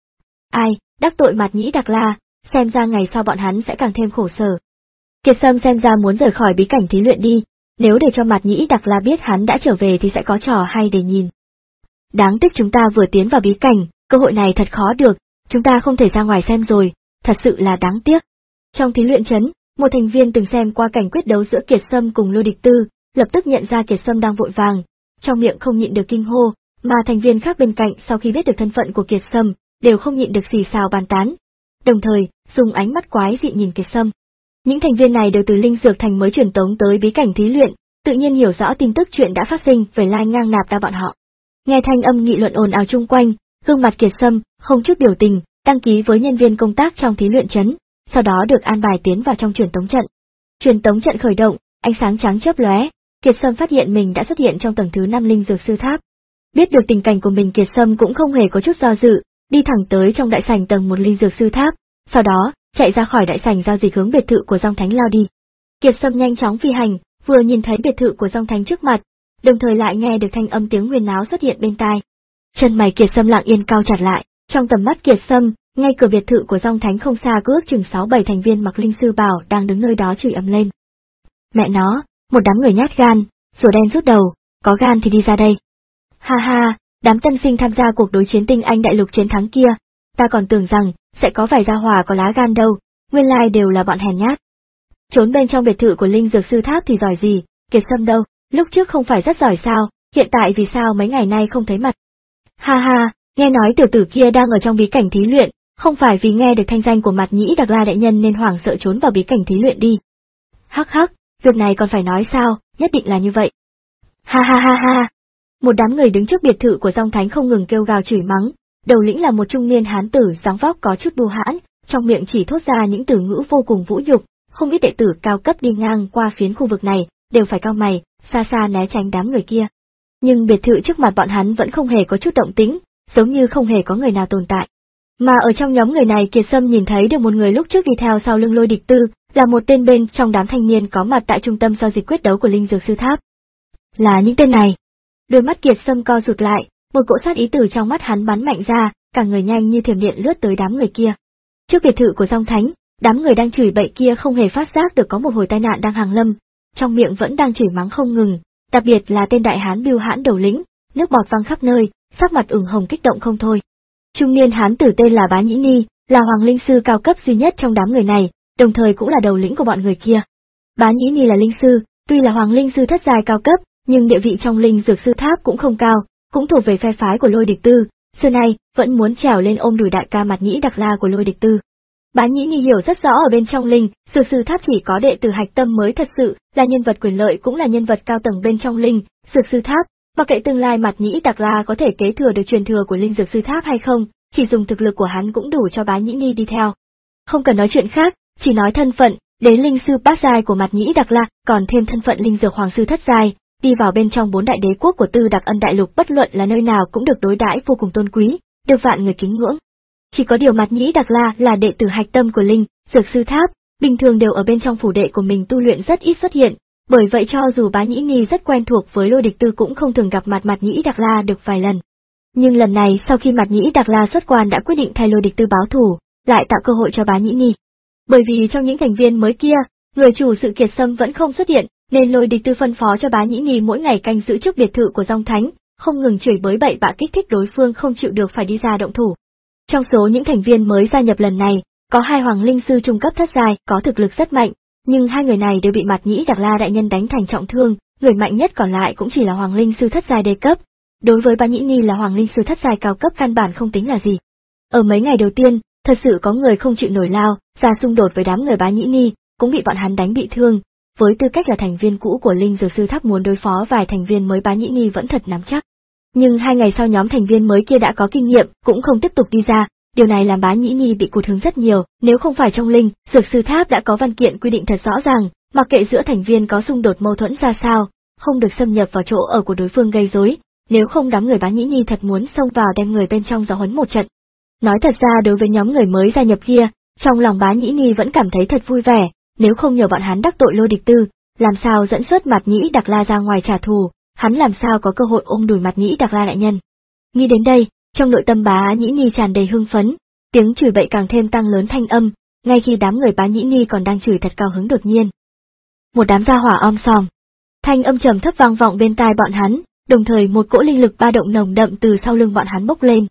Ai, đắc tội Mạt Nhĩ Đặc La, xem ra ngày sau bọn hắn sẽ càng thêm khổ sở. Kiệt Sâm xem ra muốn rời khỏi bí cảnh thí luyện đi, nếu để cho Mạt Nhĩ Đặc La biết hắn đã trở về thì sẽ có trò hay để nhìn. Đáng tiếc chúng ta vừa tiến vào bí cảnh, cơ hội này thật khó được, chúng ta không thể ra ngoài xem rồi, thật sự là đáng tiếc. Trong thí luyện trấn, một thành viên từng xem qua cảnh quyết đấu giữa Kiệt Sâm cùng Lôi Địch Tư, lập tức nhận ra Kiệt Sâm đang vội vàng, trong miệng không nhịn được kinh hô, mà thành viên khác bên cạnh sau khi biết được thân phận của Kiệt Sâm, đều không nhịn được xì xào bàn tán, đồng thời dùng ánh mắt quái dị nhìn Kiệt Sâm. Những thành viên này đều từ Linh Dược Thành mới truyền tống tới bí cảnh thí luyện, tự nhiên hiểu rõ tin tức chuyện đã phát sinh về Lai Ngang Nạp ra bọn họ. Nghe thanh âm nghị luận ồn ào chung quanh, gương mặt Kiệt Sâm không chút biểu tình, đăng ký với nhân viên công tác trong thí luyện trấn, sau đó được an bài tiến vào trong truyền tống trận. Truyền tống trận khởi động, ánh sáng trắng chớp lóe, Kiệt Sâm phát hiện mình đã xuất hiện trong tầng thứ năm Linh Dược Sư Tháp. Biết được tình cảnh của mình, Kiệt Sâm cũng không hề có chút do dự, đi thẳng tới trong đại sảnh tầng một Linh Dược Sư Tháp, sau đó chạy ra khỏi đại sảnh giao dịch hướng biệt thự của Dòng Thánh lao đi. Kiệt Sâm nhanh chóng phi hành, vừa nhìn thấy biệt thự của Dòng Thánh trước mặt, đồng thời lại nghe được thanh âm tiếng huyền náo xuất hiện bên tai. Chân mày Kiệt Sâm lặng yên cau chặt lại, trong tầm mắt Kiệt Sâm, ngay cửa biệt thự của Dòng Thánh không xa có ước chừng sáu bảy thành viên mặc linh sư bào đang đứng nơi đó chửi ầm lên. Mẹ nó, một đám người nhát gan, sổ đen rút đầu, có gan thì đi ra đây. Ha ha, đám tân sinh tham gia cuộc đối chiến tinh anh đại lục chiến thắng kia, ta còn tưởng rằng sẽ có vài gia hỏa có lá gan đâu, nguyên lai đều là bọn hèn nhát. Trốn bên trong biệt thự của Linh Dược Sư Tháp thì giỏi gì, Kiệt Sâm đâu, lúc trước không phải rất giỏi sao, hiện tại vì sao mấy ngày nay không thấy mặt. Ha ha, nghe nói tiểu tử kia đang ở trong bí cảnh thí luyện, không phải vì nghe được thanh danh của Mạt Nhĩ Đặc La đại nhân nên hoảng sợ trốn vào bí cảnh thí luyện đi. Hắc hắc, việc này còn phải nói sao, nhất định là như vậy. Ha ha ha ha. Một đám người đứng trước biệt thự của Dòng Thánh không ngừng kêu gào chửi mắng, đầu lĩnh là một trung niên hán tử dáng vóc có chút bưu hãn, trong miệng chỉ thốt ra những từ ngữ vô cùng vũ nhục, không ít đệ tử cao cấp đi ngang qua phiến khu vực này, đều phải cau mày, xa xa né tránh đám người kia. Nhưng biệt thự trước mặt bọn hắn vẫn không hề có chút động tĩnh, giống như không hề có người nào tồn tại. Mà ở trong nhóm người này Kiệt Sâm nhìn thấy được một người lúc trước đi theo sau lưng Lôi Địch Tư, là một tên bên trong đám thanh niên có mặt tại trung tâm giao dịch quyết đấu của Linh Dược Sư Tháp. Là những tên này. Đôi mắt Kiệt Sâm co rụt lại, một cỗ sát ý từ trong mắt hắn bắn mạnh ra, cả người nhanh như thiểm điện lướt tới đám người kia. Trước biệt thự của Dòng Thánh, đám người đang chửi bậy kia không hề phát giác được có một hồi tai nạn đang hàng lâm, trong miệng vẫn đang chửi mắng không ngừng, đặc biệt là tên đại hán bưu hãn đầu lĩnh, nước bọt văng khắp nơi, sắc mặt ửng hồng kích động không thôi. Trung niên hán tử tên là Bá Nhĩ Ni, là hoàng linh sư cao cấp duy nhất trong đám người này, đồng thời cũng là đầu lĩnh của bọn người kia. Bá Nhĩ Ni là linh sư, tuy là hoàng linh sư thất giai cao cấp, nhưng địa vị trong Linh Dược Sư Tháp cũng không cao, cũng thuộc về phe phái của Lôi Địch Tư, xưa nay vẫn muốn trèo lên ôm đùi đại ca Mạt Nhĩ Đặc La của Lôi Địch Tư. Bá Nhĩ Ni hiểu rất rõ ở bên trong Linh Dược Sư Tháp chỉ có đệ tử hạch tâm mới thật sự là nhân vật quyền lợi, cũng là nhân vật cao tầng bên trong Linh Dược Sư Tháp, mặc kệ tương lai Mạt Nhĩ Đặc La có thể kế thừa được truyền thừa của Linh Dược Sư Tháp hay không, chỉ dùng thực lực của hắn cũng đủ cho Bá Nhĩ Ni đi theo. Không cần nói chuyện khác, chỉ nói thân phận, đến linh sư bát giai của Mạt Nhĩ Đặc La, còn thêm thân phận linh dược hoàng sư thất giai, đi vào bên trong bốn đại đế quốc của Tư Đặc Ân đại lục, bất luận là nơi nào cũng được đối đãi vô cùng tôn quý, được vạn người kính ngưỡng. Chỉ có điều Mạt Nhĩ Đặc La là đệ tử hạch tâm của Linh Dược Sư Tháp, bình thường đều ở bên trong phủ đệ của mình tu luyện, rất ít xuất hiện, bởi vậy cho dù Bá Nhĩ Ni rất quen thuộc với Lôi Địch Tư cũng không thường gặp mặt Mạt Nhĩ Đặc La được vài lần. Nhưng lần này sau khi Mạt Nhĩ Đặc La xuất quan đã quyết định thay Lôi Địch Tư báo thù, lại tạo cơ hội cho Bá Nhĩ Ni. Bởi vì trong những thành viên mới kia, người chủ sự Kiệt Sâm vẫn không xuất hiện, nên Lôi Địch Tư phân phó cho Bá Nhĩ Ni mỗi ngày canh giữ trước biệt thự của Dòng Thánh, không ngừng chửi bới bậy bạ kích thích đối phương không chịu được phải đi ra động thủ. Trong số những thành viên mới gia nhập lần này, có hai hoàng linh sư trung cấp thất giai có thực lực rất mạnh, nhưng hai người này đều bị Mạt Nhĩ Đặc La đại nhân đánh thành trọng thương, người mạnh nhất còn lại cũng chỉ là hoàng linh sư thất giai đê cấp. Đối với Bá Nhĩ Ni là hoàng linh sư thất giai cao cấp căn bản không tính là gì. Ở mấy ngày đầu tiên, thật sự có người không chịu nổi lao, ra xung đột với đám người Bá Nhĩ Ni, cũng bị bọn hắn đánh bị thương, với tư cách là thành viên cũ của Linh Dược Sư Tháp muốn đối phó vài thành viên mới Bá Nhĩ Ni vẫn thật nắm chắc. Nhưng hai ngày sau nhóm thành viên mới kia đã có kinh nghiệm, cũng không tiếp tục đi ra, điều này làm Bá Nhĩ Ni bị cụt hứng rất nhiều, nếu không phải trong Linh Dược Sư Tháp đã có văn kiện quy định thật rõ ràng, mặc kệ giữa thành viên có xung đột mâu thuẫn ra sao, không được xâm nhập vào chỗ ở của đối phương gây rối, nếu không đám người Bá Nhĩ Ni thật muốn xông vào đem người bên trong giáo huấn một trận. Nói thật ra đối với nhóm người mới gia nhập kia, trong lòng Bá Nhĩ Ni vẫn cảm thấy thật vui vẻ, nếu không nhờ bọn hắn đắc tội Lôi Địch Tư, làm sao dẫn xuất Mạt Nhĩ Đặc La ra ngoài trả thù, hắn làm sao có cơ hội ôm đùi Mạt Nhĩ Đặc La đại nhân. Nghĩ đến đây, trong nội tâm Bá Nhĩ Ni tràn đầy hưng phấn, tiếng chửi bậy càng thêm tăng lớn thanh âm, ngay khi đám người Bá Nhĩ Ni còn đang chửi thật cao hứng đột nhiên. Một đám gia hỏa om sòm. Thanh âm trầm thấp vang vọng bên tai bọn hắn, đồng thời một cỗ linh lực ba động nồng đậm từ sau lưng bọn hắn bốc lên.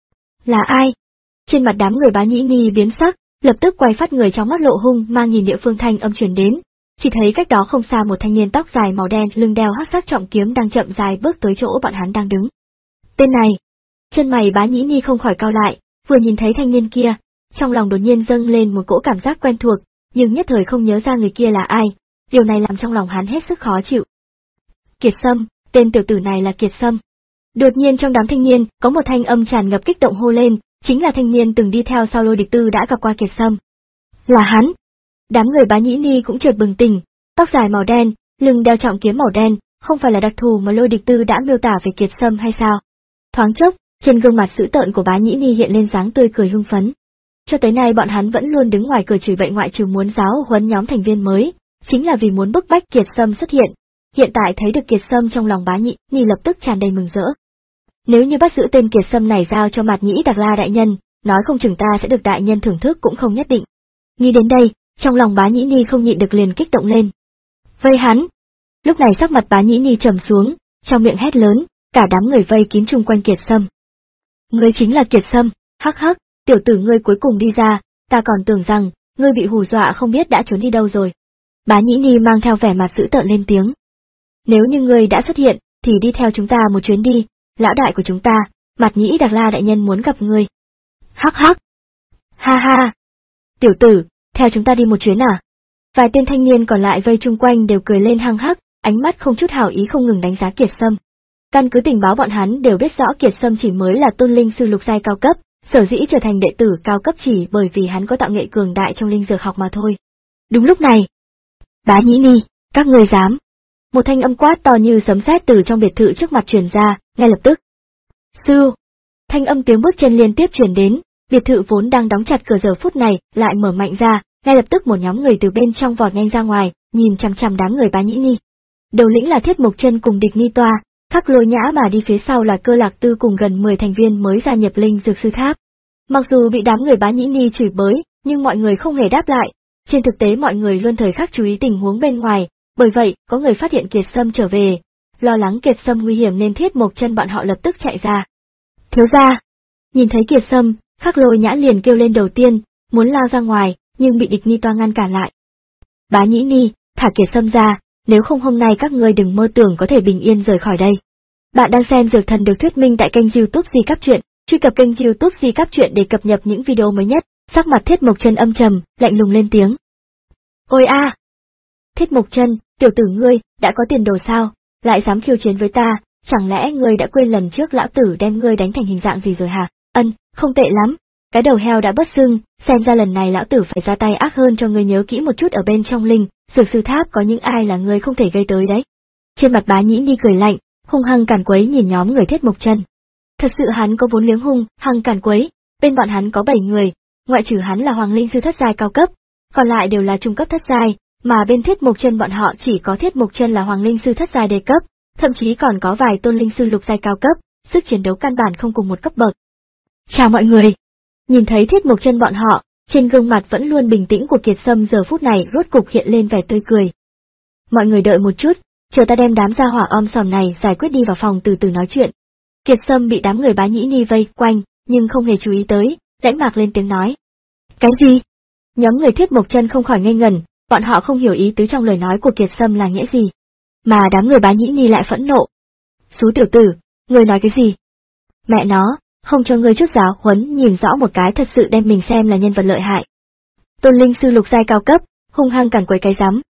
Là ai? Trên mặt đám người Bá Nhĩ Ni biến sắc, lập tức quay phát người trong mắt lộ hung mang nhìn địa phương thanh âm truyền đến, chỉ thấy cách đó không xa một thanh niên tóc dài màu đen lưng đeo hắc sắc trọng kiếm đang chậm dài bước tới chỗ bọn hắn đang đứng. Tên này, chân mày Bá Nhĩ Ni không khỏi cau lại, vừa nhìn thấy thanh niên kia, trong lòng đột nhiên dâng lên một cỗ cảm giác quen thuộc, nhưng nhất thời không nhớ ra người kia là ai, điều này làm trong lòng hắn hết sức khó chịu. Kiệt Sâm, tên tiểu tử này là Kiệt Sâm. Đột nhiên trong đám thanh niên, có một thanh âm tràn ngập kích động hô lên, chính là thanh niên từng đi theo sau Lôi Địch Tư đã gặp qua Kiệt Sâm. Là hắn. Đám người Bá Nhĩ Ni cũng chợt bừng tỉnh, tóc dài màu đen, lưng đeo trọng kiếm màu đen, không phải là đặc thù mà Lôi Địch Tư đã miêu tả về Kiệt Sâm hay sao? Thoáng chốc, trên gương mặt dữ tợn của Bá Nhĩ Ni hiện lên dáng tươi cười hưng phấn. Cho tới nay bọn hắn vẫn luôn đứng ngoài cửa chửi bậy ngoại trừ muốn giáo huấn nhóm thành viên mới, chính là vì muốn bức bách Kiệt Sâm xuất hiện. Hiện tại thấy được Kiệt Sâm trong lòng Bá Nhĩ Ni lập tức tràn đầy mừng rỡ. Nếu như bắt giữ tên Kiệt Sâm này giao cho Mạt Nhĩ Đặc La đại nhân, nói không chừng ta sẽ được đại nhân thưởng thức cũng không nhất định. Nghĩ đến đây, trong lòng Bá Nhĩ Ni không nhịn được liền kích động lên. Vây hắn! Lúc này sắc mặt Bá Nhĩ Ni trầm xuống, trong miệng hét lớn, cả đám người vây kín chung quanh Kiệt Sâm. Ngươi chính là Kiệt Sâm, hắc hắc, tiểu tử ngươi cuối cùng đi ra, ta còn tưởng rằng, ngươi bị hù dọa không biết đã trốn đi đâu rồi. Bá Nhĩ Ni mang theo vẻ mặt dữ tợn lên tiếng. Nếu như ngươi đã xuất hiện, thì đi theo chúng ta một chuyến đi, lão đại của chúng ta, Mạt Nhĩ Đặc La đại nhân muốn gặp ngươi. Hắc hắc! Ha ha! Tiểu tử, theo chúng ta đi một chuyến à? Vài tên thanh niên còn lại vây chung quanh đều cười lên hăng hắc, ánh mắt không chút hảo ý không ngừng đánh giá Kiệt Sâm. Căn cứ tình báo bọn hắn đều biết rõ Kiệt Sâm chỉ mới là tôn linh sư lục giai cao cấp, sở dĩ trở thành đệ tử cao cấp chỉ bởi vì hắn có tạo nghệ cường đại trong linh dược học mà thôi. Đúng lúc này, Bá Nhĩ Ni, các ngươi dám? Một thanh âm quát to như sấm sét từ trong biệt thự trước mặt truyền ra, ngay lập tức. Sư! Thanh âm tiếng bước chân liên tiếp truyền đến, biệt thự vốn đang đóng chặt cửa giờ phút này lại mở mạnh ra, ngay lập tức một nhóm người từ bên trong vọt nhanh ra ngoài, nhìn chằm chằm đám người Bá Nhĩ Ni. Đầu lĩnh là Thiết Mộc Chân cùng Địch Ni Toa, Khắc Lôi Nhã mà đi phía sau là Cơ Lạc Tư cùng gần mười thành viên mới gia nhập Linh Dược Sư Tháp. Mặc dù bị đám người Bá Nhĩ Ni chửi bới, nhưng mọi người không hề đáp lại, trên thực tế mọi người luôn thời khắc chú ý tình huống bên ngoài, bởi vậy, có người phát hiện Kiệt Sâm trở về, lo lắng Kiệt Sâm nguy hiểm nên Thiết Mộc Chân bọn họ lập tức chạy ra. Thiếu gia! Nhìn thấy Kiệt Sâm, Khắc Lôi Nhã liền kêu lên đầu tiên, muốn lao ra ngoài, nhưng bị Địch Ni Toa ngăn cản lại. Bá Nhĩ Ni, thả Kiệt Sâm ra, nếu không hôm nay các ngươi đừng mơ tưởng có thể bình yên rời khỏi đây. Bạn đang xem Dược Thần được thuyết minh tại kênh YouTube Di Cáp Truyện, truy cập kênh YouTube Di Cáp Truyện để cập nhật những video mới nhất. Sắc mặt Thiết Mộc Chân âm trầm, lạnh lùng lên tiếng. Ôi a! Thiết Mộc Chân, tiểu tử ngươi, đã có tiền đồ sao, lại dám khiêu chiến với ta, chẳng lẽ ngươi đã quên lần trước lão tử đem ngươi đánh thành hình dạng gì rồi hả? Ân, không tệ lắm, cái đầu heo đã bớt sưng, xem ra lần này lão tử phải ra tay ác hơn cho ngươi nhớ kỹ một chút ở bên trong Linh Dược Sư Tháp có những ai là ngươi không thể gây tới đấy. Trên mặt Bá Nhĩ Ni cười lạnh, hung hăng càn quấy nhìn nhóm người Thiết Mộc Chân. Thật sự hắn có vốn liếng hung hăng càn quấy, bên bọn hắn có bảy người, ngoại trừ hắn là Hoàng Linh Sư thất giai cao cấp, còn lại đều là trung cấp thất giai, mà bên Thiết Mộc Chân bọn họ chỉ có Thiết Mộc Chân là Hoàng Linh Sư thất giai đề cấp, thậm chí còn có vài tôn linh sư lục giai cao cấp, sức chiến đấu căn bản không cùng một cấp bậc. Chào mọi người! Nhìn thấy Thiết Mộc Chân bọn họ, trên gương mặt vẫn luôn bình tĩnh của Kiệt Sâm giờ phút này rốt cục hiện lên vẻ tươi cười. Mọi người đợi một chút, chờ ta đem đám gia hỏa om sòm này giải quyết đi vào phòng từ từ nói chuyện. Kiệt Sâm bị đám người Bá Nhĩ Ni vây quanh, nhưng không hề chú ý tới, lãnh mạc lên tiếng nói. Cái gì? Nhóm người Thiết Mộc Chân không khỏi ngây ngẩn, bọn họ không hiểu ý tứ trong lời nói của Kiệt Sâm là nghĩa gì. Mà đám người Bá Nhĩ Ni lại phẫn nộ. Xú tiểu tử, ngươi nói cái gì? Mẹ nó, không cho ngươi chút giáo huấn nhìn rõ một cái thật sự đem mình xem là nhân vật lợi hại. Tôn linh sư lục giai cao cấp, hung hăng càn quấy cái rắm.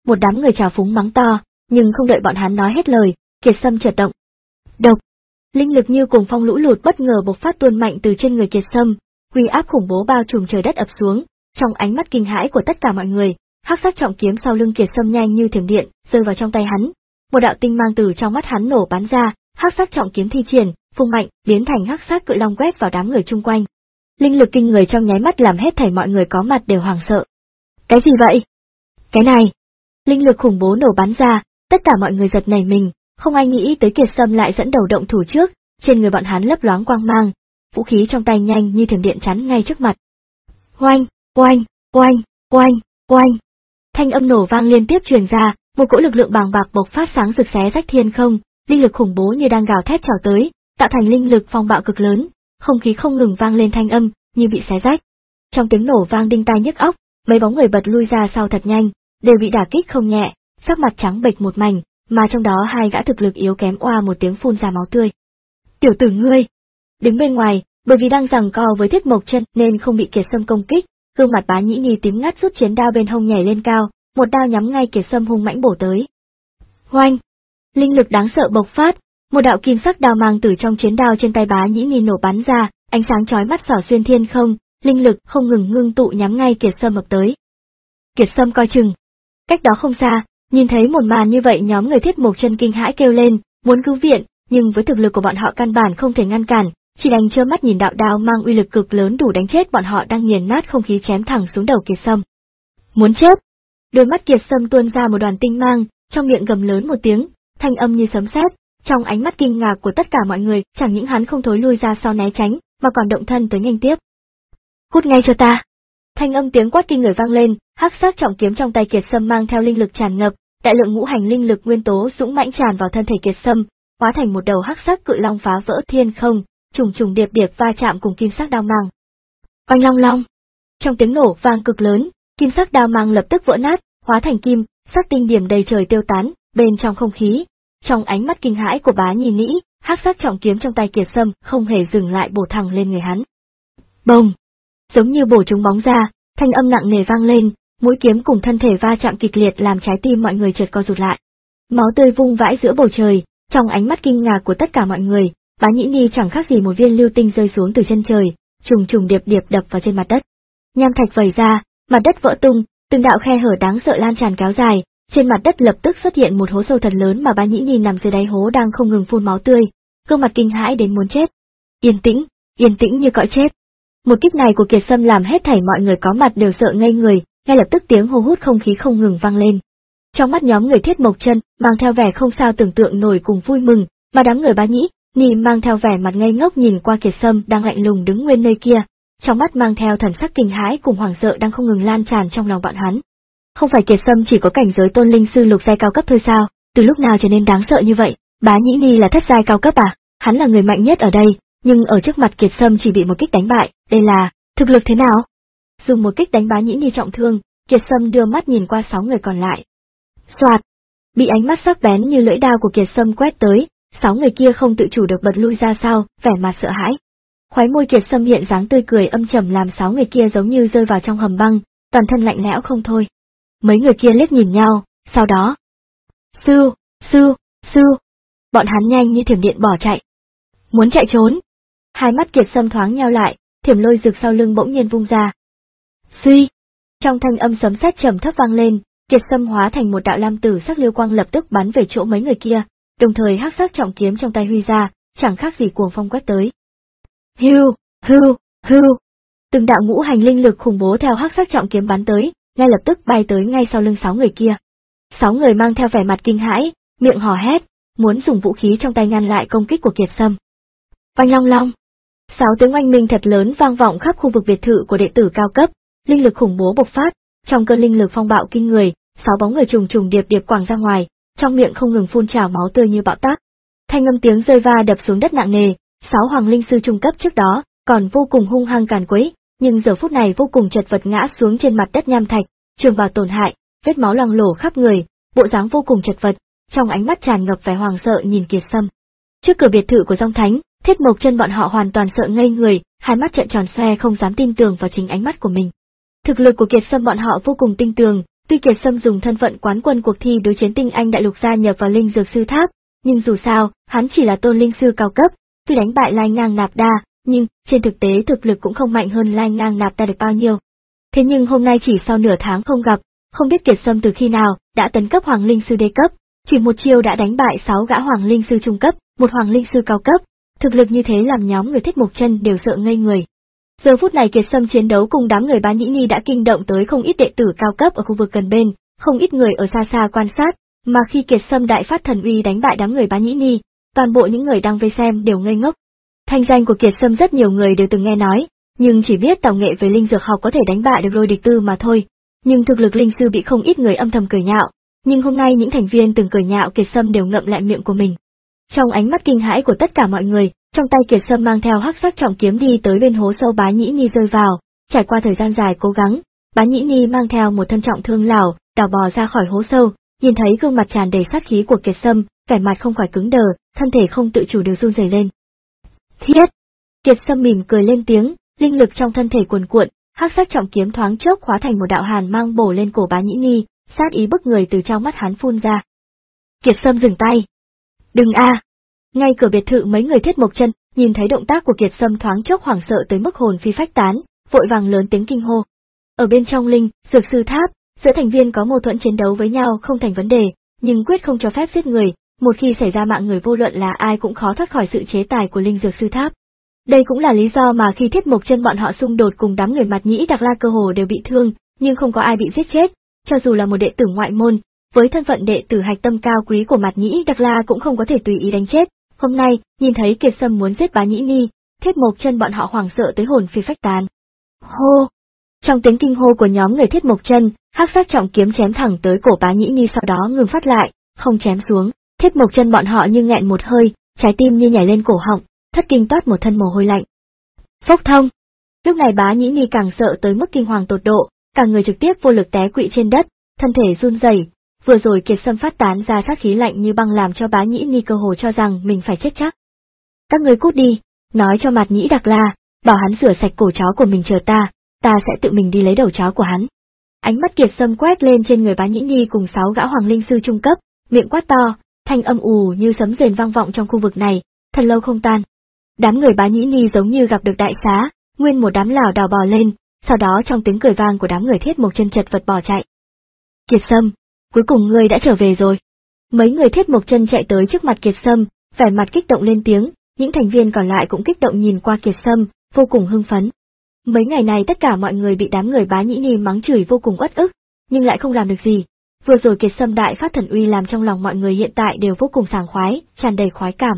Một đám người trào phúng mắng to, nhưng không đợi bọn hắn nói hết lời, Kiệt Sâm chợt động. Độc! Linh lực như cuồng phong lũ lụt bất ngờ bộc phát tuôn mạnh từ trên người Kiệt Sâm, uy áp khủng bố bao trùm trời đất ập xuống, trong ánh mắt kinh hãi của tất cả mọi người, hắc sắc trọng kiếm sau lưng Kiệt Sâm nhanh như thiểm điện, rơi vào trong tay hắn. Một đạo tinh mang từ trong mắt hắn nổ bắn ra, hắc sắc trọng kiếm thi triển, phung mạnh, biến thành hắc sắc cự long quét vào đám người chung quanh. Linh lực kinh người trong nháy mắt làm hết thảy mọi người có mặt đều hoảng sợ. Cái gì vậy? Cái này! Linh lực khủng bố nổ bắn ra, tất cả mọi người giật nảy mình, không ai nghĩ tới Kiệt Sâm lại dẫn đầu động thủ trước, trên người bọn hắn lấp loáng quang mang, vũ khí trong tay nhanh như thiểm điện chắn ngay trước mặt. Oanh, oanh, oanh, oanh, oanh. Thanh âm nổ vang liên tiếp truyền ra, một cỗ lực lượng bàng bạc bộc phát sáng rực xé rách thiên không, linh lực khủng bố như đang gào thét trào tới, tạo thành linh lực phong bạo cực lớn, không khí không ngừng vang lên thanh âm như bị xé rách. Trong tiếng nổ vang đinh tai nhức óc, mấy bóng người bật lui ra sau thật nhanh, đều bị đả kích không nhẹ, sắc mặt trắng bệch một mảnh, mà trong đó hai gã thực lực yếu kém oa một tiếng phun ra máu tươi. Tiểu tử ngươi! Đứng bên ngoài, bởi vì đang giằng co với Thiết Mộc Chân nên không bị Kiệt Sâm công kích, gương mặt Bá Nhĩ Nhi tím ngắt rút chiến đao bên hông nhảy lên cao, một đao nhắm ngay Kiệt Sâm hung mãnh bổ tới. Oanh! Linh lực đáng sợ bộc phát, một đạo kim sắc đao mang từ trong chiến đao trên tay Bá Nhĩ Nhi nổ bắn ra, ánh sáng chói mắt xỏ xuyên thiên không, linh lực không ngừng ngưng tụ nhắm ngay Kiệt Sâm ập tới. Kiệt Sâm coi chừng. Cách đó không xa, nhìn thấy một màn như vậy nhóm người Thiết Mộc Chân kinh hãi kêu lên, muốn cứu viện, nhưng với thực lực của bọn họ căn bản không thể ngăn cản, chỉ đành trơ mắt nhìn đạo đao mang uy lực cực lớn đủ đánh chết bọn họ đang nghiền nát không khí chém thẳng xuống đầu Kiệt Sâm. Muốn chết! Đôi mắt Kiệt Sâm tuôn ra một đoàn tinh mang, trong miệng gầm lớn một tiếng, thanh âm như sấm sét, trong ánh mắt kinh ngạc của tất cả mọi người, chẳng những hắn không thối lui ra sau né tránh, mà còn động thân tới nghênh tiếp. Cút ngay cho ta! Thanh âm tiếng quát kinh người vang lên, hắc sắc trọng kiếm trong tay Kiệt Sâm mang theo linh lực tràn ngập, đại lượng ngũ hành linh lực nguyên tố dũng mãnh tràn vào thân thể Kiệt Sâm, hóa thành một đầu hắc sắc cự long phá vỡ thiên không, trùng trùng điệp điệp va chạm cùng kim sắc đao mang. Oanh long long! Trong tiếng nổ vang cực lớn, kim sắc đao mang lập tức vỡ nát, hóa thành kim, sắc tinh điểm đầy trời tiêu tán, bên trong không khí. Trong ánh mắt kinh hãi của Bá Nhĩ Nhi, hắc sắc trọng kiếm trong tay Kiệt Sâm không hề dừng lại bổ thẳng lên người hắn. Bồng! Giống như bổ trúng bóng ra, thanh âm nặng nề vang lên, mũi kiếm cùng thân thể va chạm kịch liệt làm trái tim mọi người chợt co rụt lại. Máu tươi vung vãi giữa bầu trời, trong ánh mắt kinh ngạc của tất cả mọi người, Bá Nhĩ Nhi chẳng khác gì một viên lưu tinh rơi xuống từ chân trời, trùng trùng điệp điệp đập vào trên mặt đất. Nham thạch vẩy ra, mặt đất vỡ tung, từng đạo khe hở đáng sợ lan tràn kéo dài, trên mặt đất lập tức xuất hiện một hố sâu thật lớn mà Bá Nhĩ Nhi nằm dưới đáy hố đang không ngừng phun máu tươi, gương mặt kinh hãi đến muốn chết. Yên tĩnh, yên tĩnh như cõi chết. Một kích này của Kiệt Sâm làm hết thảy mọi người có mặt đều sợ ngây người, ngay lập tức tiếng hô hút không khí không ngừng vang lên. Trong mắt nhóm người Thiết Mộc Chân mang theo vẻ không sao tưởng tượng nổi cùng vui mừng, mà đám người Bá Nhĩ Nhi mang theo vẻ mặt ngây ngốc nhìn qua Kiệt Sâm đang lạnh lùng đứng nguyên nơi kia, trong mắt mang theo thần sắc kinh hãi cùng hoảng sợ đang không ngừng lan tràn trong lòng bọn hắn. Không phải Kiệt Sâm chỉ có cảnh giới tôn linh sư lục giai cao cấp thôi sao? Từ lúc nào trở nên đáng sợ như vậy? Bá Nhĩ Nhi là thất giai cao cấp à? Hắn là người mạnh nhất ở đây, nhưng ở trước mặt Kiệt Sâm chỉ bị một kích đánh bại, đây là thực lực thế nào? Dùng một kích đánh Bá Nhĩ Nhi trọng thương, Kiệt Sâm đưa mắt nhìn qua sáu người còn lại. Soạt! Bị ánh mắt sắc bén như lưỡi đao của Kiệt Sâm quét tới, sáu người kia không tự chủ được bật lui ra sau, vẻ mặt sợ hãi. Khóe môi Kiệt Sâm hiện dáng tươi cười âm trầm làm sáu người kia giống như rơi vào trong hầm băng, toàn thân lạnh lẽo không thôi. Mấy người kia liếc nhìn nhau, sau đó, sư, sư, sư, bọn hắn nhanh như thiểm điện bỏ chạy. Muốn chạy trốn. Hai mắt Kiệt Sâm thoáng nheo lại, thiểm lôi rực sau lưng bỗng nhiên vung ra. Suy! Trong thanh âm sấm sét trầm thấp vang lên, Kiệt Sâm hóa thành một đạo lam tử sắc liêu quang lập tức bắn về chỗ mấy người kia, đồng thời hắc sắc trọng kiếm trong tay huy ra, chẳng khác gì cuồng phong quét tới. Hưu, hưu, hưu! Từng đạo ngũ hành linh lực khủng bố theo hắc sắc trọng kiếm bắn tới, ngay lập tức bay tới ngay sau lưng sáu người kia. Sáu người mang theo vẻ mặt kinh hãi, miệng hò hét, muốn dùng vũ khí trong tay ngăn lại công kích của Kiệt Sâm. Oanh long long! Sáu tiếng oanh minh thật lớn vang vọng khắp khu vực biệt thự của đệ tử cao cấp, linh lực khủng bố bộc phát, trong cơn linh lực phong bạo kinh người, sáu bóng người trùng trùng điệp điệp quẳng ra ngoài, trong miệng không ngừng phun trào máu tươi như bão táp. Thanh âm tiếng rơi va đập xuống đất nặng nề, sáu hoàng linh sư trung cấp trước đó còn vô cùng hung hăng càn quấy, nhưng giờ phút này vô cùng chật vật ngã xuống trên mặt đất nham thạch, trường bào tổn hại, vết máu loang lổ khắp người, bộ dáng vô cùng chật vật, trong ánh mắt tràn ngập vẻ hoàng sợ nhìn Kiệt Sâm. Trước cửa biệt thự của Dòng Thánh, Thiết Mộc Chân bọn họ hoàn toàn sợ ngây người, hai mắt trợn tròn xoe không dám tin tưởng vào chính ánh mắt của mình. Thực lực của Kiệt Sâm bọn họ vô cùng tinh tường, Tuy Kiệt Sâm dùng thân phận quán quân cuộc thi đối chiến tinh anh đại lục gia nhập vào linh dược sư tháp, nhưng dù sao, hắn chỉ là tôn linh sư cao cấp, tuy đánh bại Lai Ngang Nạp Đa, nhưng trên thực tế thực lực cũng không mạnh hơn Lai Ngang Nạp Đa được bao nhiêu. Thế nhưng hôm nay chỉ sau nửa tháng không gặp, không biết Kiệt Sâm từ khi nào đã tấn cấp Hoàng Linh sư đê cấp, chỉ một chiêu đã đánh bại sáu gã Hoàng Linh sư trung cấp, một Hoàng Linh sư cao cấp, thực lực như thế làm nhóm người Thiết Mộc Chân đều sợ ngây người. Giờ phút này Kiệt Sâm chiến đấu cùng đám người Bá Nhĩ Ni đã kinh động tới không ít đệ tử cao cấp ở khu vực gần bên, không ít người ở xa xa quan sát, mà khi Kiệt Sâm đại phát thần uy đánh bại đám người Bá Nhĩ Ni, toàn bộ những người đang vây xem đều ngây ngốc. Thanh danh của Kiệt Sâm rất nhiều người đều từng nghe nói, nhưng chỉ biết tào nghệ về linh dược học có thể đánh bại được Lôi Địch Tư mà thôi, nhưng thực lực linh sư bị không ít người âm thầm cười nhạo, nhưng hôm nay những thành viên từng cười nhạo Kiệt Sâm đều ngậm lại miệng của mình. Trong ánh mắt kinh hãi của tất cả mọi người, trong tay Kiệt Sâm mang theo hắc sắc trọng kiếm đi tới bên hố sâu Bá Nhĩ Ni rơi vào, trải qua thời gian dài cố gắng, Bá Nhĩ Ni mang theo một thân trọng thương lão, đào bò ra khỏi hố sâu, nhìn thấy gương mặt tràn đầy sát khí của Kiệt Sâm, vẻ mặt không khỏi cứng đờ, thân thể không tự chủ được run rẩy lên. Thiết! Kiệt Sâm mỉm cười lên tiếng, linh lực trong thân thể cuồn cuộn, hắc sắc trọng kiếm thoáng chốc hóa thành một đạo hàn mang bổ lên cổ Bá Nhĩ Ni, sát ý bức người từ trong mắt hắn phun ra. Kiệt Sâm dừng tay. Đừng a! À. Ngay cửa biệt thự mấy người Thiết Mộc Chân nhìn thấy động tác của Kiệt Sâm thoáng chốc hoảng sợ tới mức hồn phi phách tán, vội vàng lớn tiếng kinh hô. Ở bên trong linh dược sư tháp, giữa thành viên có mâu thuẫn chiến đấu với nhau không thành vấn đề, nhưng quyết không cho phép giết người, một khi xảy ra mạng người vô luận là ai cũng khó thoát khỏi sự chế tài của linh dược sư tháp. Đây cũng là lý do mà khi Thiết Mộc Chân bọn họ xung đột cùng đám người Mạt Nhĩ Đặc La cơ hồ đều bị thương, nhưng không có ai bị giết chết, cho dù là một đệ tử ngoại môn, với thân phận đệ tử hạch tâm cao quý của Mạt Nhĩ Đặc La cũng không có thể tùy ý đánh chết. Hôm nay, nhìn thấy Kiệt Sâm muốn giết Bá Nhĩ Ni, Thiết Mộc Chân bọn họ hoảng sợ tới hồn phi phách tán. Hô! Trong tiếng kinh hô của nhóm người Thiết Mộc Chân, hắc sắc trọng kiếm chém thẳng tới cổ Bá Nhĩ Ni sau đó ngừng phát lại, không chém xuống. Thiết Mộc Chân bọn họ như nghẹn một hơi, trái tim như nhảy lên cổ họng, thất kinh toát một thân mồ hôi lạnh. Phốc thông! Lúc này Bá Nhĩ Ni càng sợ tới mức kinh hoàng tột độ, cả người trực tiếp vô lực té quỵ trên đất, thân thể run rẩy. Vừa rồi Kiệt Sâm phát tán ra sát khí lạnh như băng làm cho Bá Nhĩ Ni cơ hồ cho rằng mình phải chết chắc. Các ngươi cút đi, nói cho Mạt Nhĩ Đặc La, bảo hắn rửa sạch cổ chó của mình chờ ta, ta sẽ tự mình đi lấy đầu chó của hắn. Ánh mắt Kiệt Sâm quét lên trên người Bá Nhĩ Ni cùng sáu gã Hoàng Linh sư trung cấp, miệng quát to, thanh âm ù như sấm rền vang vọng trong khu vực này, thật lâu không tan. Đám người Bá Nhĩ Ni giống như gặp được đại xá, nguyên một đám lảo đảo bò lên, sau đó trong tiếng cười vang của đám người Thiết Mộc Chân chật vật bỏ chạy. Kiệt Sâm, cuối cùng ngươi đã trở về rồi. Mấy người Thiết Mộc Chân chạy tới trước mặt Kiệt Sâm, vẻ mặt kích động lên tiếng, những thành viên còn lại cũng kích động nhìn qua Kiệt Sâm, vô cùng hưng phấn. Mấy ngày này tất cả mọi người bị đám người Bá Nhĩ Ni mắng chửi vô cùng uất ức, nhưng lại không làm được gì. Vừa rồi Kiệt Sâm đại phát thần uy làm trong lòng mọi người hiện tại đều vô cùng sảng khoái, tràn đầy khoái cảm.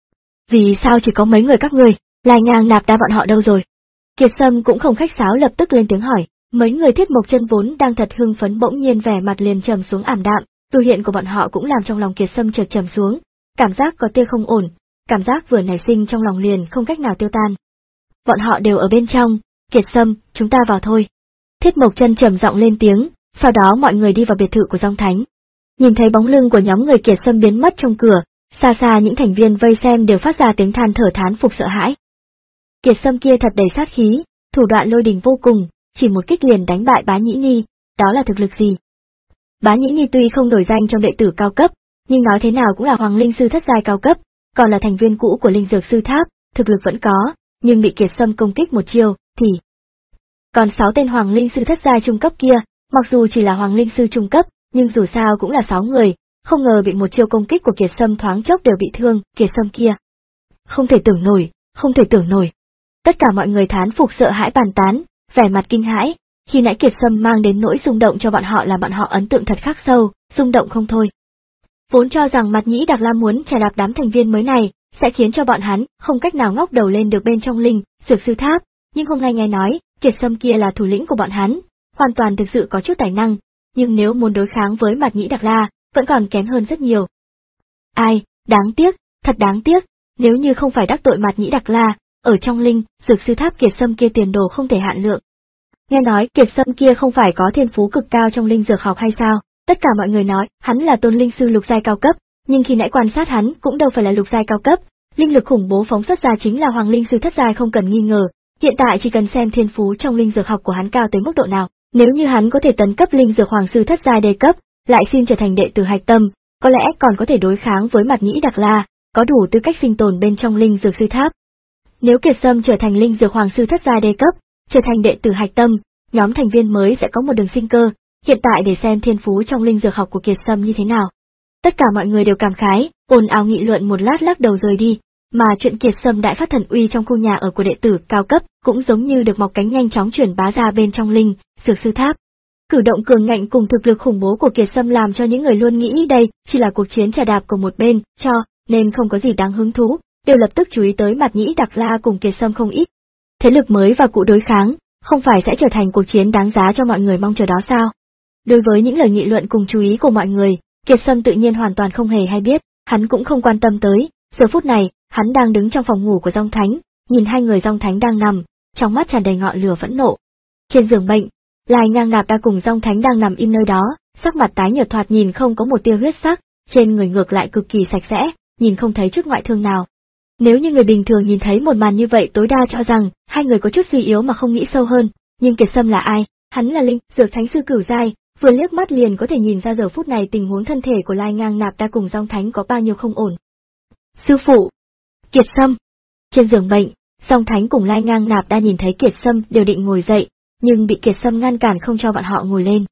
Vì sao chỉ có mấy người các ngươi, Lai Ngang Nạp Đa bọn họ đâu rồi? Kiệt Sâm cũng không khách sáo lập tức lên tiếng hỏi. Mấy người Thiết Mộc Chân vốn đang thật hưng phấn bỗng nhiên vẻ mặt liền trầm xuống ảm đạm, biểu hiện của bọn họ cũng làm trong lòng Kiệt Sâm chợt trầm xuống, cảm giác có tia không ổn, cảm giác vừa nảy sinh trong lòng liền không cách nào tiêu tan. Bọn họ đều ở bên trong, Kiệt Sâm, chúng ta vào thôi. Thiết Mộc Chân trầm giọng lên tiếng, sau đó mọi người đi vào biệt thự của Dòng Thánh. Nhìn thấy bóng lưng của nhóm người Kiệt Sâm biến mất trong cửa, xa xa những thành viên vây xem đều phát ra tiếng than thở thán phục sợ hãi. Kiệt Sâm kia thật đầy sát khí, thủ đoạn lôi đình vô cùng, chỉ một kích liền đánh bại Bá Nhĩ Ni, đó là thực lực gì? Bá Nhĩ Ni tuy không nổi danh trong đệ tử cao cấp, nhưng nói thế nào cũng là Hoàng Linh sư thất giai cao cấp, còn là thành viên cũ của linh dược sư tháp, thực lực vẫn có, nhưng bị Kiệt Sâm công kích một chiêu, thì... Còn sáu tên Hoàng Linh sư thất giai trung cấp kia, mặc dù chỉ là Hoàng Linh sư trung cấp, nhưng dù sao cũng là sáu người, không ngờ bị một chiêu công kích của Kiệt Sâm thoáng chốc đều bị thương, Kiệt Sâm kia. Không thể tưởng nổi, không thể tưởng nổi. Tất cả mọi người thán phục sợ hãi bàn tán, vẻ mặt kinh hãi, khi nãy Kiệt Sâm mang đến nỗi rung động cho bọn họ là bọn họ ấn tượng thật khắc sâu, rung động không thôi. Vốn cho rằng Mạt Nhĩ Đặc La muốn trà đạp đám thành viên mới này, sẽ khiến cho bọn hắn không cách nào ngóc đầu lên được bên trong linh dược sư tháp, nhưng hôm nay nghe nói, Kiệt Sâm kia là thủ lĩnh của bọn hắn, hoàn toàn thực sự có chút tài năng, nhưng nếu muốn đối kháng với Mạt Nhĩ Đặc La, vẫn còn kém hơn rất nhiều. Ai, đáng tiếc, thật đáng tiếc, nếu như không phải đắc tội Mạt Nhĩ Đặc La, ở trong linh dược sư tháp Kiệt Sâm kia tiền đồ không thể hạn lượng. Nghe nói Kiệt Sâm kia không phải có thiên phú cực cao trong linh dược học hay sao? Tất cả mọi người nói, hắn là tôn linh sư lục giai cao cấp, nhưng khi nãy quan sát hắn cũng đâu phải là lục giai cao cấp, linh lực khủng bố phóng xuất ra chính là Hoàng Linh sư thất giai không cần nghi ngờ, hiện tại chỉ cần xem thiên phú trong linh dược học của hắn cao tới mức độ nào, Nếu như hắn có thể tấn cấp linh dược hoàng sư thất giai đề cấp, lại xin trở thành đệ tử hạch tâm, có lẽ còn có thể đối kháng với Mạt Nhĩ Đặc La, có đủ tư cách sinh tồn bên trong linh dược sư tháp. Nếu Kiệt Sâm trở thành linh dược hoàng sư thất giai đề cấp, trở thành đệ tử hạch tâm, nhóm thành viên mới sẽ có một đường sinh cơ. Hiện tại để xem thiên phú trong linh dược học của Kiệt Sâm như thế nào. Tất cả mọi người đều cảm khái, ồn ào nghị luận một lát lắc đầu rời đi, mà chuyện Kiệt Sâm đại phát thần uy trong khu nhà ở của đệ tử cao cấp cũng giống như được mọc cánh nhanh chóng truyền bá ra bên trong linh dược sư tháp. Cử động cường ngạnh cùng thực lực khủng bố của Kiệt Sâm làm cho những người luôn nghĩ đây chỉ là cuộc chiến trà đạp của một bên, cho nên không có gì đáng hứng thú, đều lập tức chú ý tới Mạt Nhĩ Đặc La cùng Kiệt Sâm không ít. Thế lực mới và cụ đối kháng, không phải sẽ trở thành cuộc chiến đáng giá cho mọi người mong chờ đó sao? Đối với những lời nghị luận cùng chú ý của mọi người, Kiệt Sâm tự nhiên hoàn toàn không hề hay biết, hắn cũng không quan tâm tới. Giờ phút này, hắn đang đứng trong phòng ngủ của Dòng Thánh, nhìn hai người Dòng Thánh đang nằm, trong mắt tràn đầy ngọn lửa phẫn nộ. Trên giường bệnh, Lai Ngang Nạp Đa cùng Dòng Thánh đang nằm im nơi đó, sắc mặt tái nhợt thoạt nhìn không có một tia huyết sắc, trên người ngược lại cực kỳ sạch sẽ, nhìn không thấy chút ngoại thương nào. Nếu như người bình thường nhìn thấy một màn như vậy tối đa cho rằng hai người có chút suy yếu mà không nghĩ sâu hơn, nhưng Kiệt Sâm là ai? Hắn là linh dược thánh sư cửu giai, vừa liếc mắt liền có thể nhìn ra giờ phút này tình huống thân thể của Lai Ngang Nạp Đa cùng Dòng Thánh có bao nhiêu không ổn. Sư phụ, Kiệt Sâm. Trên giường bệnh, Dòng Thánh cùng Lai Ngang Nạp Đa nhìn thấy Kiệt Sâm đều định ngồi dậy, nhưng bị Kiệt Sâm ngăn cản không cho bọn họ ngồi lên.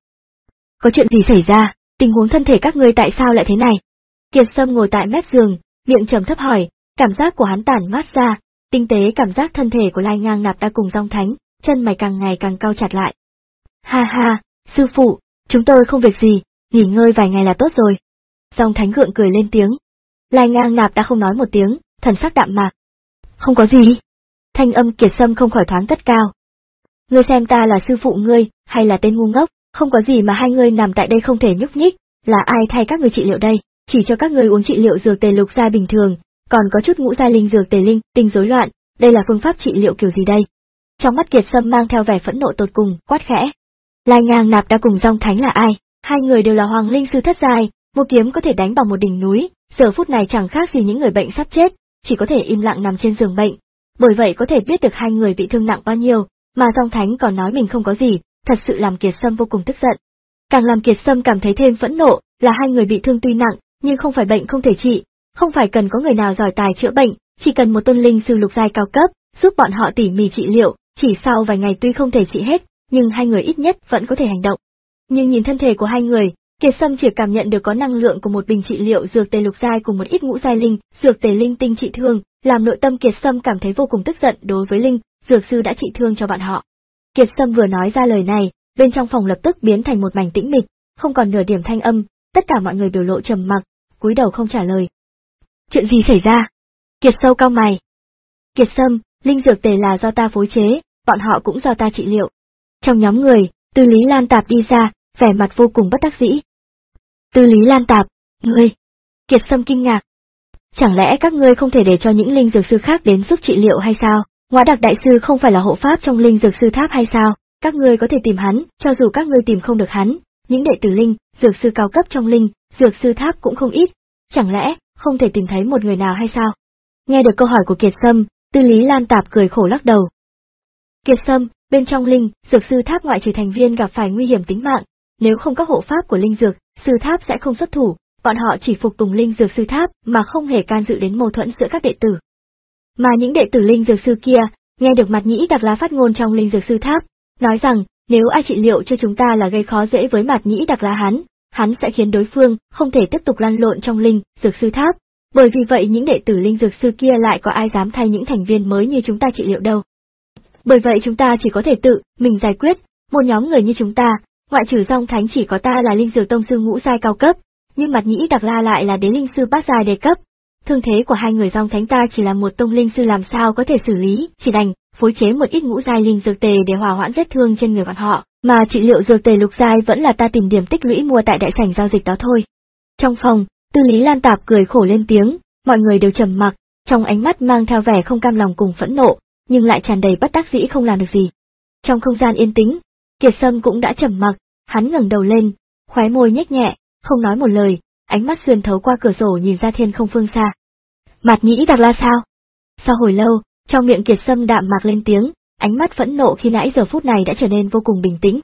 Có chuyện gì xảy ra? Tình huống thân thể các ngươi tại sao lại thế này? Kiệt Sâm ngồi tại mép giường, miệng trầm thấp hỏi, cảm giác của hắn tản mát ra, tinh tế cảm giác thân thể của Lai Ngang Nạp Đa cùng Dòng Thánh, chân mày càng ngày càng cau chặt lại. Ha ha, sư phụ, chúng tôi không việc gì, nghỉ ngơi vài ngày là tốt rồi. Dòng Thánh gượng cười lên tiếng. Lai Ngang Nạp đã không nói một tiếng, thần sắc đạm mạc. Không có gì. Thanh âm Kiệt Sâm không khỏi thoáng cất cao. Ngươi xem ta là sư phụ ngươi, hay là tên ngu ngốc, không có gì mà hai ngươi nằm tại đây không thể nhúc nhích, là ai thay các ngươi trị liệu đây, chỉ cho các ngươi uống trị liệu dược tề lục giai bình thường, còn có chút ngũ giai linh dược tề linh, tinh rối loạn, đây là phương pháp trị liệu kiểu gì đây? Trong mắt Kiệt Sâm mang theo vẻ phẫn nộ tột cùng, quát khẽ. Lai Ngang Nạp Đa cùng Dòng Thánh là ai? Hai người đều là hoàng linh sư thất giai, một kiếm có thể đánh bằng một đỉnh núi, giờ phút này chẳng khác gì những người bệnh sắp chết, chỉ có thể im lặng nằm trên giường bệnh. Bởi vậy có thể biết được hai người bị thương nặng bao nhiêu, mà Dòng Thánh còn nói mình không có gì, thật sự làm Kiệt Sâm vô cùng tức giận. Càng làm Kiệt Sâm cảm thấy thêm phẫn nộ, là hai người bị thương tuy nặng, nhưng không phải bệnh không thể trị, không phải cần có người nào giỏi tài chữa bệnh, chỉ cần một tôn linh sư lục giai cao cấp, giúp bọn họ tỉ mỉ trị liệu, chỉ sau vài ngày tuy không thể trị hết, nhưng hai người ít nhất vẫn có thể hành động. Nhưng nhìn thân thể của hai người, Kiệt Sâm chỉ cảm nhận được có năng lượng của một bình trị liệu dược tề lục giai cùng một ít ngũ giai linh, dược tề linh tinh trị thương, làm nội tâm Kiệt Sâm cảm thấy vô cùng tức giận đối với linh dược sư đã trị thương cho bọn họ. Kiệt Sâm vừa nói ra lời này, bên trong phòng lập tức biến thành một mảnh tĩnh mịch, không còn nửa điểm thanh âm, tất cả mọi người biểu lộ trầm mặc, cúi đầu không trả lời. Chuyện gì xảy ra? Kiệt Sâu cau mày. Kiệt Sâm, linh dược tề là do ta phối chế, bọn họ cũng do ta trị liệu. Trong nhóm người, Tư Lý Lan Tạp đi ra, vẻ mặt vô cùng bất đắc dĩ. Tư Lý Lan Tạp, ngươi? Kiệt Sâm kinh ngạc. Chẳng lẽ các ngươi không thể để cho những linh dược sư khác đến giúp trị liệu hay sao? Ngõa Đặc đại sư không phải là hộ pháp trong linh dược sư tháp hay sao? Các ngươi có thể tìm hắn, cho dù các ngươi tìm không được hắn, những đệ tử linh dược sư cao cấp trong linh dược sư tháp cũng không ít, chẳng lẽ không thể tìm thấy một người nào hay sao? Nghe được câu hỏi của Kiệt Sâm, Tư Lý Lan Tạp cười khổ lắc đầu. Kiệt Sâm, bên trong linh dược sư tháp ngoại trừ thành viên gặp phải nguy hiểm tính mạng, nếu không có hộ pháp của linh dược sư tháp sẽ không xuất thủ, bọn họ chỉ phục tùng linh dược sư tháp mà không hề can dự đến mâu thuẫn giữa các đệ tử. Mà những đệ tử linh dược sư kia, nghe được Mạt Nhĩ Đặc La phát ngôn trong linh dược sư tháp, nói rằng nếu ai trị liệu cho chúng ta là gây khó dễ với Mạt Nhĩ Đặc La hắn, hắn sẽ khiến đối phương không thể tiếp tục lăn lộn trong linh dược sư tháp. Bởi vì vậy những đệ tử linh dược sư kia lại có ai dám thay những thành viên mới như chúng ta trị liệu đâu. Bởi vậy chúng ta chỉ có thể tự mình giải quyết, một nhóm người như chúng ta, ngoại trừ Dòng Thánh chỉ có ta là linh dược tông sư ngũ giai cao cấp, nhưng Mạt Nhĩ Đặc La lại là đế linh sư bát giai đề cấp. Thương thế của hai người Dòng Thánh ta chỉ là một tông linh sư làm sao có thể xử lý, chỉ đành phối chế một ít ngũ giai linh dược tề để hòa hoãn vết thương trên người bọn họ, mà trị liệu dược tề lục giai vẫn là ta tìm điểm tích lũy mua tại đại sảnh giao dịch đó thôi. Trong phòng, Tư Lý Lan Tạp cười khổ lên tiếng, mọi người đều trầm mặc, trong ánh mắt mang theo vẻ không cam lòng cùng phẫn nộ, nhưng lại tràn đầy bất đắc dĩ không làm được gì. Trong không gian yên tĩnh, Kiệt Sâm cũng đã trầm mặc, hắn ngẩng đầu lên, khóe môi nhếch nhẹ, không nói một lời, ánh mắt xuyên thấu qua cửa sổ nhìn ra thiên không phương xa. Mạt Nhĩ Đặc La sao? Sau hồi lâu, trong miệng Kiệt Sâm đạm mạc lên tiếng, ánh mắt phẫn nộ khi nãy giờ phút này đã trở nên vô cùng bình tĩnh.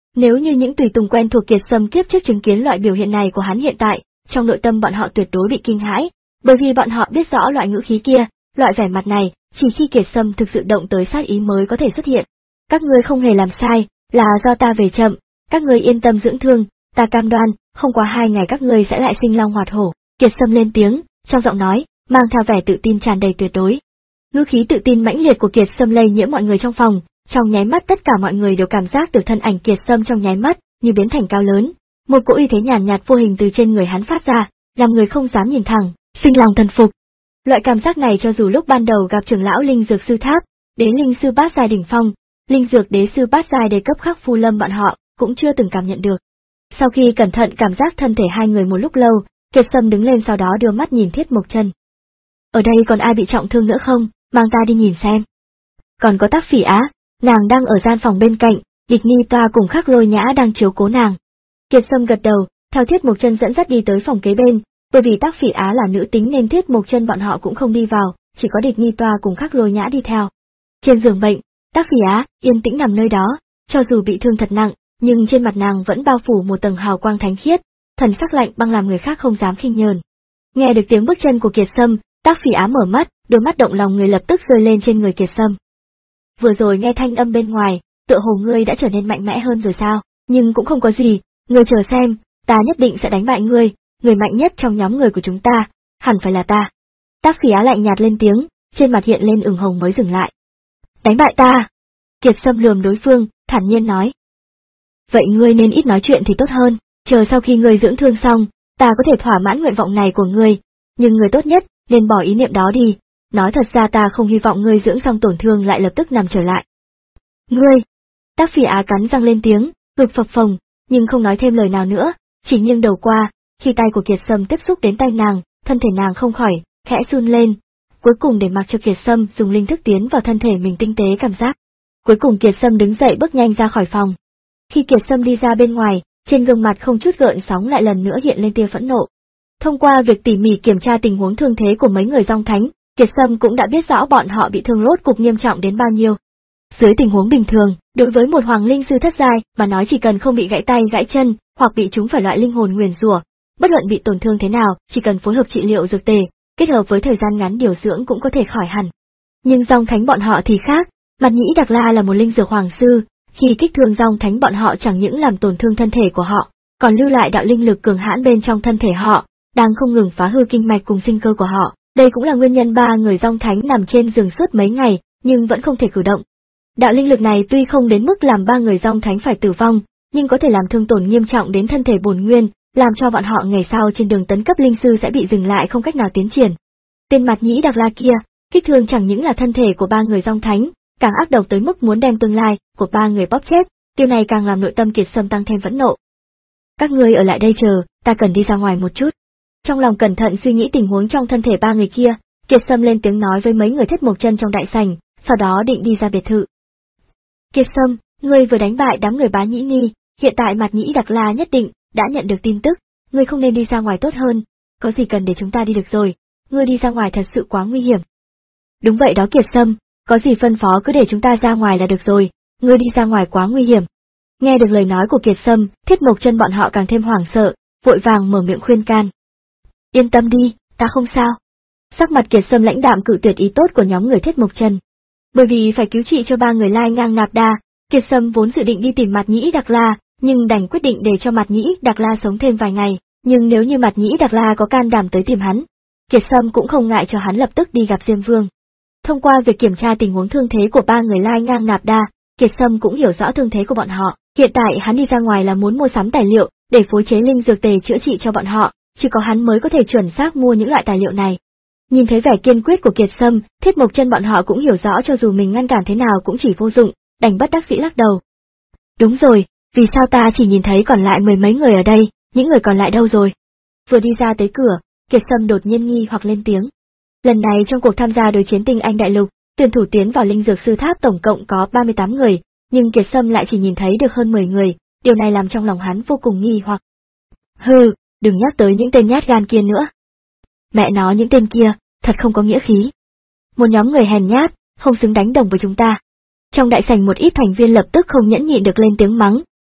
Nếu như những tùy tùng quen thuộc Kiệt Sâm kiếp trước chứng kiến loại biểu hiện này của hắn hiện tại, trong nội tâm bọn họ tuyệt đối bị kinh hãi, bởi vì bọn họ biết rõ loại ngữ khí kia, loại vẻ mặt này, chỉ khi Kiệt Sâm thực sự động tới sát ý mới có thể xuất hiện. Các ngươi không hề làm sai, là do ta về chậm, các ngươi yên tâm dưỡng thương, ta cam đoan, không quá hai ngày các ngươi sẽ lại sinh long hoạt hổ. Kiệt Sâm lên tiếng, trong giọng nói, mang theo vẻ tự tin tràn đầy tuyệt đối. Ngữ khí tự tin mãnh liệt của Kiệt Sâm lây nhiễm mọi người trong phòng, trong nháy mắt tất cả mọi người đều cảm giác được thân ảnh Kiệt Sâm trong nháy mắt, như biến thành cao lớn. Một cỗ uy thế nhàn nhạt vô hình từ trên người hắn phát ra, làm người không dám nhìn thẳng, sinh lòng thần phục. Loại cảm giác này cho dù lúc ban đầu gặp trưởng lão Linh Dược Sư Tháp, đến Linh Sư Bát Giai đỉnh phong, Linh Dược Đế Sư Bát Giai đề cấp Khắc Phu Lâm bọn họ cũng chưa từng cảm nhận được. Sau khi cẩn thận cảm giác thân thể hai người một lúc lâu, Kiệt Sâm đứng lên sau đó đưa mắt nhìn Thiết Mộc Chân. Ở đây còn ai bị trọng thương nữa không, mang ta đi nhìn xem. Còn có Tác Phỉ Á, nàng đang ở gian phòng bên cạnh, Địch Ni Toa cùng Khắc Lôi Nhã đang chiếu cố nàng. Kiệt Sâm gật đầu, theo Thiết Mộc Chân dẫn dắt đi tới phòng kế bên, bởi vì Tác Phỉ Á là nữ tính nên Thiết Mộc Chân bọn họ cũng không đi vào, chỉ có Địch Ni Toa cùng Khắc Lôi Nhã đi theo. Trên giường bệnh, Tác Phỉ Á yên tĩnh nằm nơi đó, cho dù bị thương thật nặng, nhưng trên mặt nàng vẫn bao phủ một tầng hào quang thánh khiết, thần sắc lạnh băng làm người khác không dám khinh nhờn. Nghe được tiếng bước chân của Kiệt Sâm, Tác Phỉ Á mở mắt, đôi mắt động lòng người lập tức rơi lên trên người Kiệt Sâm. Vừa rồi nghe thanh âm bên ngoài, tựa hồ ngươi đã trở nên mạnh mẽ hơn rồi sao? Nhưng cũng không có gì, ngươi chờ xem, ta nhất định sẽ đánh bại ngươi, người mạnh nhất trong nhóm người của chúng ta, hẳn phải là ta. Tác Phỉ Á lạnh nhạt lên tiếng, trên mặt hiện lên ửng hồng mới dừng lại. Đánh bại ta? Kiệt Sâm lườm đối phương, thản nhiên nói. Vậy ngươi nên ít nói chuyện thì tốt hơn, chờ sau khi ngươi dưỡng thương xong, ta có thể thỏa mãn nguyện vọng này của ngươi, nhưng ngươi tốt nhất nên bỏ ý niệm đó đi, nói thật ra ta không hy vọng ngươi dưỡng xong tổn thương lại lập tức nằm trở lại. Ngươi! Tác Phỉ Á cắn răng lên tiếng, ngực phập phồng, nhưng không nói thêm lời nào nữa, chỉ nghiêng đầu qua, khi tay của Kiệt Sâm tiếp xúc đến tay nàng, thân thể nàng không khỏi, khẽ run lên, cuối cùng để mặc cho Kiệt Sâm dùng linh thức tiến vào thân thể mình tinh tế cảm giác. Cuối cùng Kiệt Sâm đứng dậy bước nhanh ra khỏi phòng. Khi Kiệt Sâm đi ra bên ngoài, trên gương mặt không chút gợn sóng lại lần nữa hiện lên tia phẫn nộ. Thông qua việc tỉ mỉ kiểm tra tình huống thương thế của mấy người Dòng Thánh, Kiệt Sâm cũng đã biết rõ bọn họ bị thương rốt cục nghiêm trọng đến bao nhiêu. Dưới tình huống bình thường, đối với một Hoàng Linh Sư thất giai mà nói chỉ cần không bị gãy tay gãy chân, hoặc bị trúng phải loại linh hồn nguyền rủa, bất luận bị tổn thương thế nào, chỉ cần phối hợp trị liệu dược tề, kết hợp với thời gian ngắn điều dưỡng cũng có thể khỏi hẳn. Nhưng Dòng Thánh bọn họ thì khác, Mạt Nhĩ Đặc La là một linh dược hoàng sư, khi kích thương Dòng Thánh bọn họ chẳng những làm tổn thương thân thể của họ, còn lưu lại đạo linh lực cường hãn bên trong thân thể họ, đang không ngừng phá hư kinh mạch cùng sinh cơ của họ. Đây cũng là nguyên nhân ba người Dòng Thánh nằm trên giường suốt mấy ngày, nhưng vẫn không thể cử động. Đạo linh lực này tuy không đến mức làm ba người Dòng Thánh phải tử vong, nhưng có thể làm thương tổn nghiêm trọng đến thân thể bổn nguyên, làm cho bọn họ ngày sau trên đường tấn cấp linh sư sẽ bị dừng lại không cách nào tiến triển. Tên Mạt Nhĩ Đặc La kia, kích thương chẳng những là thân thể của ba người Dòng Thánh, càng ác độc tới mức muốn đem tương lai của ba người bóp chết, điều này càng làm nội tâm Kiệt Sâm tăng thêm phẫn nộ. Các ngươi ở lại đây chờ, ta cần đi ra ngoài một chút. Trong lòng cẩn thận suy nghĩ tình huống trong thân thể ba người kia, Kiệt Sâm lên tiếng nói với mấy người Thiết Mộc Chân trong đại sảnh, sau đó định đi ra biệt thự. Kiệt Sâm, ngươi vừa đánh bại đám người Bá Nhĩ Ni, hiện tại Mạt Nhĩ Đặc La nhất định đã nhận được tin tức, ngươi không nên đi ra ngoài tốt hơn, có gì cần để chúng ta đi được rồi, ngươi đi ra ngoài thật sự quá nguy hiểm. Đúng vậy đó Kiệt Sâm, có gì phân phó cứ để chúng ta ra ngoài là được rồi, ngươi đi ra ngoài quá nguy hiểm. Nghe được lời nói của Kiệt Sâm, Thiết Mộc Chân bọn họ càng thêm hoảng sợ, vội vàng mở miệng khuyên can. Yên tâm đi, ta không sao. Sắc mặt Kiệt Sâm lãnh đạm cự tuyệt ý tốt của nhóm người Thiết Mộc Chân. Bởi vì phải cứu trị cho ba người Lai Ngang Nạp Đa, Kiệt Sâm vốn dự định đi tìm Mạt Nhĩ Đặc La, nhưng đành quyết định để cho Mạt Nhĩ Đặc La sống thêm vài ngày, nhưng nếu như Mạt Nhĩ Đặc La có can đảm tới tìm hắn, Kiệt Sâm cũng không ngại cho hắn lập tức đi gặp Diêm Vương. Thông qua việc kiểm tra tình huống thương thế của ba người Lai Ngang Nạp Đa, Kiệt Sâm cũng hiểu rõ thương thế của bọn họ, hiện tại hắn đi ra ngoài là muốn mua sắm tài liệu, để phối chế linh dược tề chữa trị cho bọn họ, chỉ có hắn mới có thể chuẩn xác mua những loại tài liệu này. Nhìn thấy vẻ kiên quyết của Kiệt Sâm, Thiết Mộc Chân bọn họ cũng hiểu rõ cho dù mình ngăn cản thế nào cũng chỉ vô dụng, đành bất đắc dĩ lắc đầu. Đúng rồi, vì sao ta chỉ nhìn thấy còn lại mười mấy người ở đây, những người còn lại đâu rồi? Vừa đi ra tới cửa, Kiệt Sâm đột nhiên nghi hoặc lên tiếng. Lần này trong cuộc tham gia đối chiến Tinh Anh Đại Lục, tuyển thủ tiến vào linh dược sư tháp tổng cộng có ba mươi tám người, nhưng Kiệt Sâm lại chỉ nhìn thấy được hơn mười người, điều này làm trong lòng hắn vô cùng nghi hoặc. Hừ, đừng nhắc tới những tên nhát gan kia nữa. Mẹ nó những tên kia, thật không có nghĩa khí. Một nhóm người hèn nhát, không xứng đánh đồng với chúng ta. Trong đại sảnh một ít thành viên lập tức không nhẫn nhịn được lên tiếng mắng,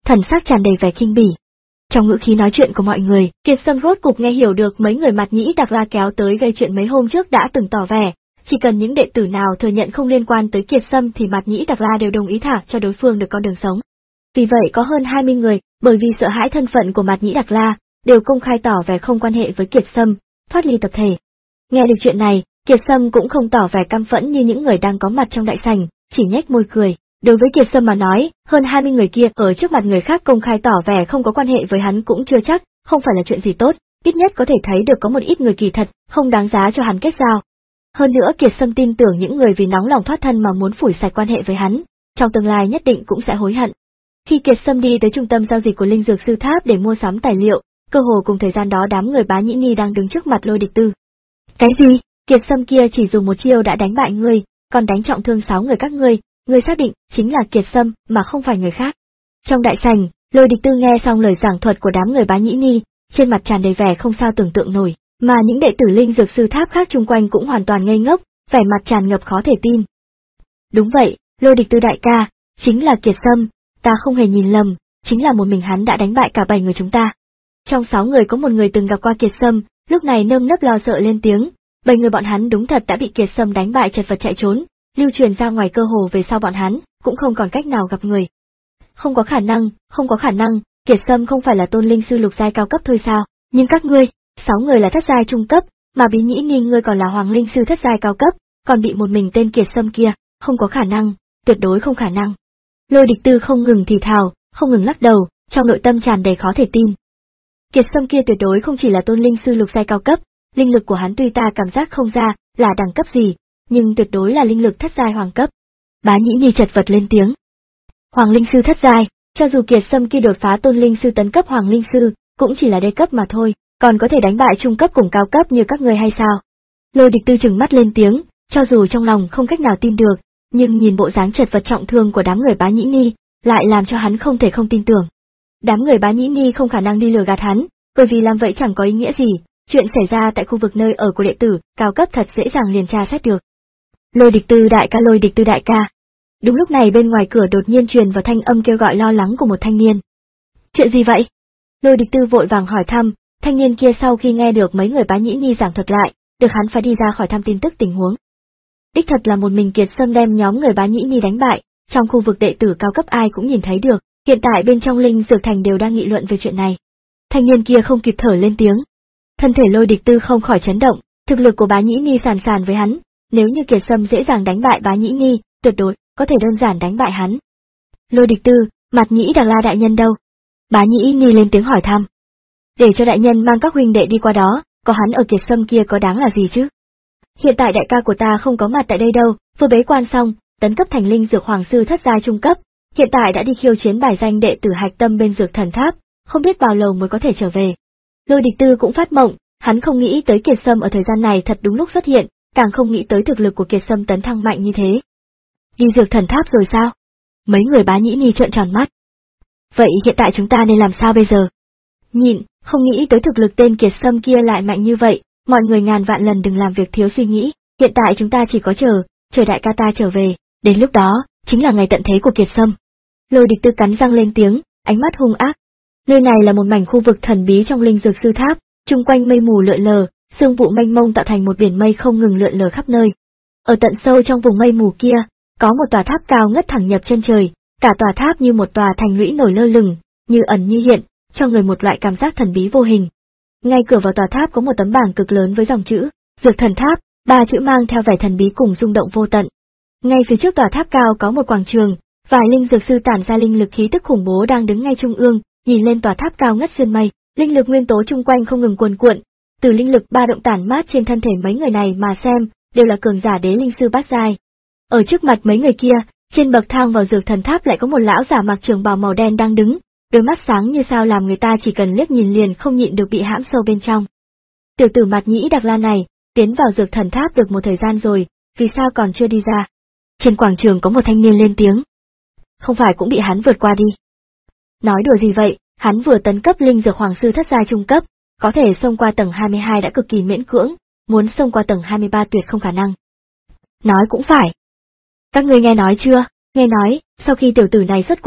thần sắc tràn đầy vẻ khinh bỉ. Trong ngữ khí nói chuyện của mọi người, Kiệt Sâm rốt cục nghe hiểu được mấy người Mạt Nhĩ Đặc La kéo tới gây chuyện mấy hôm trước đã từng tỏ vẻ, chỉ cần những đệ tử nào thừa nhận không liên quan tới Kiệt Sâm thì Mạt Nhĩ Đặc La đều đồng ý thả cho đối phương được con đường sống. Vì vậy có hơn hai mươi người, bởi vì sợ hãi thân phận của Mạt Nhĩ Đặc La, đều công khai tỏ vẻ không quan hệ với Kiệt Sâm, thoát ly tập thể. Nghe được chuyện này, Kiệt Sâm cũng không tỏ vẻ căm phẫn như những người đang có mặt trong đại sảnh, chỉ nhếch môi cười. Đối với Kiệt Sâm mà nói, hơn hai mươi người kia ở trước mặt người khác công khai tỏ vẻ không có quan hệ với hắn cũng chưa chắc, không phải là chuyện gì tốt, ít nhất có thể thấy được có một ít người kỳ thật, không đáng giá cho hắn kết giao. Hơn nữa Kiệt Sâm tin tưởng những người vì nóng lòng thoát thân mà muốn phủi sạch quan hệ với hắn, trong tương lai nhất định cũng sẽ hối hận. Khi Kiệt Sâm đi tới trung tâm giao dịch của Linh Dược Sư Tháp để mua sắm tài liệu, cơ hồ cùng thời gian đó đám người Bá Nhĩ Ni đang đứng trước mặt Lôi Địch Tư. Cái gì? Kiệt Sâm kia chỉ dùng một chiêu đã đánh bại ngươi, còn đánh trọng thương sáu người các ngươi, ngươi xác định chính là Kiệt Sâm mà không phải người khác. Trong đại sảnh, Lôi Địch Tư nghe xong lời giảng thuật của đám người Bá Nhĩ Ni, trên mặt tràn đầy vẻ không sao tưởng tượng nổi, mà những đệ tử Linh Dược Sư Tháp khác chung quanh cũng hoàn toàn ngây ngốc, vẻ mặt tràn ngập khó thể tin. Đúng vậy, Lôi Địch Tư đại ca, chính là Kiệt Sâm, ta không hề nhìn lầm, chính là một mình hắn đã đánh bại cả bảy người chúng ta. Trong sáu người có một người từng gặp qua Kiệt Sâm, lúc này nơm nớp lo sợ lên tiếng, bảy người bọn hắn đúng thật đã bị Kiệt Sâm đánh bại chật vật chạy trốn, lưu truyền ra ngoài cơ hồ về sau bọn hắn cũng không còn cách nào gặp người. Không có khả năng, không có khả năng, Kiệt Sâm không phải là tôn linh sư lục giai cao cấp thôi sao? Nhưng các ngươi, sáu người là thất giai trung cấp, mà Bí Nhĩ Ni ngươi còn là hoàng linh sư thất giai cao cấp, còn bị một mình tên Kiệt Sâm kia, không có khả năng, tuyệt đối không khả năng. Lôi Địch Tư không ngừng thì thào, không ngừng lắc đầu, trong nội tâm tràn đầy khó thể tin. Kiệt Sâm kia tuyệt đối không chỉ là tôn linh sư lục giai cao cấp, linh lực của hắn tuy ta cảm giác không ra là đẳng cấp gì, nhưng tuyệt đối là linh lực thất giai hoàng cấp. Bá Nhĩ Ni chật vật lên tiếng. Hoàng linh sư thất giai, cho dù Kiệt Sâm kia đột phá tôn linh sư tấn cấp hoàng linh sư, cũng chỉ là đê cấp mà thôi, còn có thể đánh bại trung cấp cùng cao cấp như các ngươi hay sao? Lôi Địch Tư trừng mắt lên tiếng, cho dù trong lòng không cách nào tin được, nhưng nhìn bộ dáng chật vật trọng thương của đám người Bá Nhĩ Ni, lại làm cho hắn không thể không tin tưởng. Đám người Bá Nhĩ Ni không khả năng đi lừa gạt hắn, bởi vì làm vậy chẳng có ý nghĩa gì, chuyện xảy ra tại khu vực nơi ở của đệ tử, cao cấp thật dễ dàng liền tra xét được. Lôi Địch Tư đại ca, Lôi Địch Tư đại ca. Đúng lúc này bên ngoài cửa đột nhiên truyền vào thanh âm kêu gọi lo lắng của một thanh niên. Chuyện gì vậy? Lôi Địch Tư vội vàng hỏi thăm, thanh niên kia sau khi nghe được mấy người Bá Nhĩ Ni giảng thuật lại, được hắn phải đi ra khỏi thăm tin tức tình huống. Đích thật là một mình Kiệt Sâm đem nhóm người Bá Nhĩ Ni đánh bại, trong khu vực đệ tử cao cấp ai cũng nhìn thấy được, hiện tại bên trong Linh Dược Thành đều đang nghị luận về chuyện này. Thanh niên kia không kịp thở lên tiếng. Thân thể Lôi Địch Tư không khỏi chấn động, thực lực của Bá Nhĩ Ni sàn sàn với hắn, nếu như Kiệt Sâm dễ dàng đánh bại Bá Nhĩ Ni, tuyệt đối có thể đơn giản đánh bại hắn. Lôi Địch Tư, Mạt Nhĩ Đặc La đại nhân đâu? Bá Nhĩ Ni lên tiếng hỏi thăm. Để cho đại nhân mang các huynh đệ đi qua đó, có hắn ở Kiệt Sâm kia có đáng là gì chứ? Hiện tại đại ca của ta không có mặt tại đây đâu, vừa bế quan xong, tấn cấp thành linh dược hoàng sư thất giai trung cấp, hiện tại đã đi khiêu chiến bài danh đệ tử hạch tâm bên dược thần tháp, không biết bao lâu mới có thể trở về. Lôi Địch Tư cũng phát mộng, hắn không nghĩ tới Kiệt Sâm ở thời gian này thật đúng lúc xuất hiện, càng không nghĩ tới thực lực của Kiệt Sâm tấn thăng mạnh như thế. Đi dược thần tháp rồi sao? Mấy người Bá Nhĩ Ni trợn tròn mắt. Vậy hiện tại chúng ta nên làm sao bây giờ? Nhịn, không nghĩ tới thực lực tên Kiệt Sâm kia lại mạnh như vậy, mọi người ngàn vạn lần đừng làm việc thiếu suy nghĩ, hiện tại chúng ta chỉ có chờ, chờ đại ca ta trở về, đến lúc đó, chính là ngày tận thế của Kiệt Sâm. Lôi Địch Tư cắn răng lên tiếng, ánh mắt hung ác. Nơi này là một mảnh khu vực thần bí trong Linh Dược Sư Tháp, chung quanh mây mù lượn lờ, sương vụ mênh mông tạo thành một biển mây không ngừng lượn lờ khắp nơi. Ở tận sâu trong vùng mây mù kia, có một tòa tháp cao ngất thẳng nhập chân trời, cả tòa tháp như một tòa thành lũy nổi lơ lửng, như ẩn như hiện, cho người một loại cảm giác thần bí vô hình. Ngay cửa vào tòa tháp có một tấm bảng cực lớn với dòng chữ Dược Thần Tháp, ba chữ mang theo vẻ thần bí cùng rung động vô tận. Ngay phía trước tòa tháp cao có một quảng trường, vài linh dược sư tản ra linh lực khí tức khủng bố đang đứng ngay trung ương, nhìn lên tòa tháp cao ngất xuyên mây, linh lực nguyên tố chung quanh không ngừng cuồn cuộn, từ linh lực ba động tản mát trên thân thể mấy người này mà xem, đều là cường giả đế linh sư bát giai. Ở trước mặt mấy người kia, trên bậc thang vào Dược Thần Tháp lại có một lão giả mặc trường bào màu đen đang đứng, đôi mắt sáng như sao làm người ta chỉ cần liếc nhìn liền không nhịn được bị hãm sâu bên trong. Tiểu tử Mạt Nhĩ Đặc La này, tiến vào Dược Thần Tháp được một thời gian rồi, vì sao còn chưa đi ra? Trên quảng trường có một thanh niên lên tiếng. Không phải cũng bị hắn vượt qua đi. Nói đùa gì vậy, hắn vừa tấn cấp linh dược hoàng sư thất giai trung cấp, có thể xông qua tầng hai mươi hai đã cực kỳ miễn cưỡng, muốn xông qua tầng hai mươi ba tuyệt không khả năng. Nói cũng phải. Các ngươi nghe nói chưa, nghe nói, sau khi tiểu tử này xuất quan,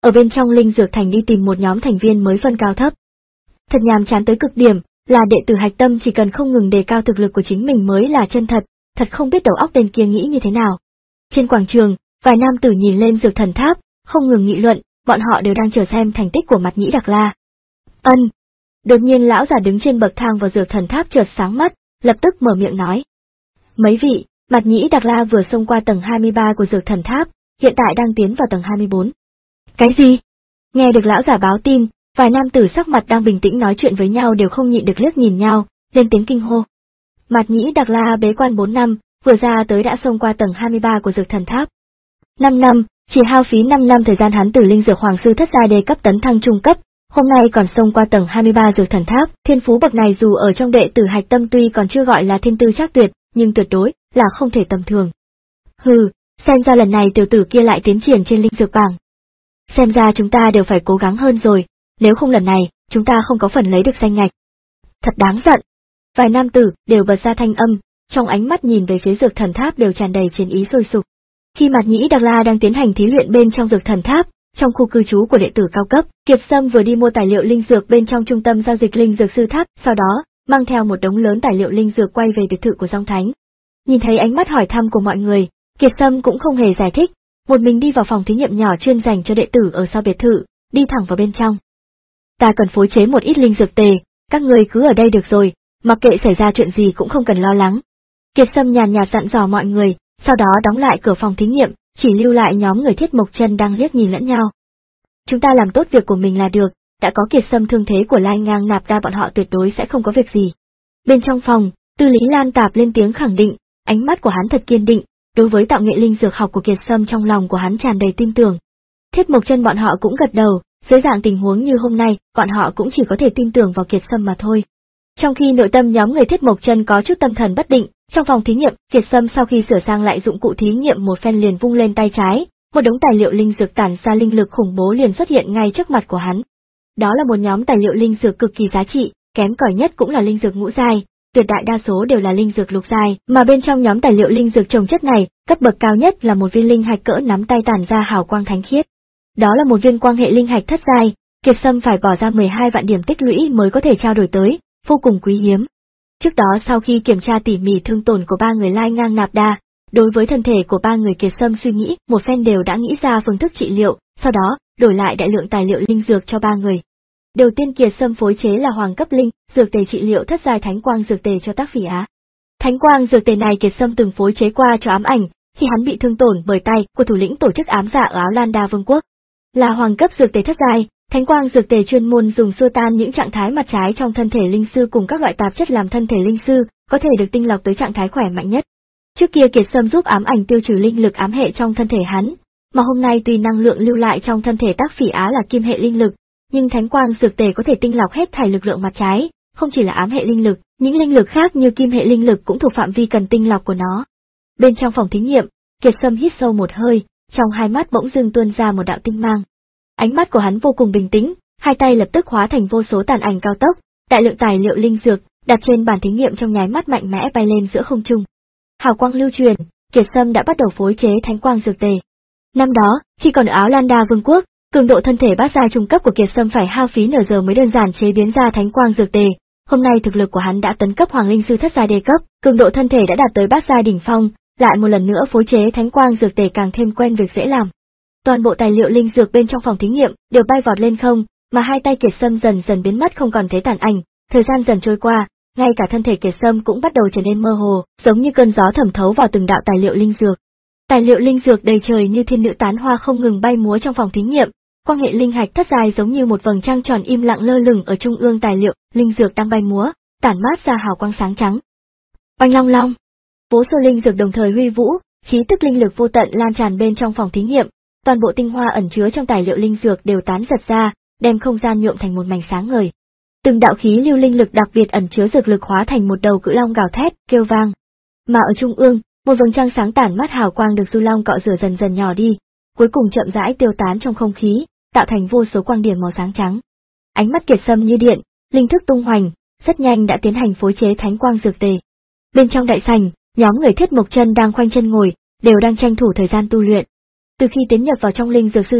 ở bên trong linh dược thành đi tìm một nhóm thành viên mới phân cao thấp. Thật nhàm chán tới cực điểm, là đệ tử hạch tâm chỉ cần không ngừng đề cao thực lực của chính mình mới là chân thật, thật không biết đầu óc tên kia nghĩ như thế nào. Trên quảng trường, vài nam tử nhìn lên dược thần tháp, không ngừng nghị luận, bọn họ đều đang chờ xem thành tích của Mạt Nhĩ Đặc La. Ân. Đột nhiên lão già đứng trên bậc thang vào dược thần tháp chợt sáng mắt, lập tức mở miệng nói. Mấy vị, Mạt Nhĩ Đặc La vừa xông qua tầng hai mươi ba của dược thần tháp, hiện tại đang tiến vào tầng hai mươi bốn. Cái gì? Nghe được lão già báo tin, vài nam tử sắc mặt đang bình tĩnh nói chuyện với nhau đều không nhịn được liếc nhìn nhau, lên tiếng kinh hô. Mạt Nhĩ Đặc La bế quan bốn năm, vừa ra tới đã xông qua tầng hai mươi ba của dược thần tháp. năm năm, chỉ hao phí năm năm thời gian hắn từ linh dược hoàng sư thất giai đề cấp tấn thăng trung cấp, hôm nay còn xông qua tầng hai mươi ba dược thần tháp, thiên phú bậc này dù ở trong đệ tử hạch tâm tuy còn chưa gọi là thiên tư trác tuyệt, nhưng tuyệt đối là không thể tầm thường. Hừ, xem ra lần này tiểu tử kia lại tiến triển trên linh dược bảng. Xem ra chúng ta đều phải cố gắng hơn rồi, nếu không lần này, chúng ta không có phần lấy được danh ngạch. Thật đáng giận. Vài nam tử đều bật ra thanh âm, trong ánh mắt nhìn về phía dược thần tháp đều tràn đầy chiến ý sôi sục. Khi Mạt Nhĩ Đặc La đang tiến hành thí luyện bên trong dược thần tháp, trong khu cư trú của đệ tử cao cấp, Kiệt Sâm vừa đi mua tài liệu linh dược bên trong trung tâm giao dịch linh dược sư tháp, sau đó mang theo một đống lớn tài liệu linh dược quay về biệt thự của Song Thánh. Nhìn thấy ánh mắt hỏi thăm của mọi người, Kiệt Sâm cũng không hề giải thích, một mình đi vào phòng thí nghiệm nhỏ chuyên dành cho đệ tử ở sau biệt thự, đi thẳng vào bên trong. Ta cần phối chế một ít linh dược tề, các người cứ ở đây được rồi, mặc kệ xảy ra chuyện gì cũng không cần lo lắng. Kiệt Sâm nhàn nhạt dặn dò mọi người, sau đó đóng lại cửa phòng thí nghiệm, chỉ lưu lại nhóm người Thiết Mộc Chân đang liếc nhìn lẫn nhau. Chúng ta làm tốt việc của mình là được, đã có Kiệt Sâm thương thế của Lai Ngang Nạp Đa bọn họ tuyệt đối sẽ không có việc gì. Bên trong phòng, Tư Lý Lan Tạp lên tiếng khẳng định, ánh mắt của hắn thật kiên định, đối với tạo nghệ linh dược học của Kiệt Sâm trong lòng của hắn tràn đầy tin tưởng. Thiết Mộc Chân bọn họ cũng gật đầu, dưới dạng tình huống như hôm nay, bọn họ cũng chỉ có thể tin tưởng vào Kiệt Sâm mà thôi. Trong khi nội tâm nhóm người Thiết Mộc Chân có chút tâm thần bất định, trong phòng thí nghiệm, Kiệt Sâm sau khi sửa sang lại dụng cụ thí nghiệm một phen liền vung lên tay trái, một đống tài liệu linh dược tản ra linh lực khủng bố liền xuất hiện ngay trước mặt của hắn. Đó là một nhóm tài liệu linh dược cực kỳ giá trị, kém cỏi nhất cũng là linh dược ngũ giai, tuyệt đại đa số đều là linh dược lục giai, mà bên trong nhóm tài liệu linh dược trồng chất này, cấp bậc cao nhất là một viên linh hạch cỡ nắm tay tản ra hào quang thánh khiết. Đó là một viên quang hệ linh hạch thất giai, Kiệt Sâm phải bỏ ra mười hai vạn điểm tích lũy mới có thể trao đổi tới, vô cùng quý hiếm. Trước đó sau khi kiểm tra tỉ mỉ thương tổn của ba người Lai Ngang Nạp Đa, đối với thân thể của ba người Kiệt Sâm suy nghĩ, một phen đều đã nghĩ ra phương thức trị liệu, sau đó đổi lại đại lượng tài liệu linh dược cho ba người. Đầu tiên Kiệt Sâm phối chế là hoàng cấp linh dược tề trị liệu thất giai thánh quang dược tề cho Tác Phỉ Á. Thánh quang dược tề này Kiệt Sâm từng phối chế qua cho Ám Ảnh, khi hắn bị thương tổn bởi tay của thủ lĩnh tổ chức ám dạ ở Áo Lan Đa Vương quốc. Là hoàng cấp dược tề thất giai, thánh quang dược tề chuyên môn dùng xua tan những trạng thái mặt trái trong thân thể linh sư cùng các loại tạp chất làm thân thể linh sư có thể được tinh lọc tới trạng thái khỏe mạnh nhất. Trước kia Kiệt Sâm giúp Ám Ảnh tiêu trừ linh lực ám hệ trong thân thể hắn, mà hôm nay tuy năng lượng lưu lại trong thân thể Tác Phỉ Á là kim hệ linh lực, nhưng thánh quang dược tề có thể tinh lọc hết thảy lực lượng mặt trái, không chỉ là ám hệ linh lực, những linh lực khác như kim hệ linh lực cũng thuộc phạm vi cần tinh lọc của nó. Bên trong phòng thí nghiệm, Kiệt Sâm hít sâu một hơi, trong hai mắt bỗng dưng tuôn ra một đạo tinh mang. Ánh mắt của hắn vô cùng bình tĩnh, hai tay lập tức hóa thành vô số tàn ảnh cao tốc, đại lượng tài liệu linh dược đặt trên bàn thí nghiệm trong nháy mắt mạnh mẽ bay lên giữa không trung. Hào quang lưu truyền, Kiệt Sâm đã bắt đầu phối chế thánh quang dược tề. Năm đó, khi còn ở Áo Lan Đa Vương quốc, cường độ thân thể bát giai trung cấp của Kiệt Sâm phải hao phí nửa giờ mới đơn giản chế biến ra thánh quang dược tề. Hôm nay thực lực của hắn đã tấn cấp hoàng linh sư thất giai đề cấp, cường độ thân thể đã đạt tới bát giai đỉnh phong, lại một lần nữa phối chế thánh quang dược tề càng thêm quen việc dễ làm. Toàn bộ tài liệu linh dược bên trong phòng thí nghiệm đều bay vọt lên không, mà hai tay Kiệt Sâm dần dần biến mất không còn thấy tàn ảnh. Thời gian dần trôi qua, ngay cả thân thể Kiệt Sâm cũng bắt đầu trở nên mơ hồ, giống như cơn gió thẩm thấu vào từng đạo tài liệu linh dược. Tài liệu linh dược đầy trời như thiên nữ tán hoa không ngừng bay múa trong phòng thí nghiệm. Quang hệ linh hạch thất giai giống như một vầng trăng tròn im lặng lơ lửng ở trung ương tài liệu linh dược đang bay múa, tản mát ra hào quang sáng trắng. Oanh long long, vô số linh dược đồng thời huy vũ, khí tức linh lực vô tận lan tràn bên trong phòng thí nghiệm, toàn bộ tinh hoa ẩn chứa trong tài liệu linh dược đều tán giật ra, đem không gian nhuộm thành một mảnh sáng ngời. Từng đạo khí lưu linh lực đặc biệt ẩn chứa dược lực hóa thành một đầu cự long gào thét, kêu vang. Mà ở trung ương, một vầng trăng sáng tản mát hào quang được du long cọ rửa dần dần nhỏ đi, cuối cùng chậm rãi tiêu tán trong không khí, tạo thành vô số quang điểm màu sáng trắng. Ánh mắt Kiệt Sâm như điện, linh thức tung hoành, rất nhanh đã tiến hành phối chế thánh quang dược tề. Bên trong đại sảnh, nhóm người Thiết Mộc Chân đang khoanh chân ngồi, đều đang tranh thủ thời gian tu luyện. Từ khi tiến nhập vào trong linh dược sư tháp,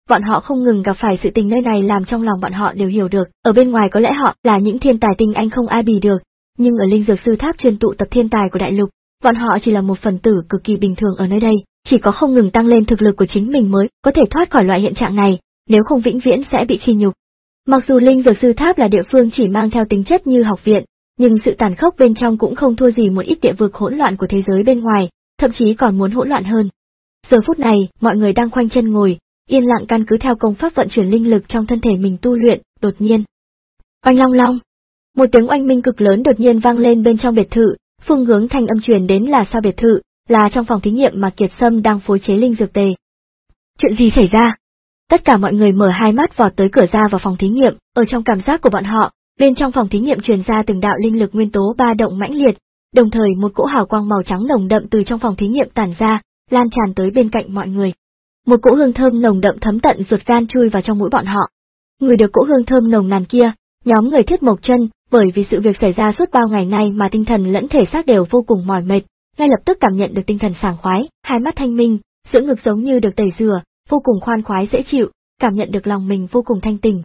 bọn họ không ngừng gặp phải sự tình nơi này làm trong lòng bọn họ đều hiểu được, ở bên ngoài có lẽ họ là những thiên tài tinh anh không ai bì được, nhưng ở linh dược sư tháp chuyên tụ tập thiên tài của đại lục, bọn họ chỉ là một phần tử cực kỳ bình thường ở nơi đây, chỉ có không ngừng tăng lên thực lực của chính mình mới có thể thoát khỏi loại hiện trạng này, nếu không vĩnh viễn sẽ bị khi nhục. Mặc dù linh dược sư tháp là địa phương chỉ mang theo tính chất như học viện, nhưng sự tàn khốc bên trong cũng không thua gì một ít địa vực hỗn loạn của thế giới bên ngoài, thậm chí còn muốn hỗn loạn hơn. Giờ phút này, mọi người đang khoanh chân ngồi, yên lặng căn cứ theo công pháp vận chuyển linh lực trong thân thể mình tu luyện, đột nhiên. Oanh long long! Một tiếng oanh minh cực lớn đột nhiên vang lên bên trong biệt thự, phương hướng thanh âm truyền đến là sau biệt thự, là trong phòng thí nghiệm mà Kiệt Sâm đang phối chế linh dược tề. Chuyện gì xảy ra? Tất cả mọi người mở hai mắt vọt tới cửa ra vào phòng thí nghiệm, ở trong cảm giác của bọn họ, bên trong phòng thí nghiệm truyền ra từng đạo linh lực nguyên tố ba động mãnh liệt, đồng thời một cỗ hào quang màu trắng nồng đậm từ trong phòng thí nghiệm tản ra, lan tràn tới bên cạnh mọi người. Một cỗ hương thơm nồng đậm thấm tận ruột gan chui vào trong mũi bọn họ. Người được cỗ hương thơm nồng nàn kia, nhóm người Thiết Mộc Chân, bởi vì sự việc xảy ra suốt bao ngày nay mà tinh thần lẫn thể xác đều vô cùng mỏi mệt, ngay lập tức cảm nhận được tinh thần sảng khoái, hai mắt thanh minh, giữa ngực giống như được tẩy rửa, vô cùng khoan khoái dễ chịu, cảm nhận được lòng mình vô cùng thanh tỉnh.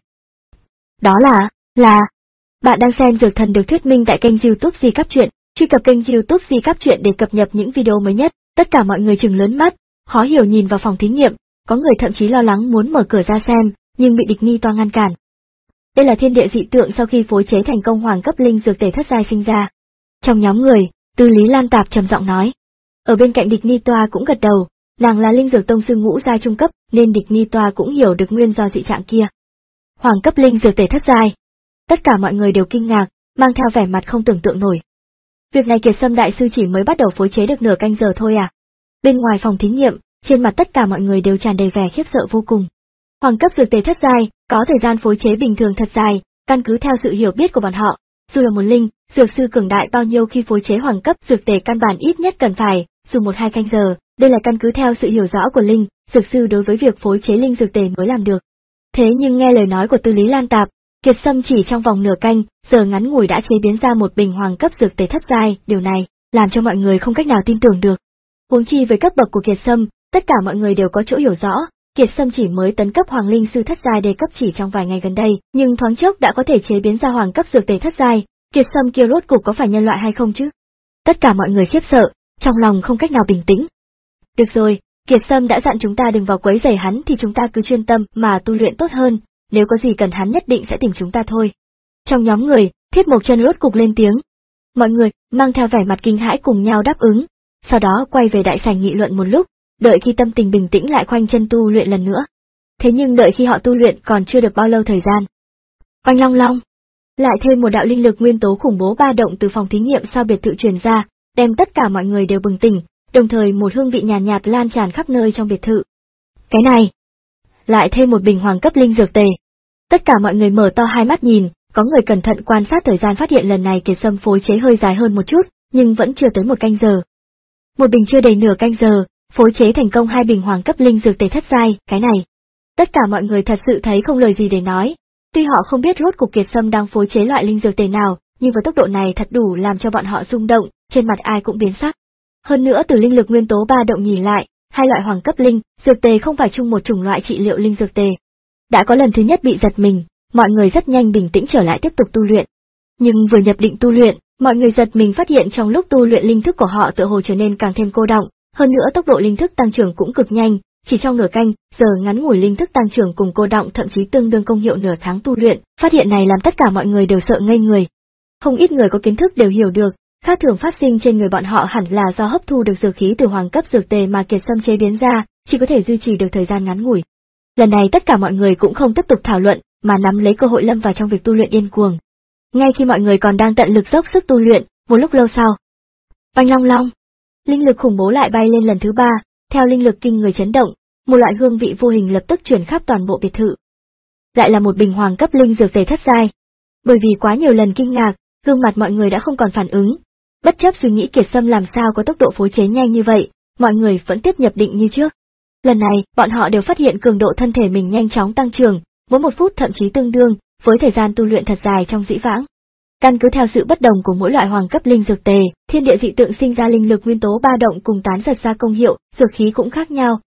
Đó là, là, bạn đang xem Dược Thần được thuyết minh tại kênh YouTube Di Cáp Truyện, truy cập kênh YouTube Di Cáp Truyện để cập nhật những video mới nhất. Tất cả mọi người trừng lớn mắt, khó hiểu nhìn vào phòng thí nghiệm, có người thậm chí lo lắng muốn mở cửa ra xem, nhưng bị địch Ni Toa ngăn cản. Đây là thiên địa dị tượng sau khi phối chế thành công hoàng cấp linh dược tề thất giai sinh ra. Trong nhóm người, Tư Lý Lan Tạp trầm giọng nói. Ở bên cạnh địch Ni Toa cũng gật đầu, nàng là linh dược tông sư ngũ giai trung cấp, nên địch Ni Toa cũng hiểu được nguyên do dị trạng kia. Hoàng cấp linh dược tề thất giai. Tất cả mọi người đều kinh ngạc, mang theo vẻ mặt không tưởng tượng nổi. Việc này Kiệt Sâm đại sư chỉ mới bắt đầu phối chế được nửa canh giờ thôi à? Bên ngoài phòng thí nghiệm, trên mặt tất cả mọi người đều tràn đầy vẻ khiếp sợ vô cùng. Hoàng cấp dược tề thất giai, có thời gian phối chế bình thường thật dài, căn cứ theo sự hiểu biết của bọn họ, dù là một linh dược sư cường đại bao nhiêu khi phối chế hoàng cấp dược tề căn bản ít nhất cần phải dùng một hai canh giờ, đây là căn cứ theo sự hiểu rõ của linh dược sư đối với việc phối chế linh dược tề mới làm được. Thế nhưng nghe lời nói của Tư Lý Lan Tạp, Kiệt Sâm chỉ trong vòng nửa canh giờ ngắn ngủi đã chế biến ra một bình hoàng cấp dược tề thất giai, điều này làm cho mọi người không cách nào tin tưởng được. Huống chi với cấp bậc của Kiệt Sâm, tất cả mọi người đều có chỗ hiểu rõ, Kiệt Sâm chỉ mới tấn cấp hoàng linh sư thất giai đề cấp chỉ trong vài ngày gần đây, nhưng thoáng chốc đã có thể chế biến ra hoàng cấp dược tề thất giai, Kiệt Sâm kia rốt cục có phải nhân loại hay không chứ? Tất cả mọi người khiếp sợ, trong lòng không cách nào bình tĩnh. Được rồi, Kiệt Sâm đã dặn chúng ta đừng vào quấy rầy hắn thì chúng ta cứ chuyên tâm mà tu luyện tốt hơn, nếu có gì cần hắn nhất định sẽ tìm chúng ta thôi. Trong nhóm người, Thiết Mộc Chân rốt cục lên tiếng. Mọi người mang theo vẻ mặt kinh hãi cùng nhau đáp ứng, sau đó quay về đại sảnh nghị luận một lúc, đợi khi tâm tình bình tĩnh lại khoanh chân tu luyện lần nữa. Thế nhưng đợi khi họ tu luyện còn chưa được bao lâu thời gian. Oanh long long, lại thêm một đạo linh lực nguyên tố khủng bố ba động từ phòng thí nghiệm sau biệt thự truyền ra, đem tất cả mọi người đều bừng tỉnh, đồng thời một hương vị nhàn nhạt, nhạt lan tràn khắp nơi trong biệt thự. Cái này, lại thêm một bình hoàng cấp linh dược tề. Tất cả mọi người mở to hai mắt nhìn, có người cẩn thận quan sát thời gian phát hiện lần này Kiệt Sâm phối chế hơi dài hơn một chút, nhưng vẫn chưa tới một canh giờ. Một bình chưa đầy nửa canh giờ, phối chế thành công hai bình hoàng cấp linh dược tề thất giai, cái này. Tất cả mọi người thật sự thấy không lời gì để nói. Tuy họ không biết rốt cuộc Kiệt Sâm đang phối chế loại linh dược tề nào, nhưng với tốc độ này thật đủ làm cho bọn họ rung động, trên mặt ai cũng biến sắc. Hơn nữa từ linh lực nguyên tố ba động nhìn lại, hai loại hoàng cấp linh dược tề không phải chung một chủng loại trị liệu linh dược tề. Đã có lần thứ nhất bị giật mình, mọi người rất nhanh bình tĩnh trở lại tiếp tục tu luyện. Nhưng vừa nhập định tu luyện, mọi người giật mình phát hiện trong lúc tu luyện linh thức của họ tựa hồ trở nên càng thêm cô đọng, hơn nữa tốc độ linh thức tăng trưởng cũng cực nhanh, chỉ trong nửa canh giờ ngắn ngủi linh thức tăng trưởng cùng cô đọng thậm chí tương đương công hiệu nửa tháng tu luyện, phát hiện này làm tất cả mọi người đều sợ ngây người. Không ít người có kiến thức đều hiểu được, khác thường phát sinh trên người bọn họ hẳn là do hấp thu được dược khí từ hoàng cấp dược tề mà Kiệt Sâm chế biến ra, chỉ có thể duy trì được thời gian ngắn ngủi. Lần này tất cả mọi người cũng không tiếp tục thảo luận, mà nắm lấy cơ hội lâm vào trong việc tu luyện điên cuồng. Ngay khi mọi người còn đang tận lực dốc sức tu luyện, một lúc lâu sau, oanh long long, linh lực khủng bố lại bay lên lần thứ ba, theo linh lực kinh người chấn động, một loại hương vị vô hình lập tức truyền khắp toàn bộ biệt thự. Lại là một bình hoàng cấp linh dược tề thất giai. Bởi vì quá nhiều lần kinh ngạc, gương mặt mọi người đã không còn phản ứng. Bất chấp suy nghĩ Kiệt Sâm làm sao có tốc độ phối chế nhanh như vậy, mọi người vẫn tiếp nhập định như trước. Lần này, bọn họ đều phát hiện cường độ thân thể mình nhanh chóng tăng trưởng, mỗi một phút thậm chí tương đương với thời gian tu luyện thật dài trong dĩ vãng. Căn cứ theo sự bất đồng của mỗi loại hoàng cấp linh dược tề, thiên địa dị tượng sinh ra linh lực nguyên tố ba động cùng tán giật ra công hiệu, dược khí cũng khác nhau,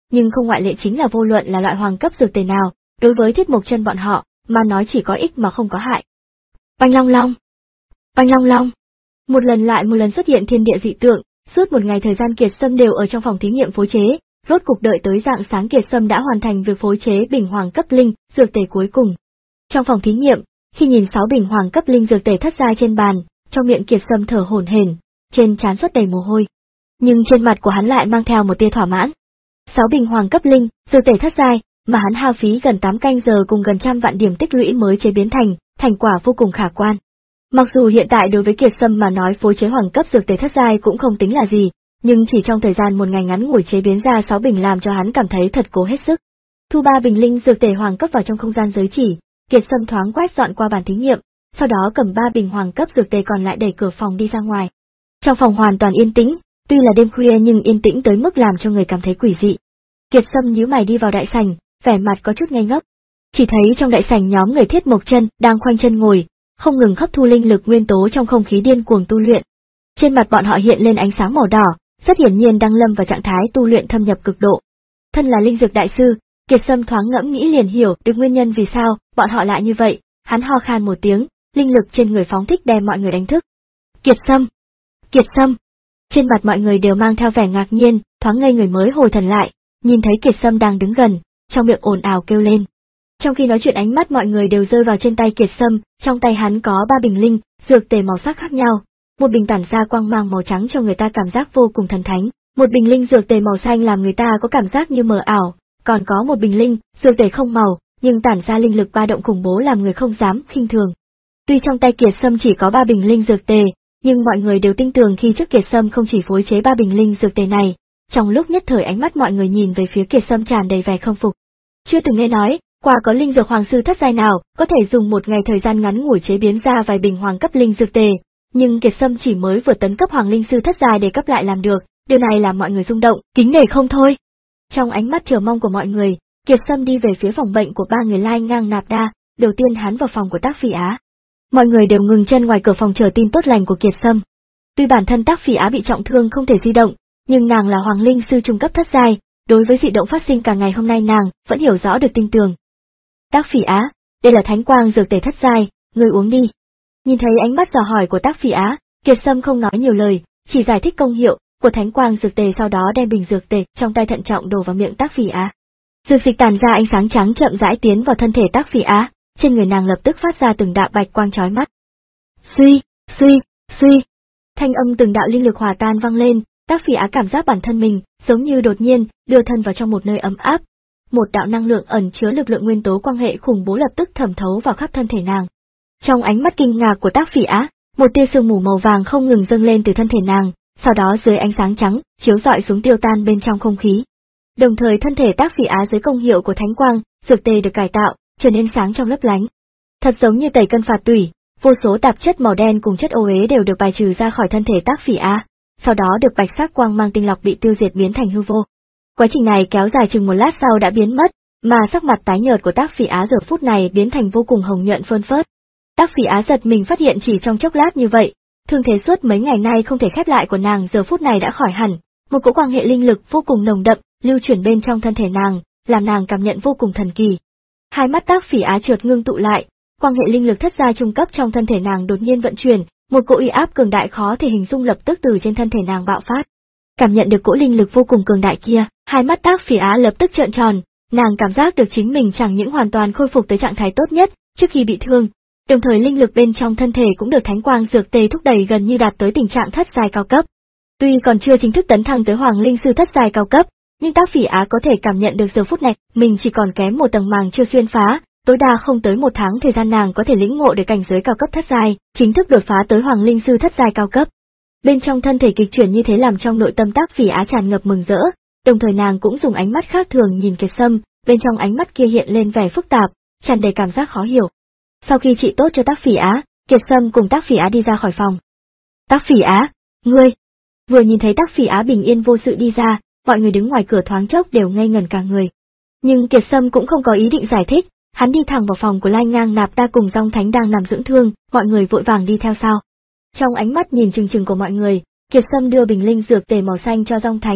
nhưng không ngoại lệ chính là vô luận là loại hoàng cấp dược tề nào, đối với Thiết Mộc Chân bọn họ, mà nói chỉ có ích mà không có hại. Oanh long long! Oanh long long! Một lần lại một lần xuất hiện thiên địa dị tượng, suốt một ngày thời gian Kiệt Sâm đều ở trong phòng thí nghiệm phối chế, rốt cục đợi tới rạng sáng Kiệt Sâm đã hoàn thành việc phối chế bình hoàng cấp linh dược tề cuối cùng. Trong phòng thí nghiệm, khi nhìn sáu bình hoàng cấp linh dược tề thất giai trên bàn, trong miệng Kiệt Sâm thở hổn hển, trên trán xuất đầy mồ hôi, nhưng trên mặt của hắn lại mang theo một tia thỏa mãn. Sáu bình hoàng cấp linh dược tề thất giai, mà hắn hao phí gần tám canh giờ cùng gần trăm vạn điểm tích lũy mới chế biến thành, thành quả vô cùng khả quan. Mặc dù hiện tại đối với Kiệt Sâm mà nói phối chế hoàng cấp dược tề thất giai cũng không tính là gì, nhưng chỉ trong thời gian một ngày ngắn ngủi chế biến ra sáu bình làm cho hắn cảm thấy thật cố hết sức. Thu ba bình linh dược tề hoàng cấp vào trong không gian giới chỉ, Kiệt Sâm thoáng quét dọn qua bàn thí nghiệm, sau đó cầm ba bình hoàng cấp dược tề còn lại đẩy cửa phòng đi ra ngoài. Trong phòng hoàn toàn yên tĩnh, tuy là đêm khuya nhưng yên tĩnh tới mức làm cho người cảm thấy quỷ dị. Kiệt Sâm nhíu mày đi vào đại sảnh, vẻ mặt có chút ngây ngốc. Chỉ thấy trong đại sảnh nhóm người Thiết Mộc Chân đang khoanh chân ngồi, không ngừng hấp thu linh lực nguyên tố trong không khí điên cuồng tu luyện. Trên mặt bọn họ hiện lên ánh sáng màu đỏ, rất hiển nhiên đang lâm vào trạng thái tu luyện thâm nhập cực độ. Thân là linh dược đại sư, Kiệt Sâm thoáng ngẫm nghĩ liền hiểu được nguyên nhân vì sao bọn họ lại như vậy, hắn ho khan một tiếng, linh lực trên người phóng thích đem mọi người đánh thức. Kiệt Sâm! Kiệt Sâm! Trên mặt mọi người đều mang theo vẻ ngạc nhiên, thoáng ngây người mới hồi thần lại, nhìn thấy Kiệt Sâm đang đứng gần, trong miệng ồn ào kêu lên. Trong khi nói chuyện ánh mắt mọi người đều rơi vào trên tay Kiệt Sâm, trong tay hắn có ba bình linh dược tề màu sắc khác nhau, một bình tản ra quang mang màu trắng cho người ta cảm giác vô cùng thần thánh, một bình linh dược tề màu xanh làm người ta có cảm giác như mờ ảo, còn có một bình linh dược tề không màu, nhưng tản ra linh lực ba động khủng bố làm người không dám khinh thường. Tuy trong tay Kiệt Sâm chỉ có ba bình linh dược tề, nhưng mọi người đều tin tưởng khi trước Kiệt Sâm không chỉ phối chế ba bình linh dược tề này. Trong lúc nhất thời ánh mắt mọi người nhìn về phía Kiệt Sâm tràn đầy vẻ không phục. Chưa từng nghe nói, quả có linh dược hoàng sư thất giai nào có thể dùng một ngày thời gian ngắn ngủi chế biến ra vài bình hoàng cấp linh dược tề, nhưng Kiệt Sâm chỉ mới vừa tấn cấp hoàng linh sư thất giai để cấp lại làm được, điều này làm mọi người rung động, kính nể không thôi. Trong ánh mắt chờ mong của mọi người, Kiệt Sâm đi về phía phòng bệnh của ba người Lai Ngang Nạp Đa, đầu tiên hắn vào phòng của Tác Phỉ Á. Mọi người đều ngừng chân ngoài cửa phòng chờ tin tốt lành của Kiệt Sâm. Tuy bản thân Tác Phỉ Á bị trọng thương không thể di động, nhưng nàng là hoàng linh sư trung cấp thất giai, đối với dị động phát sinh cả ngày hôm nay nàng vẫn hiểu rõ được tin tưởng. Tác Phỉ Á, đây là thánh quang dược tề thất giai, ngươi uống đi. Nhìn thấy ánh mắt dò hỏi của Tác Phỉ Á, Kiệt Sâm không nói nhiều lời, chỉ giải thích công hiệu của thánh quang dược tề, sau đó đem bình dược tề trong tay thận trọng đổ vào miệng Tác Phỉ Á. Dược dịch tản ra ánh sáng trắng chậm rãi tiến vào thân thể Tác Phỉ Á, trên người nàng lập tức phát ra từng đạo bạch quang chói mắt. Suy, suy, suy. Thanh âm từng đạo linh lực hòa tan vang lên, Tác Phỉ Á cảm giác bản thân mình giống như đột nhiên đưa thân vào trong một nơi ấm áp. Một đạo năng lượng ẩn chứa lực lượng nguyên tố quang hệ khủng bố lập tức thẩm thấu vào khắp thân thể nàng. Trong ánh mắt kinh ngạc của Tác Phỉ Á, một tia sương mù màu vàng không ngừng dâng lên từ thân thể nàng, sau đó dưới ánh sáng trắng chiếu rọi xuống tiêu tan bên trong không khí. Đồng thời thân thể Tác Phỉ Á dưới công hiệu của thánh quang dược tề được cải tạo, trở nên sáng trong lấp lánh. Thật giống như tẩy cân phạt tủy, vô số tạp chất màu đen cùng chất ô uế đều được bài trừ ra khỏi thân thể Tác Phỉ Á, sau đó được bạch sắc quang mang tinh lọc bị tiêu diệt biến thành hư vô. Quá trình này kéo dài chừng một lát sau đã biến mất, mà sắc mặt tái nhợt của Tác Phỉ Á giờ phút này biến thành vô cùng hồng nhuận phơn phớt. Tác Phỉ Á giật mình phát hiện chỉ trong chốc lát như vậy, thương thế suốt mấy ngày nay không thể khép lại của nàng giờ phút này đã khỏi hẳn, một cỗ quang hệ linh lực vô cùng nồng đậm lưu chuyển bên trong thân thể nàng, làm nàng cảm nhận vô cùng thần kỳ. Hai mắt Tác Phỉ Á chợt ngưng tụ lại, quang hệ linh lực thất giai trung cấp trong thân thể nàng đột nhiên vận chuyển, một cỗ uy áp cường đại khó thể hình dung lập tức từ trên thân thể nàng bạo phát. Cảm nhận được cỗ linh lực vô cùng cường đại kia, hai mắt Tác Phỉ Á lập tức trợn tròn, nàng cảm giác được chính mình chẳng những hoàn toàn khôi phục tới trạng thái tốt nhất trước khi bị thương, đồng thời linh lực bên trong thân thể cũng được thánh quang dược tề thúc đẩy gần như đạt tới tình trạng thất giai cao cấp. Tuy còn chưa chính thức tấn thăng tới hoàng linh sư thất giai cao cấp, nhưng Tác Phỉ Á có thể cảm nhận được giờ phút này mình chỉ còn kém một tầng màng chưa xuyên phá, tối đa không tới một tháng thời gian nàng có thể lĩnh ngộ được cảnh giới cao cấp thất giai, chính thức đột phá tới hoàng linh sư thất giai cao cấp. Bên trong thân thể kịch chuyển như thế làm trong nội tâm Tác Phỉ Á tràn ngập mừng rỡ, đồng thời nàng cũng dùng ánh mắt khác thường nhìn Kiệt Sâm, bên trong ánh mắt kia hiện lên vẻ phức tạp, tràn đầy cảm giác khó hiểu. Sau khi trị tốt cho Tác Phỉ Á, Kiệt Sâm cùng Tác Phỉ Á đi ra khỏi phòng. Tác Phỉ Á, ngươi! Vừa nhìn thấy Tác Phỉ Á bình yên vô sự đi ra, mọi người đứng ngoài cửa thoáng chốc đều ngây ngẩn cả người. Nhưng Kiệt Sâm cũng không có ý định giải thích, hắn đi thẳng vào phòng của Lai Ngang Nạp Đa cùng Dong Thánh đang nằm dưỡng thương, mọi người vội vàng đi theo sau. Trong ánh mắt nhìn chừng chừng của mọi người, Kiệt Sâm đưa bình linh dược tề màu xanh cho Dong Thánh,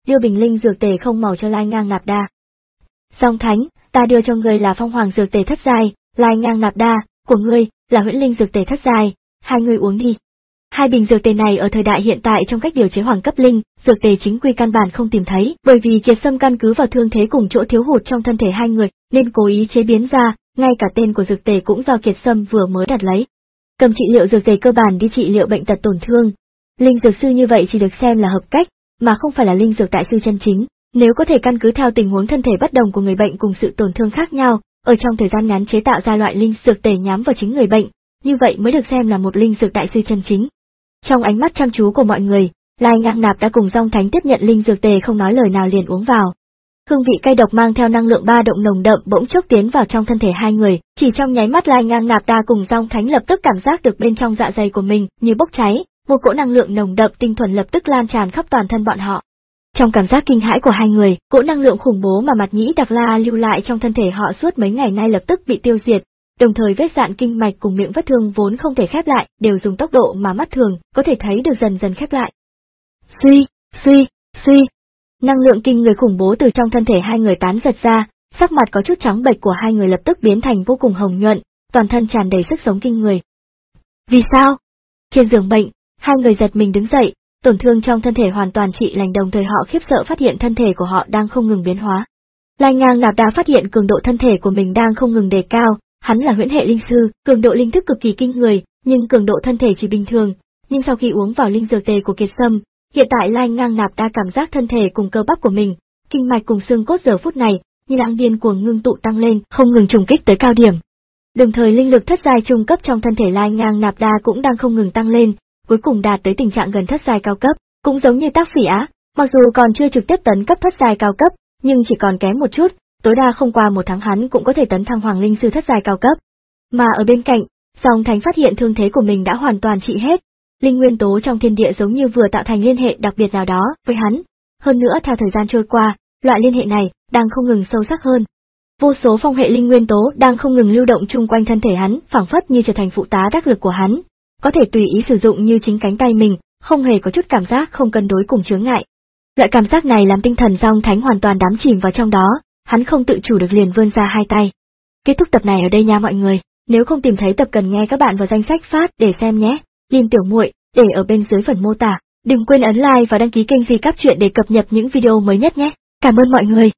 đưa bình linh dược tề không màu cho Lai Ngang Nạp Đa. Song Thánh, ta đưa cho ngươi là phong hoàng dược tề thất giai, Lai Ngang Nạp Đa, của ngươi là huyễn linh dược tề thất giai, hai ngươi uống đi. Hai bình dược tề này ở thời đại hiện tại trong cách điều chế hoàng cấp linh, dược tề chính quy căn bản không tìm thấy, bởi vì Kiệt Sâm căn cứ vào thương thế cùng chỗ thiếu hụt trong thân thể hai người, nên cố ý chế biến ra, ngay cả tên của dược tề cũng do Kiệt Sâm vừa mới đặt lấy. Cầm trị liệu dược tề cơ bản đi trị liệu bệnh tật tổn thương. Linh dược sư như vậy chỉ được xem là hợp cách, mà không phải là linh dược đại sư chân chính. Nếu có thể căn cứ theo tình huống thân thể bất đồng của người bệnh cùng sự tổn thương khác nhau, ở trong thời gian ngắn chế tạo ra loại linh dược tề nhắm vào chính người bệnh, như vậy mới được xem là một linh dược đại sư chân chính. Trong ánh mắt chăm chú của mọi người, Lai Ngang Nạp đã cùng Song Thánh tiếp nhận linh dược tề không nói lời nào liền uống vào. Hương vị cay độc mang theo năng lượng ba động nồng đậm bỗng chốc tiến vào trong thân thể hai người, chỉ trong nháy mắt Lai Ngang Nạp Đa cùng Song Thánh lập tức cảm giác được bên trong dạ dày của mình như bốc cháy, một cỗ năng lượng nồng đậm tinh thuần lập tức lan tràn khắp toàn thân bọn họ. Trong cảm giác kinh hãi của hai người, cỗ năng lượng khủng bố mà Mạt Nhĩ Đặc La lưu lại trong thân thể họ suốt mấy ngày nay lập tức bị tiêu diệt, đồng thời vết dạn kinh mạch cùng miệng vết thương vốn không thể khép lại, đều dùng tốc độ mà mắt thường có thể thấy được dần dần khép lại. Suy, suy, suy. Năng lượng kinh người khủng bố từ trong thân thể hai người tán giật ra, sắc mặt có chút trắng bệch của hai người lập tức biến thành vô cùng hồng nhuận, toàn thân tràn đầy sức sống kinh người. Vì sao? Trên giường bệnh, hai người giật mình đứng dậy, tổn thương trong thân thể hoàn toàn trị lành, đồng thời họ khiếp sợ phát hiện thân thể của họ đang không ngừng biến hóa. Lai Ngang Nạp Đa phát hiện cường độ thân thể của mình đang không ngừng đề cao, hắn là huyễn hệ linh sư, cường độ linh thức cực kỳ kinh người, nhưng cường độ thân thể chỉ bình thường, nhưng sau khi uống vào linh dược tề của Kiệt Sâm, hiện tại Lai Ngang Nạp Đa cảm giác thân thể cùng cơ bắp của mình, kinh mạch cùng xương cốt giờ phút này như đang điên cuồng ngưng tụ tăng lên, không ngừng trùng kích tới cao điểm. Đồng thời linh lực thất giai trung cấp trong thân thể Lai Ngang Nạp Đa cũng đang không ngừng tăng lên, cuối cùng đạt tới tình trạng gần thất giai cao cấp, cũng giống như Tác Phỉ Á, mặc dù còn chưa trực tiếp tấn cấp thất giai cao cấp, nhưng chỉ còn kém một chút, tối đa không qua một tháng hắn cũng có thể tấn thăng hoàng linh sư thất giai cao cấp. Mà ở bên cạnh, Song Thánh phát hiện thương thế của mình đã hoàn toàn trị hết, linh nguyên tố trong thiên địa giống như vừa tạo thành liên hệ đặc biệt nào đó với hắn, hơn nữa theo thời gian trôi qua, loại liên hệ này đang không ngừng sâu sắc hơn. Vô số phong hệ linh nguyên tố đang không ngừng lưu động chung quanh thân thể hắn, phảng phất như trở thành phụ tá đắc lực của hắn, có thể tùy ý sử dụng như chính cánh tay mình, không hề có chút cảm giác không cân đối cùng chướng ngại. Loại cảm giác này làm tinh thần Song Thánh hoàn toàn đắm chìm vào trong đó, hắn không tự chủ được liền vươn ra hai tay. Kết thúc tập này ở đây nha mọi người, nếu không tìm thấy tập cần nghe các bạn vào danh sách phát để xem nhé. Liên Tiểu Muội để ở bên dưới phần mô tả. Đừng quên ấn like và đăng ký kênh Di Cáp Truyện để cập nhật những video mới nhất nhé. Cảm ơn mọi người.